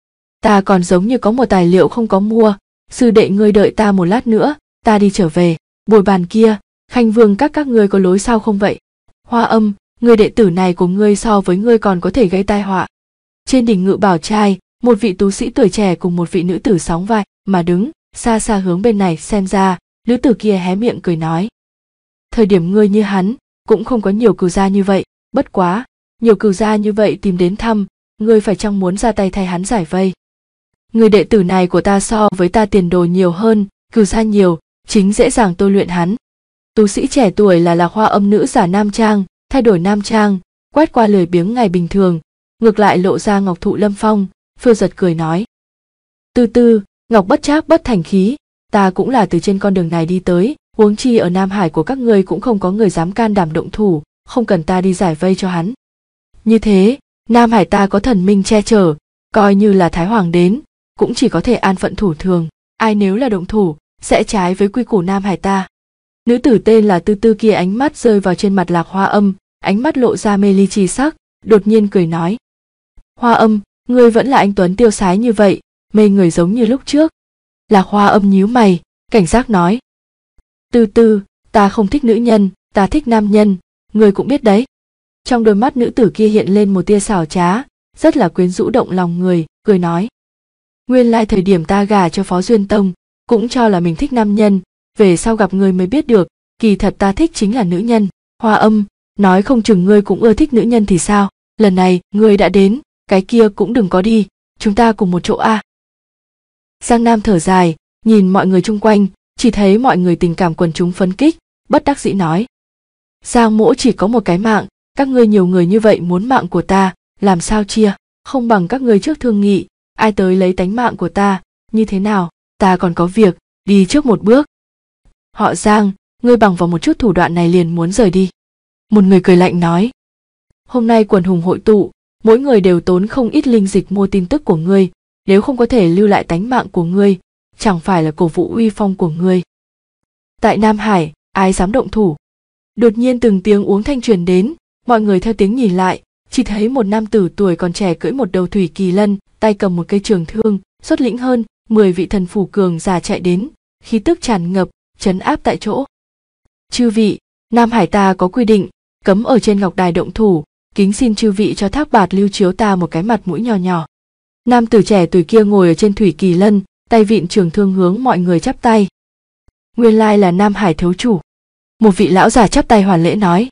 ta còn giống như có một tài liệu không có mua, sư đệ ngươi đợi ta một lát nữa, ta đi trở về. Bồi bàn kia, Khanh Vương các ngươi có lối sao không vậy? Hoa Âm, người đệ tử này của ngươi so với ngươi còn có thể gây tai họa. Trên đỉnh Ngự Bảo Trai, một vị tú sĩ tuổi trẻ cùng một vị nữ tử sóng vai mà đứng, xa xa hướng bên này xem ra, nữ tử kia hé miệng cười nói: thời điểm ngươi như hắn, cũng không có nhiều cừu gia như vậy, bất quá, nhiều cừu gia như vậy tìm đến thăm, ngươi phải chăng muốn ra tay thay hắn giải vây? Người đệ tử này của ta so với ta tiền đồ nhiều hơn, cừu gia nhiều, chính dễ dàng tôi luyện hắn. Tú sĩ trẻ tuổi là Hoa Âm nữ giả nam trang, thay đổi nam trang, quét qua lười biếng ngày bình thường, ngược lại lộ ra ngọc thụ lâm phong, phiêu giật cười nói: từ từ, ngọc bất trác bất thành khí, ta cũng là từ trên con đường này đi tới, huống chi ở Nam Hải của các ngươi cũng không có người dám can đảm động thủ, không cần ta đi giải vây cho hắn. Như thế, Nam Hải ta có thần minh che chở, coi như là Thái Hoàng đến, cũng chỉ có thể an phận thủ thường, ai nếu là động thủ, sẽ trái với quy củ Nam Hải ta. Nữ tử tên là Tư Tư kia ánh mắt rơi vào trên mặt Lạc Hoa Âm, ánh mắt lộ ra mê ly chi sắc, đột nhiên cười nói: Hoa Âm, ngươi vẫn là anh tuấn tiêu sái như vậy, mê người giống như lúc trước. Lạc Hoa Âm nhíu mày, cảnh giác nói: Tư Tư, ta không thích nữ nhân, ta thích nam nhân, ngươi cũng biết đấy. Trong đôi mắt nữ tử kia hiện lên một tia xảo trá, rất là quyến rũ động lòng người, cười nói: nguyên lai thời điểm ta gả cho Phó Duyên Tông, cũng cho là mình thích nam nhân, về sau gặp ngươi mới biết được, kỳ thật ta thích chính là nữ nhân. Hoa Âm, nói không chừng ngươi cũng ưa thích nữ nhân thì sao, lần này ngươi đã đến, cái kia cũng đừng có đi, chúng ta cùng một chỗ a. Giang Nam thở dài, nhìn mọi người chung quanh, chỉ thấy mọi người tình cảm quần chúng phấn kích, bất đắc dĩ nói: Giang mỗ chỉ có một cái mạng, các ngươi nhiều người như vậy muốn mạng của ta, làm sao chia, không bằng các ngươi trước thương nghị, ai tới lấy tánh mạng của ta, như thế nào, ta còn có việc, đi trước một bước. Họ Giang, ngươi bằng vào một chút thủ đoạn này liền muốn rời đi. Một người cười lạnh nói: hôm nay quần hùng hội tụ, mỗi người đều tốn không ít linh dịch mua tin tức của ngươi, nếu không có thể lưu lại tánh mạng của ngươi, chẳng phải là cổ vũ uy phong của ngươi. Tại Nam Hải, ai dám động thủ? Đột nhiên từng tiếng uống thanh truyền đến, mọi người theo tiếng nhìn lại, chỉ thấy một nam tử tuổi còn trẻ cưỡi một đầu thủy kỳ lân, tay cầm một cây trường thương, xuất lĩnh hơn 10 vị thần phủ cường giả chạy đến, khí tức tràn ngập, trấn áp tại chỗ. Chư vị, Nam Hải ta có quy định, cấm ở trên ngọc đài động thủ, kính xin chư vị cho Thác Bạt Lưu Chiếu ta một cái mặt mũi nhỏ nhỏ. Nam tử trẻ tuổi kia ngồi ở trên thủy kỳ lân, tay vịn trường thương hướng mọi người chắp tay. Nguyên lai là Nam Hải thiếu chủ. Một vị lão già chắp tay hoàn lễ nói: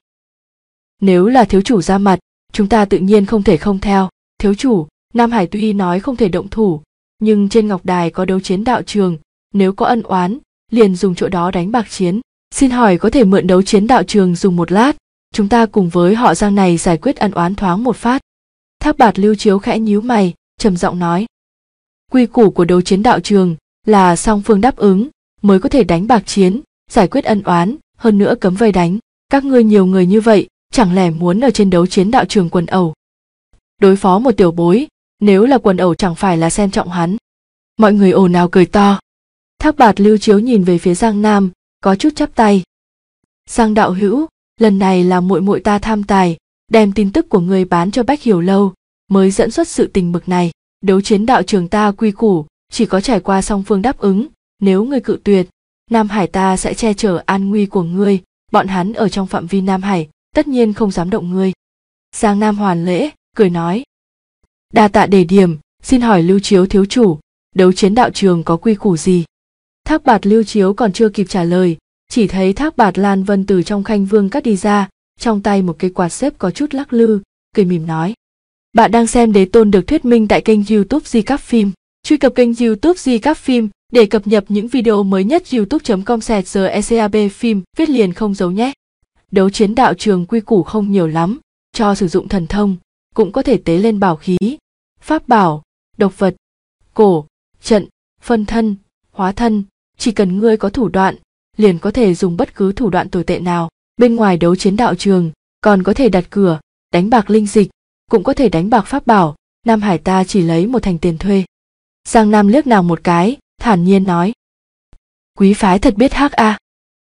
nếu là thiếu chủ ra mặt, chúng ta tự nhiên không thể không theo. Thiếu chủ, Nam Hải tuy nói không thể động thủ, nhưng trên ngọc đài có đấu chiến đạo trường, nếu có ân oán, liền dùng chỗ đó đánh bạc chiến. Xin hỏi có thể mượn đấu chiến đạo trường dùng một lát, chúng ta cùng với họ Giang này giải quyết ân oán thoáng một phát. Thác Bạt Lưu Chiếu khẽ nhíu mày, trầm giọng nói: quy củ của đấu chiến đạo trường là song phương đáp ứng mới có thể đánh bạc chiến, giải quyết ân oán, hơn nữa cấm vây đánh. Các ngươi nhiều người như vậy, chẳng lẽ muốn ở trên đấu chiến đạo trường quần ẩu? Đối phó một tiểu bối, nếu là quần ẩu chẳng phải là xem trọng hắn. Mọi người ồn ào cười to. Thác Bạt Lưu Chiếu nhìn về phía Giang Nam, có chút chắp tay. Giang đạo hữu, lần này là muội muội ta tham tài, đem tin tức của người bán cho Bách Hiểu Lâu, mới dẫn xuất sự tình bực này. Đấu chiến đạo trường ta quy củ, chỉ có trải qua song phương đáp ứng, nếu ngươi cự tuyệt, Nam Hải ta sẽ che chở an nguy của ngươi, bọn hắn ở trong phạm vi Nam Hải, tất nhiên không dám động ngươi. Giang Nam hoàn lễ, cười nói: đa tạ đề điểm, xin hỏi Lưu Chiếu thiếu chủ, đấu chiến đạo trường có quy củ gì? Thác Bạt Lưu Chiếu còn chưa kịp trả lời, chỉ thấy Thác Bạt Lan Vân từ trong Khanh Vương Các đi ra, trong tay một cây quạt xếp có chút lắc lư, cười mỉm nói: bạn đang xem Đế Tôn được thuyết minh tại kênh YouTube Di Các Phim. Truy cập kênh YouTube Di Các Phim để cập nhật những video mới nhất. youtube.com/secab phim viết liền không giấu nhé. Đấu chiến đạo trường quy củ không nhiều lắm, cho sử dụng thần thông, cũng có thể tế lên bảo khí, pháp bảo, độc vật, cổ, trận, phân thân, hóa thân, chỉ cần ngươi có thủ đoạn, liền có thể dùng bất cứ thủ đoạn tồi tệ nào. Bên ngoài đấu chiến đạo trường, còn có thể đặt cửa, đánh bạc linh dịch, cũng có thể đánh bạc pháp bảo, Nam Hải ta chỉ lấy một thành tiền thuê. Giang Nam liếc nàng một cái, thản nhiên nói: quý phái thật biết hắc a.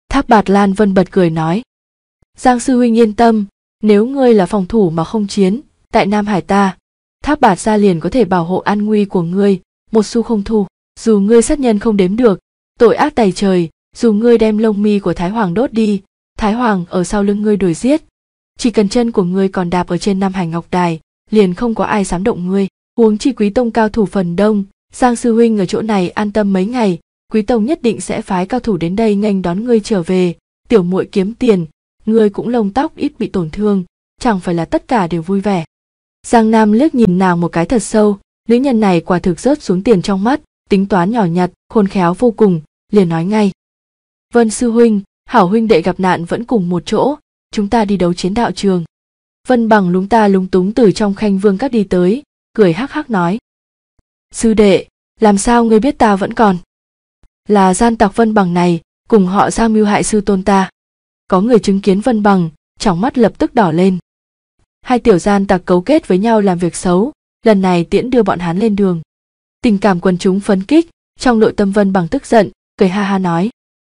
Thác Bạt Lan Vân bật cười nói. Giang sư huynh yên tâm, nếu ngươi là phòng thủ mà không chiến, tại Nam Hải ta, Thác Bạt gia liền có thể bảo hộ an nguy của ngươi, một xu không thu. Dù ngươi sát nhân không đếm được, tội ác tày trời, dù ngươi đem lông mi của Thái Hoàng đốt đi, Thái Hoàng ở sau lưng ngươi đuổi giết, chỉ cần chân của ngươi còn đạp ở trên Nam Hải Ngọc Đài, liền không có ai dám động ngươi. Huống chi Quý Tông cao thủ phần đông, Giang sư huynh ở chỗ này an tâm mấy ngày, Quý Tông nhất định sẽ phái cao thủ đến đây nghênh đón ngươi trở về. Tiểu muội kiếm tiền, ngươi cũng lông tóc ít bị tổn thương, chẳng phải là tất cả đều vui vẻ. Giang Nam liếc nhìn nàng một cái thật sâu, nữ nhân này quả thực rớt xuống tiền trong mắt, tính toán nhỏ nhặt, khôn khéo vô cùng, liền nói ngay. Vân sư huynh, hảo huynh đệ gặp nạn vẫn cùng một chỗ, chúng ta đi đấu chiến đạo trường. Vân Bằng lúng túng từ trong Khanh Vương các đi tới, cười hắc hắc nói. Sư đệ, làm sao ngươi biết ta vẫn còn? Là gian tặc Vân Bằng này, cùng họ Giang mưu hại sư tôn ta. Có người chứng kiến Vân Bằng, trong mắt lập tức đỏ lên. Hai tiểu gian tặc cấu kết với nhau làm việc xấu, lần này tiễn đưa bọn hắn lên đường. Tình cảm quần chúng phấn kích, trong nội tâm Vân Bằng tức giận, cười ha ha nói.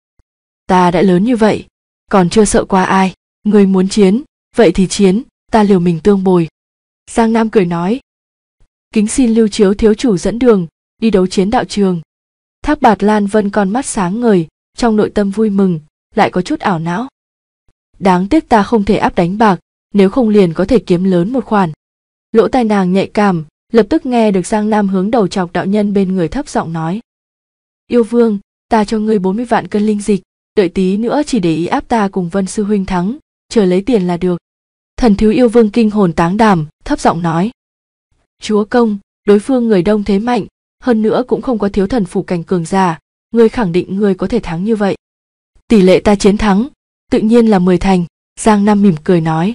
Ta đã lớn như vậy, còn chưa sợ qua ai, ngươi muốn chiến, vậy thì chiến, ta liều mình tương bồi. Giang Nam cười nói. Kính xin Lưu Chiếu thiếu chủ dẫn đường, đi đấu chiến đạo trường. Thác Bạt Lan Vân con mắt sáng ngời, trong nội tâm vui mừng, lại có chút ảo não. Đáng tiếc ta không thể áp đánh bạc, nếu không liền có thể kiếm lớn một khoản. Lỗ tai nàng nhạy cảm, lập tức nghe được Giang Nam hướng đầu chọc đạo nhân bên người thấp giọng nói. Yêu vương, ta cho ngươi 40 vạn cân linh dịch, đợi tí nữa chỉ để ý áp ta cùng Vân sư huynh thắng, chờ lấy tiền là được. Thần thiếu yêu vương kinh hồn táng đảm, thấp giọng nói. Chúa công, đối phương người đông thế mạnh, hơn nữa cũng không có thiếu thần phủ cảnh cường giả, ngươi khẳng định ngươi có thể thắng như vậy. Tỷ lệ ta chiến thắng, tự nhiên là 10 thành, Giang Nam mỉm cười nói.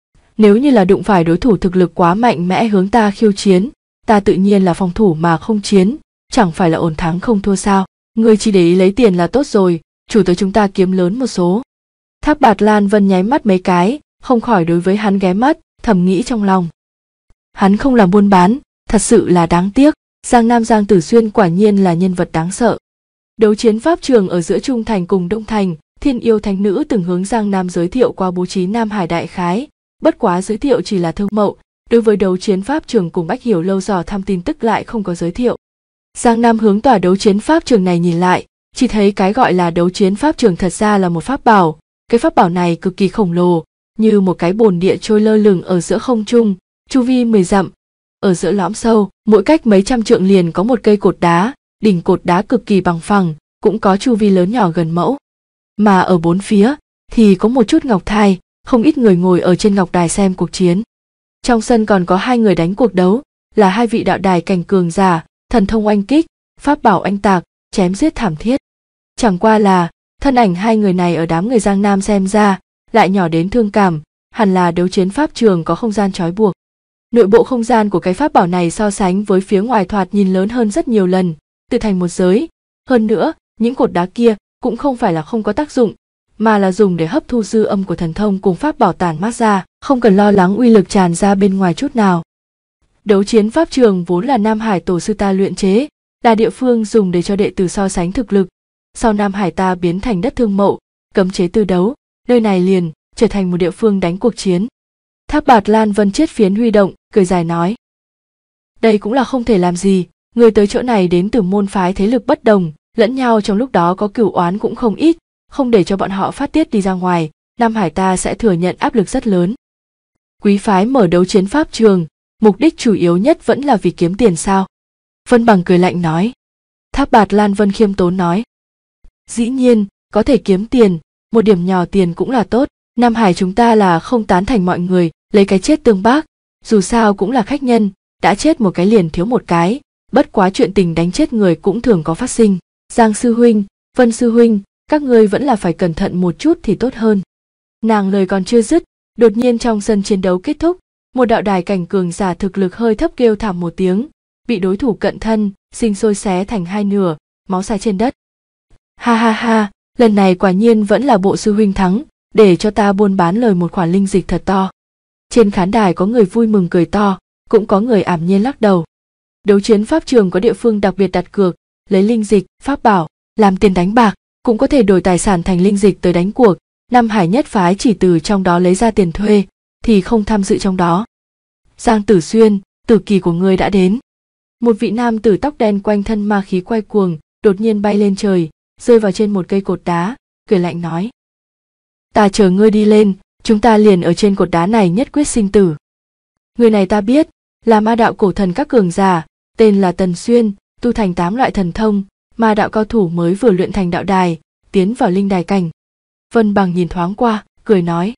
Nếu như là đụng phải đối thủ thực lực quá mạnh mẽ hướng ta khiêu chiến, ta tự nhiên là phòng thủ mà không chiến, chẳng phải là ổn thắng không thua sao, ngươi chỉ để ý lấy tiền là tốt rồi, chủ tới chúng ta kiếm lớn một số. Thác Bạt Lan Vân nháy mắt mấy cái, không khỏi đối với hắn ghé mắt, thầm nghĩ trong lòng. Hắn không làm buôn bán, thật sự là đáng tiếc, Giang Nam Giang Tử Xuyên quả nhiên là nhân vật đáng sợ. Đấu chiến pháp trường ở giữa Trung Thành cùng Đông Thành, Thiên Yêu Thánh Nữ từng hướng Giang Nam giới thiệu qua bố trí Nam Hải đại khái, bất quá giới thiệu chỉ là thương mậu, đối với đấu chiến pháp trường cùng Bách Hiểu lâu dò thăm tin tức lại không có giới thiệu. Giang Nam hướng tòa đấu chiến pháp trường này nhìn lại, chỉ thấy cái gọi là đấu chiến pháp trường thật ra là một pháp bảo, cái pháp bảo này cực kỳ khổng lồ, như một cái bồn địa trôi lơ lửng ở giữa không trung, chu vi 10 dặm. Ở giữa lõm sâu, mỗi cách mấy trăm trượng liền có một cây cột đá, đỉnh cột đá cực kỳ bằng phẳng, cũng có chu vi lớn nhỏ gần mẫu. Mà ở bốn phía thì có một chút ngọc thai, không ít người ngồi ở trên ngọc đài xem cuộc chiến. Trong sân còn có hai người đánh cuộc đấu, là hai vị đạo đài cảnh cường giả, thần thông oanh kích, pháp bảo oanh tạc, chém giết thảm thiết. Chẳng qua là thân ảnh hai người này ở đám người Giang Nam xem ra lại nhỏ đến thương cảm, hẳn là đấu chiến pháp trường có không gian trói buộc. Nội bộ không gian của cái pháp bảo này so sánh với phía ngoài thoạt nhìn lớn hơn rất nhiều lần, tự thành một giới. Hơn nữa, những cột đá kia cũng không phải là không có tác dụng, mà là dùng để hấp thu dư âm của thần thông cùng pháp bảo tản mát ra, không cần lo lắng uy lực tràn ra bên ngoài chút nào. Đấu chiến pháp trường vốn là Nam Hải tổ sư ta luyện chế, là địa phương dùng để cho đệ tử so sánh thực lực. Sau Nam Hải ta biến thành đất thương mậu, cấm chế tư đấu, nơi này liền trở thành một địa phương đánh cuộc chiến. Thác Bạt Lan Vân chiết phiến huy động, cười dài nói. Đây cũng là không thể làm gì, người tới chỗ này đến từ môn phái thế lực bất đồng, lẫn nhau trong lúc đó có cửu oán cũng không ít, không để cho bọn họ phát tiết đi ra ngoài, Nam Hải ta sẽ thừa nhận áp lực rất lớn. Quý phái mở đấu chiến pháp trường, mục đích chủ yếu nhất vẫn là vì kiếm tiền sao? Vân Bằng cười lạnh nói. Thác Bạt Lan Vân khiêm tốn nói. Dĩ nhiên, có thể kiếm tiền, một điểm nhỏ tiền cũng là tốt, Nam Hải chúng ta là không tán thành mọi người lấy cái chết tương bác, dù sao cũng là khách nhân, đã chết một cái liền thiếu một cái, bất quá chuyện tình đánh chết người cũng thường có phát sinh. Giang sư huynh, Vân sư huynh, các ngươi vẫn là phải cẩn thận một chút thì tốt hơn. Nàng lời còn chưa dứt, đột nhiên trong sân chiến đấu kết thúc, một đạo đài cảnh cường giả thực lực hơi thấp kêu thảm một tiếng, bị đối thủ cận thân sinh sôi xé thành hai nửa, máu sai trên đất. Ha ha ha, lần này quả nhiên vẫn là bộ sư huynh thắng, để cho ta buôn bán lời một khoản linh dịch thật to. Trên khán đài có người vui mừng cười to, cũng có người ảm nhiên lắc đầu. Đấu chiến pháp trường có địa phương đặc biệt đặt cược, lấy linh dịch, pháp bảo làm tiền đánh bạc, cũng có thể đổi tài sản thành linh dịch tới đánh cuộc. Nam Hải nhất phái chỉ từ trong đó lấy ra tiền thuê, thì không tham dự trong đó. Giang Tử Xuyên, tử kỳ của ngươi đã đến. Một vị nam tử tóc đen quanh thân ma khí quay cuồng, đột nhiên bay lên trời, rơi vào trên một cây cột đá, cười lạnh nói. Ta chờ ngươi đi lên, chúng ta liền ở trên cột đá này nhất quyết sinh tử. Người này ta biết, là ma đạo cổ thần các cường giả, tên là Tần Xuyên, tu thành 8 loại thần thông, ma đạo cao thủ mới vừa luyện thành đạo đài, tiến vào linh đài cảnh. Vân Bằng nhìn thoáng qua, cười nói.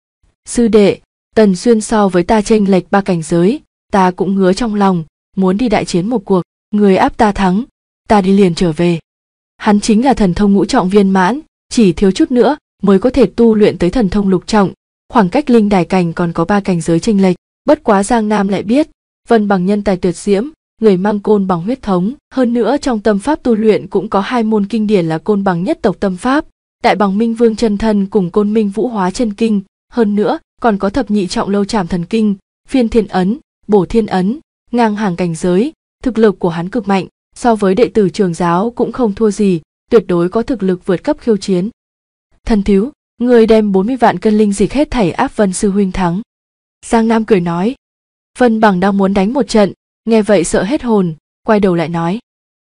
Sư đệ, Tần Xuyên so với ta chênh lệch 3 cảnh giới, ta cũng ngứa trong lòng, muốn đi đại chiến một cuộc, người áp ta thắng, ta đi liền trở về. Hắn chính là thần thông ngũ trọng viên mãn, chỉ thiếu chút nữa mới có thể tu luyện tới thần thông lục trọng, khoảng cách linh đài cảnh còn có 3 cảnh giới chênh lệch. Bất quá Giang Nam lại biết, Vân Bằng nhân tài tuyệt diễm, người mang côn bằng huyết thống, hơn nữa trong tâm pháp tu luyện cũng có 2 môn kinh điển là côn bằng nhất tộc tâm pháp, đại bằng minh vương chân thân cùng côn minh vũ hóa chân kinh, hơn nữa còn có thập nhị trọng lâu trảm thần kinh, phiên thiên ấn, bổ thiên ấn, ngang hàng cảnh giới, thực lực của hắn cực mạnh, so với đệ tử Trường giáo cũng không thua gì, tuyệt đối có thực lực vượt cấp khiêu chiến. Thần thiếu, người đem 40 vạn cân linh dịch hết thảy áp Vân sư huynh thắng. Giang Nam cười nói. Vân Bằng đang muốn đánh một trận, nghe vậy sợ hết hồn, quay đầu lại nói.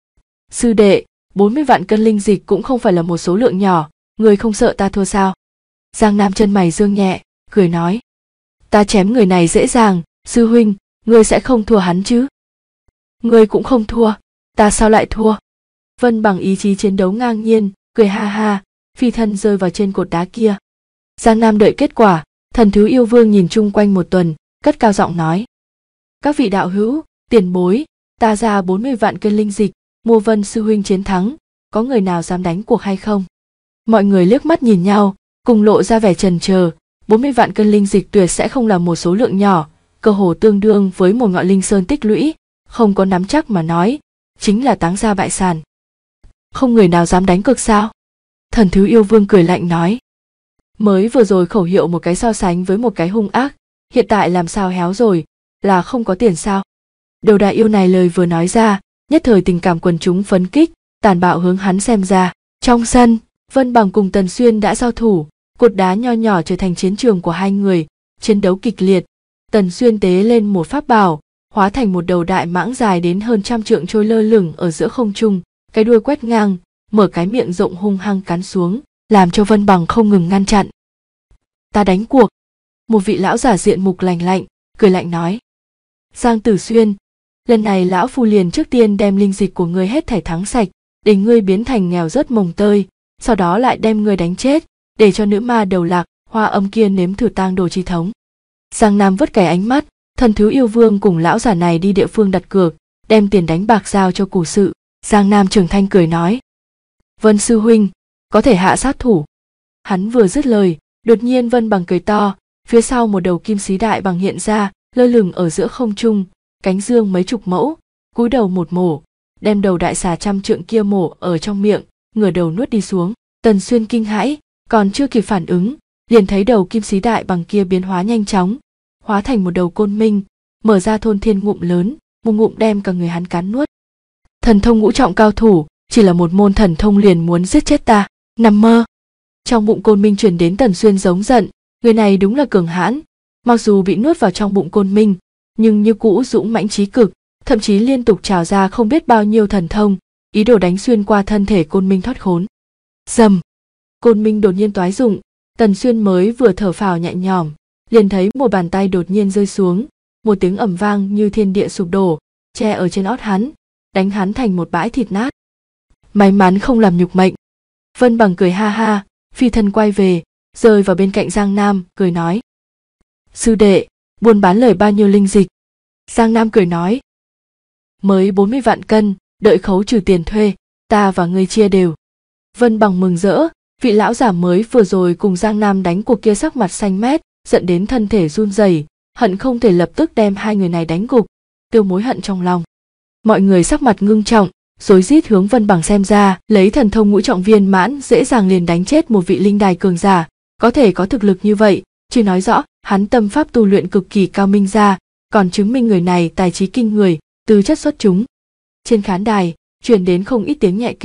Sư đệ, 40 vạn cân linh dịch cũng không phải là một số lượng nhỏ, người không sợ ta thua sao? Giang Nam chân mày dương nhẹ, cười nói. Ta chém người này dễ dàng, sư huynh, ngươi sẽ không thua hắn chứ? Ngươi cũng không thua, ta sao lại thua? Vân Bằng ý chí chiến đấu ngang nhiên, cười ha ha, phi thân rơi vào trên cột đá kia. Giang Nam đợi kết quả, Thần Thứ Yêu Vương nhìn chung quanh một tuần, cất cao giọng nói. Các vị đạo hữu, tiền bối, ta ra 40 vạn cân linh dịch, mua Vân sư huynh chiến thắng, có người nào dám đánh cuộc hay không? Mọi người liếc mắt nhìn nhau, cùng lộ ra vẻ chần chờ. 40 vạn cân linh dịch tuyệt sẽ không là một số lượng nhỏ, cơ hồ tương đương với một ngọn linh sơn tích lũy, không có nắm chắc mà nói, chính là táng ra bại sản. Không người nào dám đánh cược sao? Thần Thứ Yêu Vương cười lạnh nói. Mới vừa rồi khẩu hiệu một cái so sánh với một cái hung ác, hiện tại làm sao héo rồi, là không có tiền sao? Đầu đại yêu này lời vừa nói ra, nhất thời tình cảm quần chúng phấn kích, tàn bạo hướng hắn xem ra. Trong sân, Vân Bằng cùng Tần Xuyên đã giao thủ, cột đá nho nhỏ trở thành chiến trường của hai người, chiến đấu kịch liệt. Tần Xuyên tế lên một pháp bảo, hóa thành một đầu đại mãng dài đến hơn 100 trượng trôi lơ lửng ở giữa không trung, cái đuôi quét ngang, mở cái miệng rộng hung hăng cắn xuống, làm cho Vân Bằng không ngừng ngăn chặn. Ta đánh cuộc. Một vị lão giả diện mục lành lạnh, cười lạnh nói. Giang Tử Xuyên, lần này lão phu liền trước tiên đem linh dịch của ngươi hết thảy thắng sạch, để ngươi biến thành nghèo rớt mồng tơi, sau đó lại đem ngươi đánh chết, để cho nữ ma đầu lạc, Hoa Âm kia nếm thử tang đồ chi thống. Giang Nam vứt cái ánh mắt, Thần Thứ Yêu Vương cùng lão giả này đi địa phương đặt cược, đem tiền đánh bạc giao cho củ sự. Giang Nam Trường Thanh cười nói. Vân sư huynh, có thể hạ sát thủ. Hắn vừa dứt lời, đột nhiên Vân Bằng cười to, phía sau một đầu kim xí đại bằng hiện ra, lơ lửng ở giữa không trung, cánh dương mấy chục mẫu, cúi đầu một mổ, đem đầu đại xà 100 trượng kia mổ ở trong miệng, ngửa đầu nuốt đi xuống. Tần Xuyên kinh hãi, còn chưa kịp phản ứng, liền thấy đầu kim xí đại bằng kia biến hóa nhanh chóng, hóa thành một đầu côn minh, mở ra thôn thiên ngụm lớn, một ngụm đem cả người hắn cắn nuốt. Thần thông ngũ trọng cao thủ, chỉ là một môn thần thông liền muốn giết chết ta, nằm mơ. Trong bụng côn minh truyền đến Tần Xuyên giống giận, người này đúng là cường hãn, mặc dù bị nuốt vào trong bụng côn minh, nhưng như cũ dũng mãnh chí cực, thậm chí liên tục trào ra không biết bao nhiêu thần thông, ý đồ đánh xuyên qua thân thể côn minh thoát khốn. Rầm, côn minh đột nhiên toái rụng, Tần Xuyên mới vừa thở phào nhẹ nhõm, liền thấy một bàn tay đột nhiên rơi xuống, một tiếng ầm vang như thiên địa sụp đổ, che ở trên ót hắn, đánh hắn thành một bãi thịt nát. May mắn không làm nhục mệnh. Vân Bằng cười ha ha, phi thân quay về, rơi vào bên cạnh Giang Nam, cười nói. Sư đệ, buôn bán lời bao nhiêu linh dịch? Giang Nam cười nói. Mới 40 vạn cân, đợi khấu trừ tiền thuê, ta và ngươi chia đều. Vân Bằng mừng rỡ, vị lão giả mới vừa rồi cùng Giang Nam đánh cuộc kia sắc mặt xanh mét, giận đến thân thể run rẩy, hận không thể lập tức đem hai người này đánh gục, tiêu mối hận trong lòng. Mọi người sắc mặt ngưng trọng, rối rít hướng Vân Bằng xem ra, lấy thần thông ngũ trọng viên mãn dễ dàng liền đánh chết một vị linh đài cường giả, có thể có thực lực như vậy, chỉ nói rõ hắn tâm pháp tu luyện cực kỳ cao minh ra, còn chứng minh người này tài trí kinh người, tư chất xuất chúng. Trên khán đài truyền đến không ít tiếng nhẹ kêu,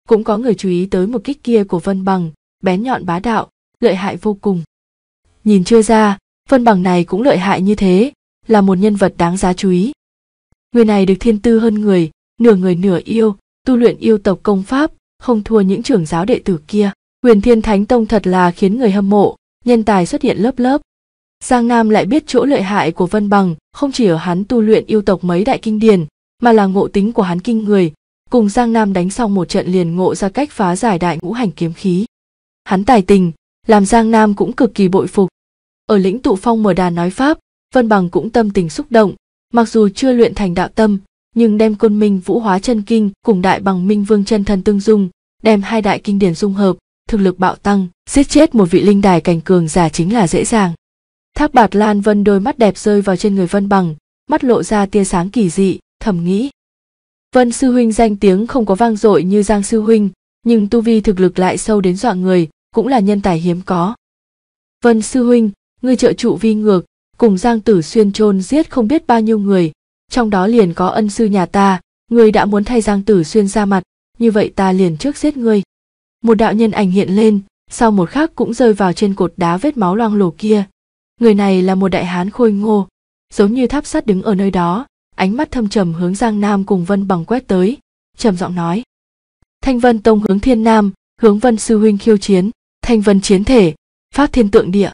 cũng có người chú ý tới một kích kia của Vân Bằng, bén nhọn bá đạo, lợi hại vô cùng. Nhìn chưa ra, Vân Bằng này cũng lợi hại như thế, là một nhân vật đáng giá chú ý. Người này được thiên tư hơn người nửa yêu, tu luyện yêu tộc công pháp, không thua những trưởng giáo đệ tử kia. Huyền Thiên Thánh Tông thật là khiến người hâm mộ, nhân tài xuất hiện lớp lớp. Giang Nam lại biết chỗ lợi hại của Vân Bằng không chỉ ở hắn tu luyện yêu tộc mấy đại kinh điển, mà là ngộ tính của hắn kinh người. Cùng Giang Nam đánh xong một trận liền ngộ ra cách phá giải đại ngũ hành kiếm khí. Hắn tài tình, làm Giang Nam cũng cực kỳ bội phục. Ở lĩnh Tụ Phong mở đàn nói pháp, Vân Bằng cũng tâm tình xúc động, mặc dù chưa luyện thành đạo tâm, nhưng đem Côn Minh Vũ Hóa Chân Kinh cùng Đại Bằng Minh Vương Chân Thân tương dung, đem hai đại kinh điển dung hợp, thực lực bạo tăng, giết chết một vị linh đài cảnh cường giả chính là dễ dàng. Thác Bạt Lan Vân đôi mắt đẹp rơi vào trên người Vân Bằng, mắt lộ ra tia sáng kỳ dị, thầm nghĩ. Vân sư huynh danh tiếng không có vang dội như Giang sư huynh, nhưng tu vi thực lực lại sâu đến dọa người, cũng là nhân tài hiếm có. Vân sư huynh, ngươi trợ trụ vi ngược, cùng Giang Tử Xuyên chôn giết không biết bao nhiêu người, trong đó liền có ân sư nhà ta, ngươi đã muốn thay Giang Tử Xuyên ra mặt, như vậy ta liền trước giết ngươi. Một đạo nhân ảnh hiện lên, sau một khắc cũng rơi vào trên cột đá vết máu loang lổ kia. Người này là một đại hán khôi ngô, giống như tháp sắt đứng ở nơi đó, ánh mắt thâm trầm hướng Giang Nam cùng Vân Bằng quét tới, trầm giọng nói: Thanh Vân Tông hướng Thiên Nam, hướng Vân sư huynh khiêu chiến. Thanh Vân chiến thể, phát thiên tượng địa.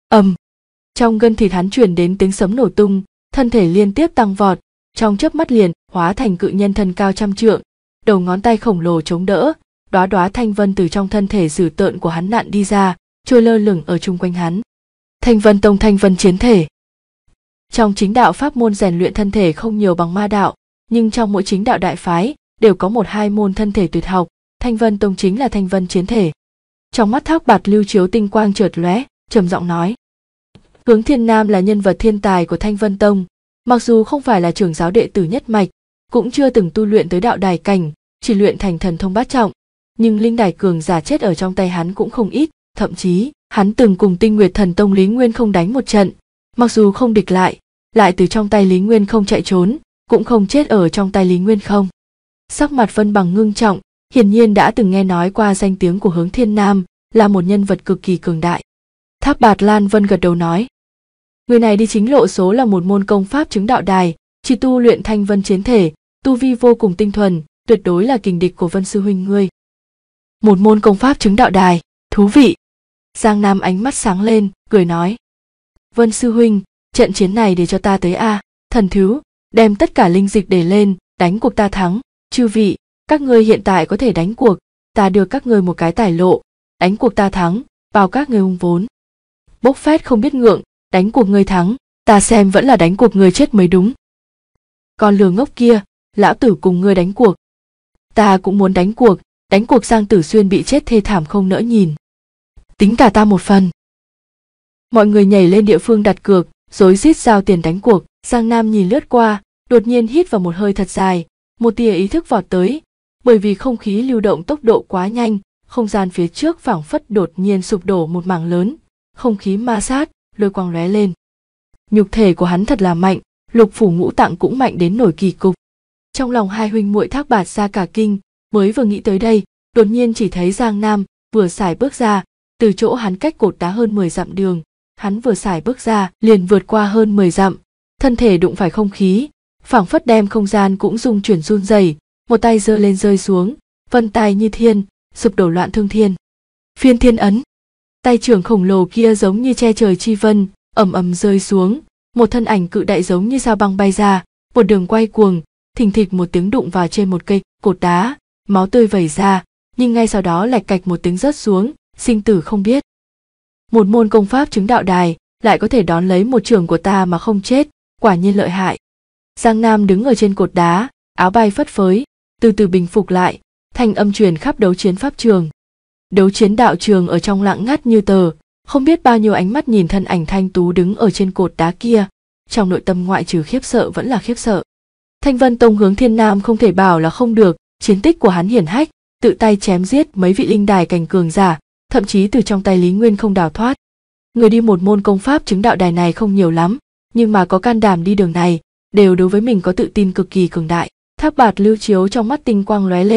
Trong gân thịt hắn truyền đến tiếng sấm nổ tung, thân thể liên tiếp tăng vọt, trong chớp mắt liền hóa thành cự nhân thân cao trăm trượng, đầu ngón tay khổng lồ chống đỡ, đóa đóa thanh vân từ trong thân thể dữ tợn của hắn nặn đi ra, trôi lơ lửng ở chung quanh hắn. Thanh Vân Tông Thanh Vân chiến thể. Trong chính đạo pháp môn rèn luyện thân thể không nhiều bằng ma đạo, nhưng trong mỗi chính đạo đại phái đều có một hai môn thân thể tuyệt học, Thanh Vân Tông chính là Thanh Vân chiến thể. Trong mắt Thác Bạt Lưu chiếu tinh quang chợt lóe, trầm giọng nói: Hướng Thiên Nam là nhân vật thiên tài của Thanh Vân Tông, mặc dù không phải là trưởng giáo đệ tử nhất mạch, cũng chưa từng tu luyện tới đạo đài cảnh, chỉ luyện thành thần thông bát trọng, nhưng linh đài cường giả chết ở trong tay hắn cũng không ít, thậm chí hắn từng cùng Tinh Nguyệt Thần Tông Lý Nguyên Không đánh một trận, mặc dù không địch lại từ trong tay Lý Nguyên Không chạy trốn, cũng không chết ở trong tay Lý Nguyên Không. Sắc mặt Vân Bằng ngưng trọng, hiển nhiên đã từng nghe nói qua danh tiếng của Hướng Thiên Nam, là một nhân vật cực kỳ cường đại. Thác Bạt Lan Vân gật đầu nói: Người này đi chính lộ số là một môn công pháp chứng đạo đài, chỉ tu luyện Thanh Vân chiến thể, tu vi vô cùng tinh thuần, tuyệt đối là kình địch của Vân sư huynh ngươi. Một môn công pháp chứng đạo đài, thú vị. Giang Nam ánh mắt sáng lên, cười nói: Vân sư huynh, trận chiến này để cho ta tới a. Thần thú, đem tất cả linh dịch để lên, đánh cuộc ta thắng. Chư vị, các ngươi hiện tại có thể đánh cuộc, ta đưa các ngươi một cái tài lộ, đánh cuộc ta thắng, bao các ngươi hung vốn. Bốc phét không biết ngượng, đánh cuộc ngươi thắng, ta xem vẫn là đánh cuộc ngươi chết mới đúng. Con lừa ngốc kia, lão tử cùng ngươi đánh cuộc. Ta cũng muốn đánh cuộc Giang Tử Xuyên bị chết thê thảm không nỡ nhìn. Tính cả ta một phần. Mọi người nhảy lên địa phương đặt cược, rối rít giao tiền đánh cuộc. Giang Nam nhìn lướt qua, đột nhiên hít vào một hơi thật dài, một tia ý thức vọt tới, bởi vì không khí lưu động tốc độ quá nhanh, không gian phía trước phảng phất đột nhiên sụp đổ một mảng lớn, không khí ma sát, lôi quang lóe lên. Nhục thể của hắn thật là mạnh, lục phủ ngũ tạng cũng mạnh đến nổi kỳ cục. Trong lòng hai huynh muội Thác Bạt ra cả kinh, mới vừa nghĩ tới đây, đột nhiên chỉ thấy Giang Nam vừa xài bước ra, từ chỗ hắn cách cột đá hơn 10 dặm đường, hắn vừa xài bước ra liền vượt qua hơn 10 dặm, thân thể đụng phải không khí, phảng phất đem không gian cũng rung chuyển run rẩy, một tay giơ lên rơi xuống, vân tay như thiên, sụp đổ loạn thương thiên. Phiên thiên ấn, tay trưởng khổng lồ kia giống như che trời chi vân, ầm ầm rơi xuống, một thân ảnh cự đại giống như sao băng bay ra, một đường quay cuồng, thình thịch một tiếng đụng vào trên một cây cột đá, máu tươi vẩy ra, nhưng ngay sau đó lạch cạch một tiếng rớt xuống, sinh tử không biết. Một môn công pháp chứng đạo đài, lại có thể đón lấy một trường của ta mà không chết, quả nhiên lợi hại. Giang Nam đứng ở trên cột đá, áo bay phất phới, từ từ bình phục lại, thanh âm truyền khắp đấu chiến pháp trường. Đấu chiến đạo trường ở trong lặng ngắt như tờ, không biết bao nhiêu ánh mắt nhìn thân ảnh thanh tú đứng ở trên cột đá kia, trong nội tâm ngoại trừ khiếp sợ vẫn là khiếp sợ. Thanh Vân Tông Hướng Thiên Nam không thể bảo là không được, chiến tích của hắn hiển hách, tự tay chém giết mấy vị linh đài cảnh cường giả, thậm chí từ trong tay Lý Nguyên Không đào thoát. Người đi một môn công pháp chứng đạo đài này không nhiều lắm, nhưng mà có can đảm đi đường này, đều đối với mình có tự tin cực kỳ cường đại. Thác Bạt Lưu chiếu trong mắt tinh quang lóe lên,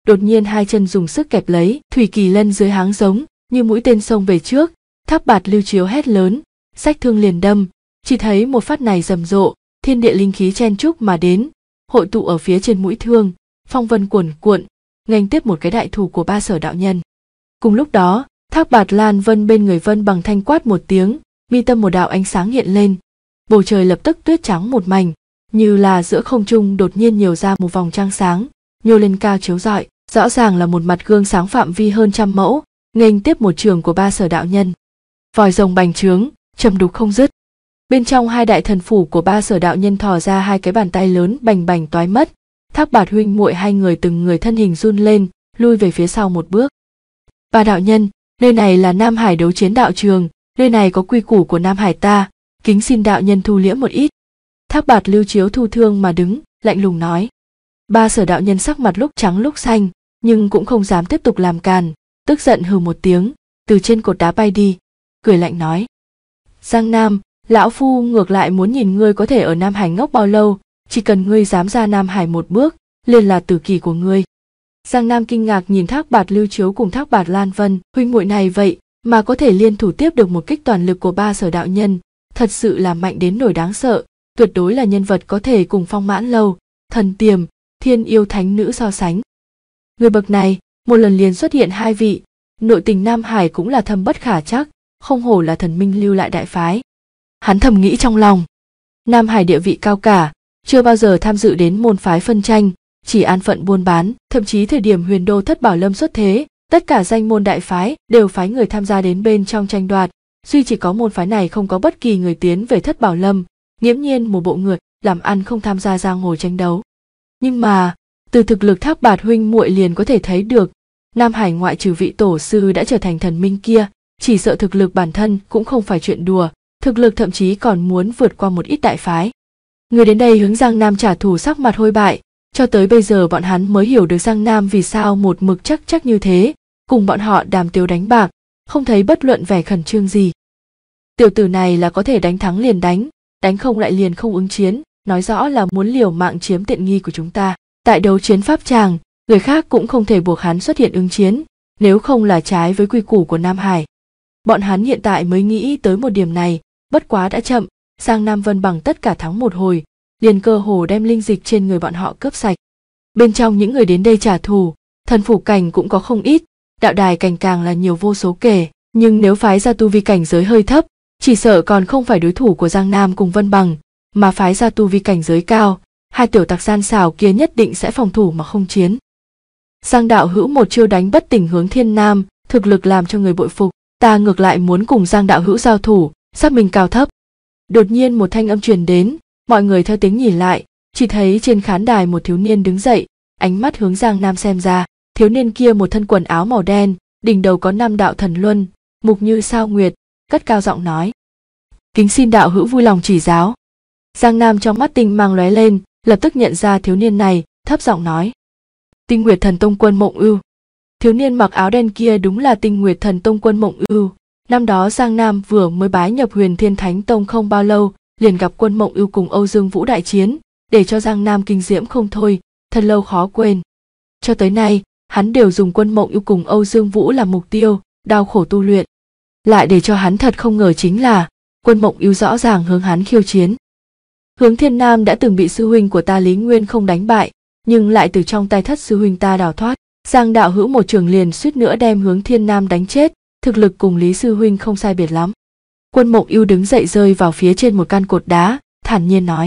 đột nhiên hai chân dùng sức kẹp lấy Thủy Kỳ Lân dưới háng giống như mũi tên xông về trước. Thác Bạt Lưu Chiếu hét lớn, xách thương liền đâm. Chỉ thấy một phát này rầm rộ, thiên địa linh khí chen chúc mà đến, hội tụ ở phía trên mũi thương, phong vân cuồn cuộn, nghênh tiếp một cái đại thủ của Ba Sở đạo nhân. Cùng lúc đó, Thác Bạt Lan Vân bên người Vân Bằng thanh quát một tiếng, mi tâm một đạo ánh sáng hiện lên, bầu trời lập tức tuyết trắng một mảnh, như là giữa không trung đột nhiên nhiều ra một vòng trăng sáng, nhô lên cao chiếu rọi, rõ ràng là một mặt gương sáng phạm vi hơn 100 mẫu, nghênh tiếp một trường của Ba Sở đạo nhân. Vòi rồng bành trướng, trầm đục không dứt. Bên trong hai đại thần phủ của Ba Sở đạo nhân thò ra hai cái bàn tay lớn bành bành toái mất. Thác Bạt huynh muội hai người từng người thân hình run lên, lui về phía sau một bước. Ba đạo nhân, nơi này là Nam Hải đấu chiến đạo trường, nơi này có quy củ của Nam Hải ta, kính xin đạo nhân thu liễm một ít. Thác Bạt Lưu Chiếu thu thương mà đứng, lạnh lùng nói. Ba Sở đạo nhân sắc mặt lúc trắng lúc xanh, nhưng cũng không dám tiếp tục làm càn, tức giận hừ một tiếng, từ trên cột đá bay đi, cười lạnh nói. Giang Nam, lão phu ngược lại muốn nhìn ngươi có thể ở Nam Hải ngốc bao lâu, chỉ cần ngươi dám ra Nam Hải một bước, liền là tử kỳ của ngươi. Giang Nam kinh ngạc nhìn Thác Bạt Lưu Chiếu cùng Thác Bạt Lan Vân, huynh muội này vậy mà có thể liên thủ tiếp được một kích toàn lực của Ba Sở đạo nhân, thật sự là mạnh đến nỗi đáng sợ, tuyệt đối là nhân vật có thể cùng Phong Mãn Lâu, Thần Tiềm, Thiên Yêu Thánh Nữ so sánh. Người bậc này, một lần liền xuất hiện hai vị, nội tình Nam Hải cũng là thâm bất khả trắc, không hổ là thần minh lưu lại đại phái. Hắn thầm nghĩ trong lòng, Nam Hải địa vị cao cả, chưa bao giờ tham dự đến môn phái phân tranh, chỉ an phận buôn bán, thậm chí thời điểm Huyền Đô Thất Bảo Lâm xuất thế, tất cả danh môn đại phái đều phái người tham gia đến bên trong tranh đoạt, duy chỉ có môn phái này không có bất kỳ người tiến về Thất Bảo Lâm, nghiễm nhiên một bộ người làm ăn không tham gia giang hồ tranh đấu. Nhưng mà, từ thực lực Thác Bạt huynh muội liền có thể thấy được, Nam Hải ngoại trừ vị tổ sư đã trở thành thần minh kia, chỉ sợ thực lực bản thân cũng không phải chuyện đùa, thực lực thậm chí còn muốn vượt qua một ít đại phái. Người đến đây hướng Giang Nam trả thù sắc mặt hôi bại, cho tới bây giờ bọn hắn mới hiểu được Giang Nam vì sao một mực chắc như thế, cùng bọn họ đàm tiếu đánh bạc, không thấy bất luận vẻ khẩn trương gì. Tiểu tử này là có thể đánh thắng liền đánh không lại liền không ứng chiến, nói rõ là muốn liều mạng chiếm tiện nghi của chúng ta. Tại đấu chiến pháp tràng, người khác cũng không thể buộc hắn xuất hiện ứng chiến, nếu không là trái với quy củ của Nam Hải. Bọn hắn hiện tại mới nghĩ tới một điểm này, bất quá đã chậm, Giang Nam Vân bằng tất cả thắng một hồi, liền cơ hồ đem linh dịch trên người bọn họ cướp sạch. Bên trong những người đến đây trả thù, thần phủ cảnh cũng có không ít, đạo đài cảnh càng là nhiều vô số kể, nhưng nếu phái ra tu vi cảnh giới hơi thấp, chỉ sợ còn không phải đối thủ của Giang Nam cùng Vân Bằng, mà phái ra tu vi cảnh giới cao, hai tiểu tặc gian xảo kia nhất định sẽ phòng thủ mà không chiến. Giang đạo hữu một chiêu đánh bất tỉnh Hướng Thiên Nam, thực lực làm cho người bội phục, ta ngược lại muốn cùng Giang đạo hữu giao thủ, xác minh cao thấp. Đột nhiên một thanh âm truyền đến, mọi người theo tiếng nhìn lại, chỉ thấy trên khán đài một thiếu niên đứng dậy, ánh mắt hướng Giang Nam xem ra, thiếu niên kia một thân quần áo màu đen, đỉnh đầu có 5 đạo thần luân, mục như sao nguyệt, cất cao giọng nói. Kính xin đạo hữu vui lòng chỉ giáo. Giang Nam trong mắt tinh mang lóe lên, lập tức nhận ra thiếu niên này, thấp giọng nói. Tinh Nguyệt Thần Tông Quân Mộng Ưu. Thiếu niên mặc áo đen kia đúng là Tinh Nguyệt Thần Tông Quân Mộng Ưu. Năm đó Giang Nam vừa mới bái nhập Huyền Thiên Thánh Tông không bao lâu, liền gặp Quân Mộng Ưu cùng Âu Dương Vũ đại chiến, để cho Giang Nam kinh diễm không thôi, thật lâu khó quên. Cho tới nay, hắn đều dùng Quân Mộng Ưu cùng Âu Dương Vũ làm mục tiêu, đau khổ tu luyện. Lại để cho hắn thật không ngờ chính là, Quân Mộng Ưu rõ ràng hướng hắn khiêu chiến. Hướng Thiên Nam đã từng bị sư huynh của ta Lý Nguyên không đánh bại, nhưng lại từ trong tay thất sư huynh ta đào thoát. Giang đạo hữu một trường liền suýt nữa đem Hướng Thiên Nam đánh chết, thực lực cùng Lý sư huynh không sai biệt lắm. Quân Mộng Ưu đứng dậy rơi vào phía trên một căn cột đá, thản nhiên nói.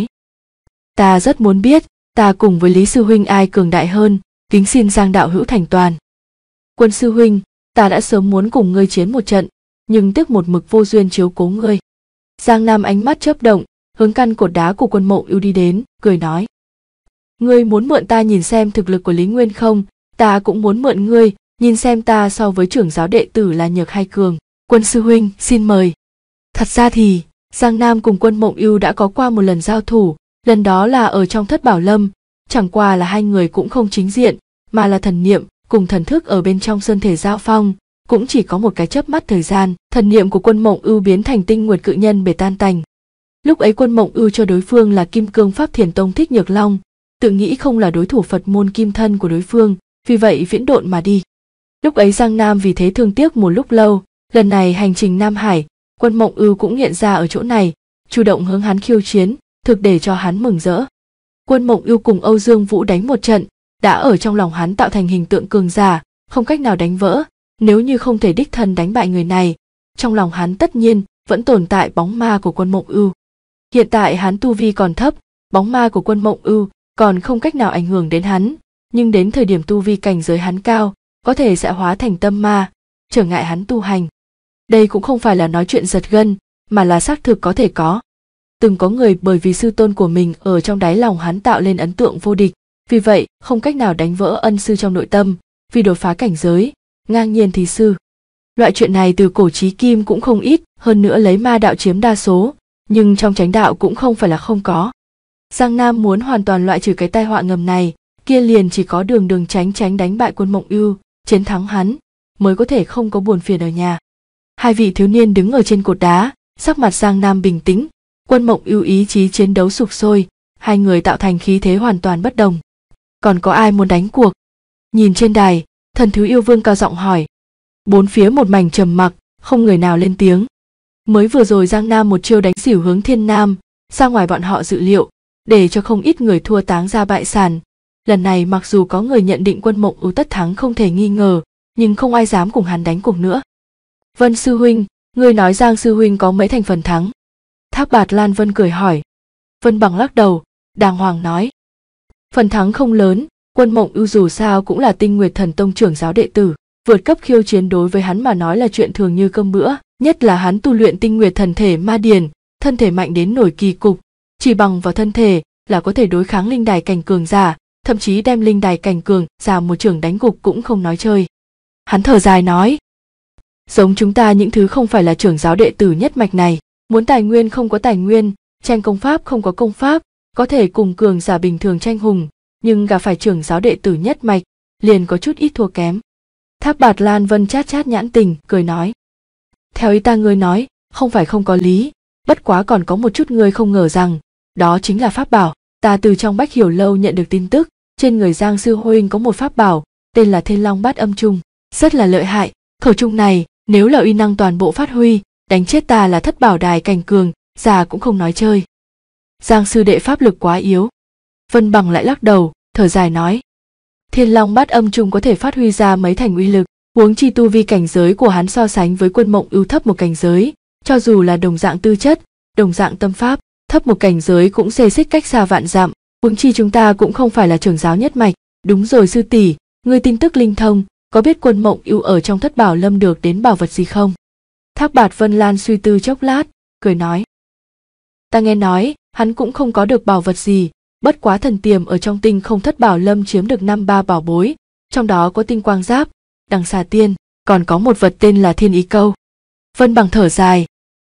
Ta rất muốn biết, ta cùng với Lý sư huynh ai cường đại hơn, kính xin Giang đạo hữu thành toàn. Quân sư huynh, ta đã sớm muốn cùng ngươi chiến một trận, nhưng tiếc một mực vô duyên chiếu cố ngươi. Giang Nam ánh mắt chớp động, hướng căn cột đá của Quân Mộng Ưu đi đến, cười nói. Ngươi muốn mượn ta nhìn xem thực lực của Lý Nguyên không, ta cũng muốn mượn ngươi, nhìn xem ta so với trưởng giáo đệ tử là nhược hay cường. Quân sư huynh, xin mời. Thật ra thì, Giang Nam cùng Quân Mộng Ưu đã có qua một lần giao thủ, lần đó là ở trong Thất Bảo Lâm, chẳng qua là hai người cũng không chính diện, mà là thần niệm cùng thần thức ở bên trong sơn thể giao phong, cũng chỉ có một cái chớp mắt thời gian, thần niệm của Quân Mộng Ưu biến thành Tinh Nguyệt cự nhân bể tan tành. Lúc ấy Quân Mộng Ưu cho đối phương là Kim Cương Pháp Thiền Tông Thích Nhược Long, tự nghĩ không là đối thủ Phật môn kim thân của đối phương, vì vậy viễn độn mà đi. Lúc ấy Giang Nam vì thế thương tiếc một lúc lâu, lần này hành trình Nam Hải, Quân Mộng Ưu cũng hiện ra ở chỗ này, chủ động hướng hắn khiêu chiến, thực để cho hắn mừng rỡ. Quân Mộng Ưu cùng Âu Dương Vũ đánh một trận, đã ở trong lòng hắn tạo thành hình tượng cường giả, không cách nào đánh vỡ, nếu như không thể đích thân đánh bại người này, trong lòng hắn tất nhiên vẫn tồn tại bóng ma của Quân Mộng Ưu. Hiện tại hắn tu vi còn thấp, bóng ma của Quân Mộng Ưu còn không cách nào ảnh hưởng đến hắn, nhưng đến thời điểm tu vi cảnh giới hắn cao, có thể sẽ hóa thành tâm ma, trở ngại hắn tu hành. Đây cũng không phải là nói chuyện giật gân, mà là xác thực có thể có. Từng có người bởi vì sư tôn của mình ở trong đáy lòng hắn tạo lên ấn tượng vô địch, vì vậy không cách nào đánh vỡ ân sư trong nội tâm, vì đột phá cảnh giới, ngang nhiên thí sư. Loại chuyện này từ cổ chí kim cũng không ít, hơn nữa lấy ma đạo chiếm đa số, nhưng trong chánh đạo cũng không phải là không có. Giang Nam muốn hoàn toàn loại trừ cái tai họa ngầm này, kia liền chỉ có đường tránh đánh bại Quân Mộng Ưu, chiến thắng hắn, mới có thể không có buồn phiền ở nhà. Hai vị thiếu niên đứng ở trên cột đá, sắc mặt Giang Nam bình tĩnh, Quân Mộng Ưu ý chí chiến đấu sục sôi, hai người tạo thành khí thế hoàn toàn bất đồng. Còn có ai muốn đánh cuộc? Nhìn trên đài, Thần Thú Yêu Vương cao giọng hỏi. Bốn phía một mảnh trầm mặc, không người nào lên tiếng. Mới vừa rồi Giang Nam một chiêu đánh xỉu hướng Thiên Nam, ra ngoài bọn họ dự liệu, để cho không ít người thua táng ra bại sản. Lần này mặc dù có người nhận định Quân Mộng Ưu tất thắng không thể nghi ngờ, nhưng không ai dám cùng hắn đánh cuộc nữa. Vân sư huynh, ngươi nói Giang sư huynh có mấy thành phần thắng? Thác Bạt Lan Vân cười hỏi. Vân Bằng lắc đầu, đàng hoàng nói. Phần thắng không lớn, Quân Mộng Ưu dù sao cũng là Tinh Nguyệt Thần Tông trưởng giáo đệ tử, vượt cấp khiêu chiến đối với hắn mà nói là chuyện thường như cơm bữa, nhất là hắn tu luyện Tinh Nguyệt Thần Thể Ma Điền, thân thể mạnh đến nổi kỳ cục, chỉ bằng vào thân thể là có thể đối kháng linh đài cảnh cường giả, thậm chí đem linh đài cảnh cường giả một trưởng đánh gục cũng không nói chơi. Hắn thở dài nói, giống chúng ta những thứ không phải là trưởng giáo đệ tử nhất mạch này, muốn tài nguyên không có tài nguyên, tranh công pháp không có công pháp, có thể cùng cường giả bình thường tranh hùng, nhưng gặp phải trưởng giáo đệ tử nhất mạch, liền có chút ít thua kém. Thác Bạt Lan Vân chát nhãn tình, cười nói. Theo ý ta ngươi nói, không phải không có lý, bất quá còn có một chút ngươi không ngờ rằng, đó chính là pháp bảo. Ta từ trong Bách Hiểu Lâu nhận được tin tức, trên người Giang sư huynh có một pháp bảo, tên là Thiên Long Bát Âm Trung, rất là lợi hại. Khẩu trung này, nếu là uy năng toàn bộ phát huy, đánh chết ta là thất bảo đài cảnh cường, già cũng không nói chơi. Giang sư đệ pháp lực quá yếu. Vân Bằng lại lắc đầu, thở dài nói. Thiên Long Bát Âm Trung có thể phát huy ra mấy thành uy lực, huống chi tu vi cảnh giới của hắn so sánh với Quân Mộng Ưu thấp một cảnh giới, cho dù là đồng dạng tư chất, đồng dạng tâm pháp, thấp một cảnh giới cũng xê xích cách xa vạn dặm, huống chi chúng ta cũng không phải là trưởng giáo nhất mạch. Đúng rồi sư tỷ, ngươi tin tức linh thông, có biết Quân Mộng Ưu ở trong Thất Bảo Lâm được đến bảo vật gì không? Thác Bạt Vân Lan suy tư chốc lát, cười nói. Ta nghe nói, hắn cũng không có được bảo vật gì, bất quá thần tiềm ở trong Tinh Không Thất Bảo Lâm chiếm được 5-3 bảo bối, trong đó có tinh quang giáp, đằng xà tiên, còn có một vật tên là Thiên Ý Câu. Vân Bằng thở dài.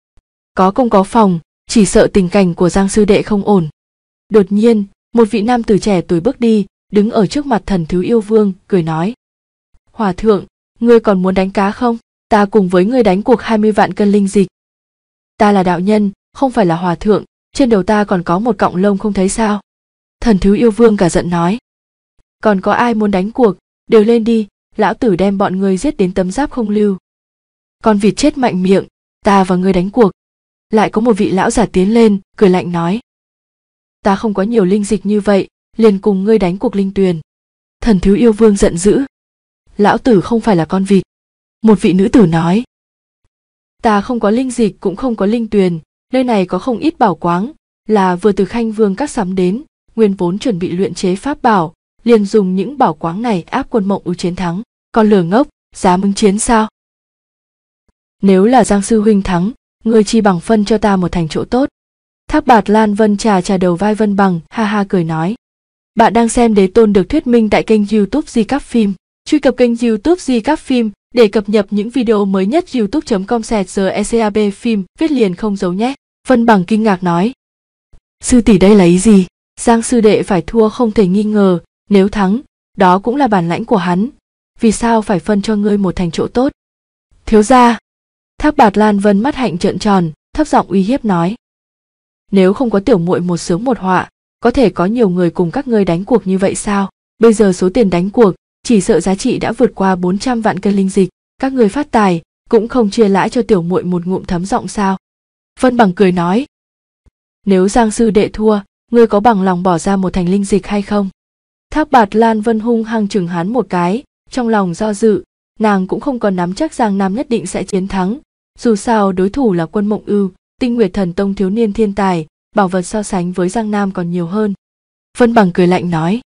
Có công có phòng, chỉ sợ tình cảnh của Giang sư đệ không ổn. Đột nhiên, một vị nam tử trẻ tuổi bước đi, đứng ở trước mặt Thần Thú Yêu Vương, cười nói. Hòa thượng, ngươi còn muốn đánh cá không? Ta cùng với ngươi đánh cuộc 20 vạn cân linh dịch. Ta là đạo nhân, không phải là hòa thượng, trên đầu ta còn có một cọng lông không thấy sao? Thần Thú Yêu Vương cả giận nói. Còn có ai muốn đánh cuộc, đều lên đi, lão tử đem bọn ngươi giết đến tấm giáp không lưu. Con vịt chết mạnh miệng, ta và ngươi đánh cuộc. Lại có một vị lão giả tiến lên, cười lạnh nói. Ta không có nhiều linh dịch như vậy, liền cùng ngươi đánh cuộc linh tuyền. Thần Thú Yêu Vương giận dữ. Lão tử không phải là con vịt. Một vị nữ tử nói. Ta không có linh dịch cũng không có linh tuyền, nơi này có không ít bảo quáng, là vừa từ Khanh Vương các sắm đến, nguyên vốn chuẩn bị luyện chế pháp bảo, liền dùng những bảo quáng này áp Quân Mộng Ưu chiến thắng. Con lừa ngốc, dám ứng chiến sao? Nếu là Giang sư huynh thắng, ngươi chi bằng phân cho ta một thành chỗ tốt. Thác Bạt Lan Vân trà đầu vai Vân Bằng, ha ha cười nói. Bạn đang xem Đế Tôn được thuyết minh tại kênh YouTube Di Các Phim. Truy cập kênh YouTube Di Các Phim để cập nhật những video mới nhất. youtube.com/secab phim viết liền không giấu nhé. Vân Bằng kinh ngạc nói. Sư tỷ đây là ý gì? Giang sư đệ phải thua không thể nghi ngờ, nếu thắng, đó cũng là bản lãnh của hắn. Vì sao phải phân cho ngươi một thành chỗ tốt? Thiếu gia. Thác Bạt Lan Vân mắt hạnh trợn tròn, thấp giọng uy hiếp nói. Nếu không có tiểu muội một sướng một họa, có thể có nhiều người cùng các ngươi đánh cuộc như vậy sao? Bây giờ số tiền đánh cuộc chỉ sợ giá trị đã vượt qua 400 vạn cân linh dịch. Các người phát tài cũng không chia lãi cho tiểu muội một ngụm thấm giọng sao? Vân Bằng cười nói, nếu Giang sư đệ thua, ngươi có bằng lòng bỏ ra 1 thành linh dịch hay không? Thác Bạt Lan Vân hung hăng chừng hắn một cái, trong lòng do dự, nàng cũng không còn nắm chắc Giang Nam nhất định sẽ chiến thắng. Dù sao đối thủ là Quân Mộng Ưu, Tinh Nguyệt Thần Tông thiếu niên thiên tài, bảo vật so sánh với Giang Nam còn nhiều hơn. Vân Bằng cười lạnh nói,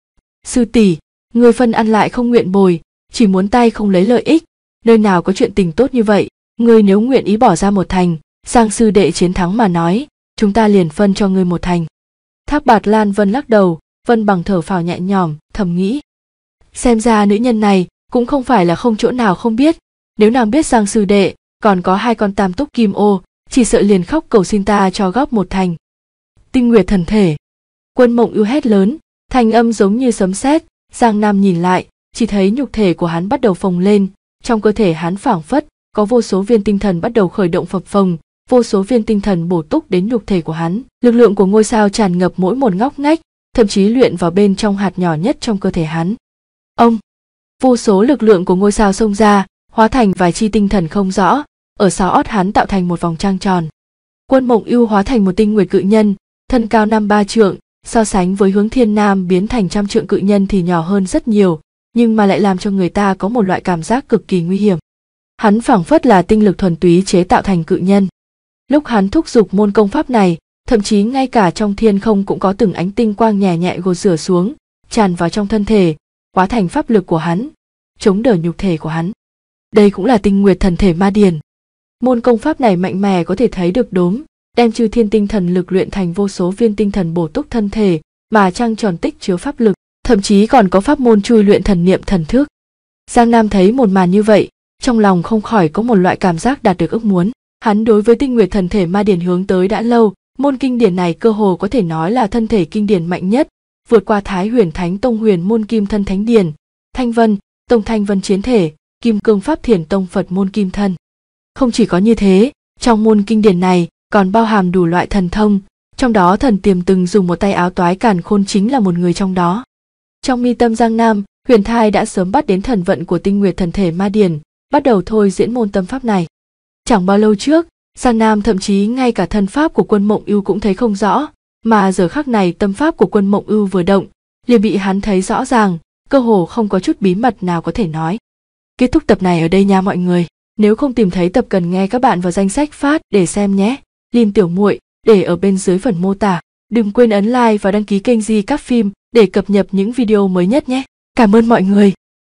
sư tỷ, người phân ăn lại không nguyện bồi, chỉ muốn tay không lấy lợi ích, nơi nào có chuyện tình tốt như vậy. Ngươi nếu nguyện ý bỏ ra 1 thành, Giang sư đệ chiến thắng mà nói, chúng ta liền phân cho ngươi 1 thành. Thác Bạt Lan Vân lắc đầu. Vân Bằng thở phào nhẹ nhõm, thầm nghĩ, xem ra nữ nhân này cũng không phải là không chỗ nào không biết, nếu nàng biết Giang sư đệ còn có 2 con tam túc kim ô, chỉ sợ liền khóc cầu xin ta cho góp 1 thành. Tinh Nguyệt thần thể. Quân Mộng Ưu hét lớn, thanh âm giống như sấm sét. Giang Nam nhìn lại, chỉ thấy nhục thể của hắn bắt đầu phồng lên, trong cơ thể hắn phảng phất có vô số viên tinh thần bắt đầu khởi động phập phồng, vô số viên tinh thần bổ túc đến nhục thể của hắn. Lực lượng của ngôi sao tràn ngập mỗi một ngóc ngách, thậm chí luyện vào bên trong hạt nhỏ nhất trong cơ thể hắn. Ông, vô số lực lượng của ngôi sao xông ra, hóa thành vài chi tinh thần không rõ, ở sau ót hắn tạo thành một vòng trăng tròn. Quân Mộng Ưu hóa thành một tinh nguyệt cự nhân, thân cao 5-3 trượng, so sánh với Hướng Thiên Nam biến thành 100 trượng cự nhân thì nhỏ hơn rất nhiều, nhưng mà lại làm cho người ta có một loại cảm giác cực kỳ nguy hiểm. Hắn phảng phất là tinh lực thuần túy chế tạo thành cự nhân. Lúc hắn thúc giục môn công pháp này, thậm chí ngay cả trong thiên không cũng có từng ánh tinh quang nhẹ nhẹ gột rửa xuống, tràn vào trong thân thể, hóa thành pháp lực của hắn, chống đỡ nhục thể của hắn. Đây cũng là Tinh Nguyệt thần thể ma điển. Môn công pháp này mạnh mẽ có thể thấy được đốm, đem chư thiên tinh thần lực luyện thành vô số viên tinh thần bổ túc thân thể, mà trăng tròn tích chứa pháp lực, thậm chí còn có pháp môn chui luyện thần niệm thần thức. Giang Nam thấy một màn như vậy, trong lòng không khỏi có một loại cảm giác đạt được ước muốn. Hắn đối với Tinh Nguyệt thần thể ma điển hướng tới đã lâu, môn kinh điển này cơ hồ có thể nói là thân thể kinh điển mạnh nhất, vượt qua Thái Huyền Thánh Tông huyền môn Kim Thân Thánh Điển, Thanh Vân Tông Thanh Vân Chiến Thể, Kim Cương Pháp Thiền Tông Phật môn Kim Thân. Không chỉ có như thế, trong môn kinh điển này còn bao hàm đủ loại thần thông, trong đó Thần Tiềm từng dùng một tay áo toái càn khôn chính là một người trong đó. Trong mi tâm Giang Nam, Huyền Thai đã sớm bắt đến thần vận của Tinh Nguyệt thần thể ma điển, bắt đầu thôi diễn môn tâm pháp này. Chẳng bao lâu trước, Giang Nam thậm chí ngay cả thân pháp của Quân Mộng Ưu cũng thấy không rõ, mà giờ khắc này tâm pháp của Quân Mộng Ưu vừa động, liền bị hắn thấy rõ ràng, cơ hồ không có chút bí mật nào có thể nói. Kết thúc tập này ở đây nha mọi người. Nếu không tìm thấy tập cần nghe các bạn vào danh sách phát để xem nhé. Link tiểu muội để ở bên dưới phần mô tả. Đừng quên ấn like và đăng ký kênh Di Cáp Phim để cập nhật những video mới nhất nhé. Cảm ơn mọi người.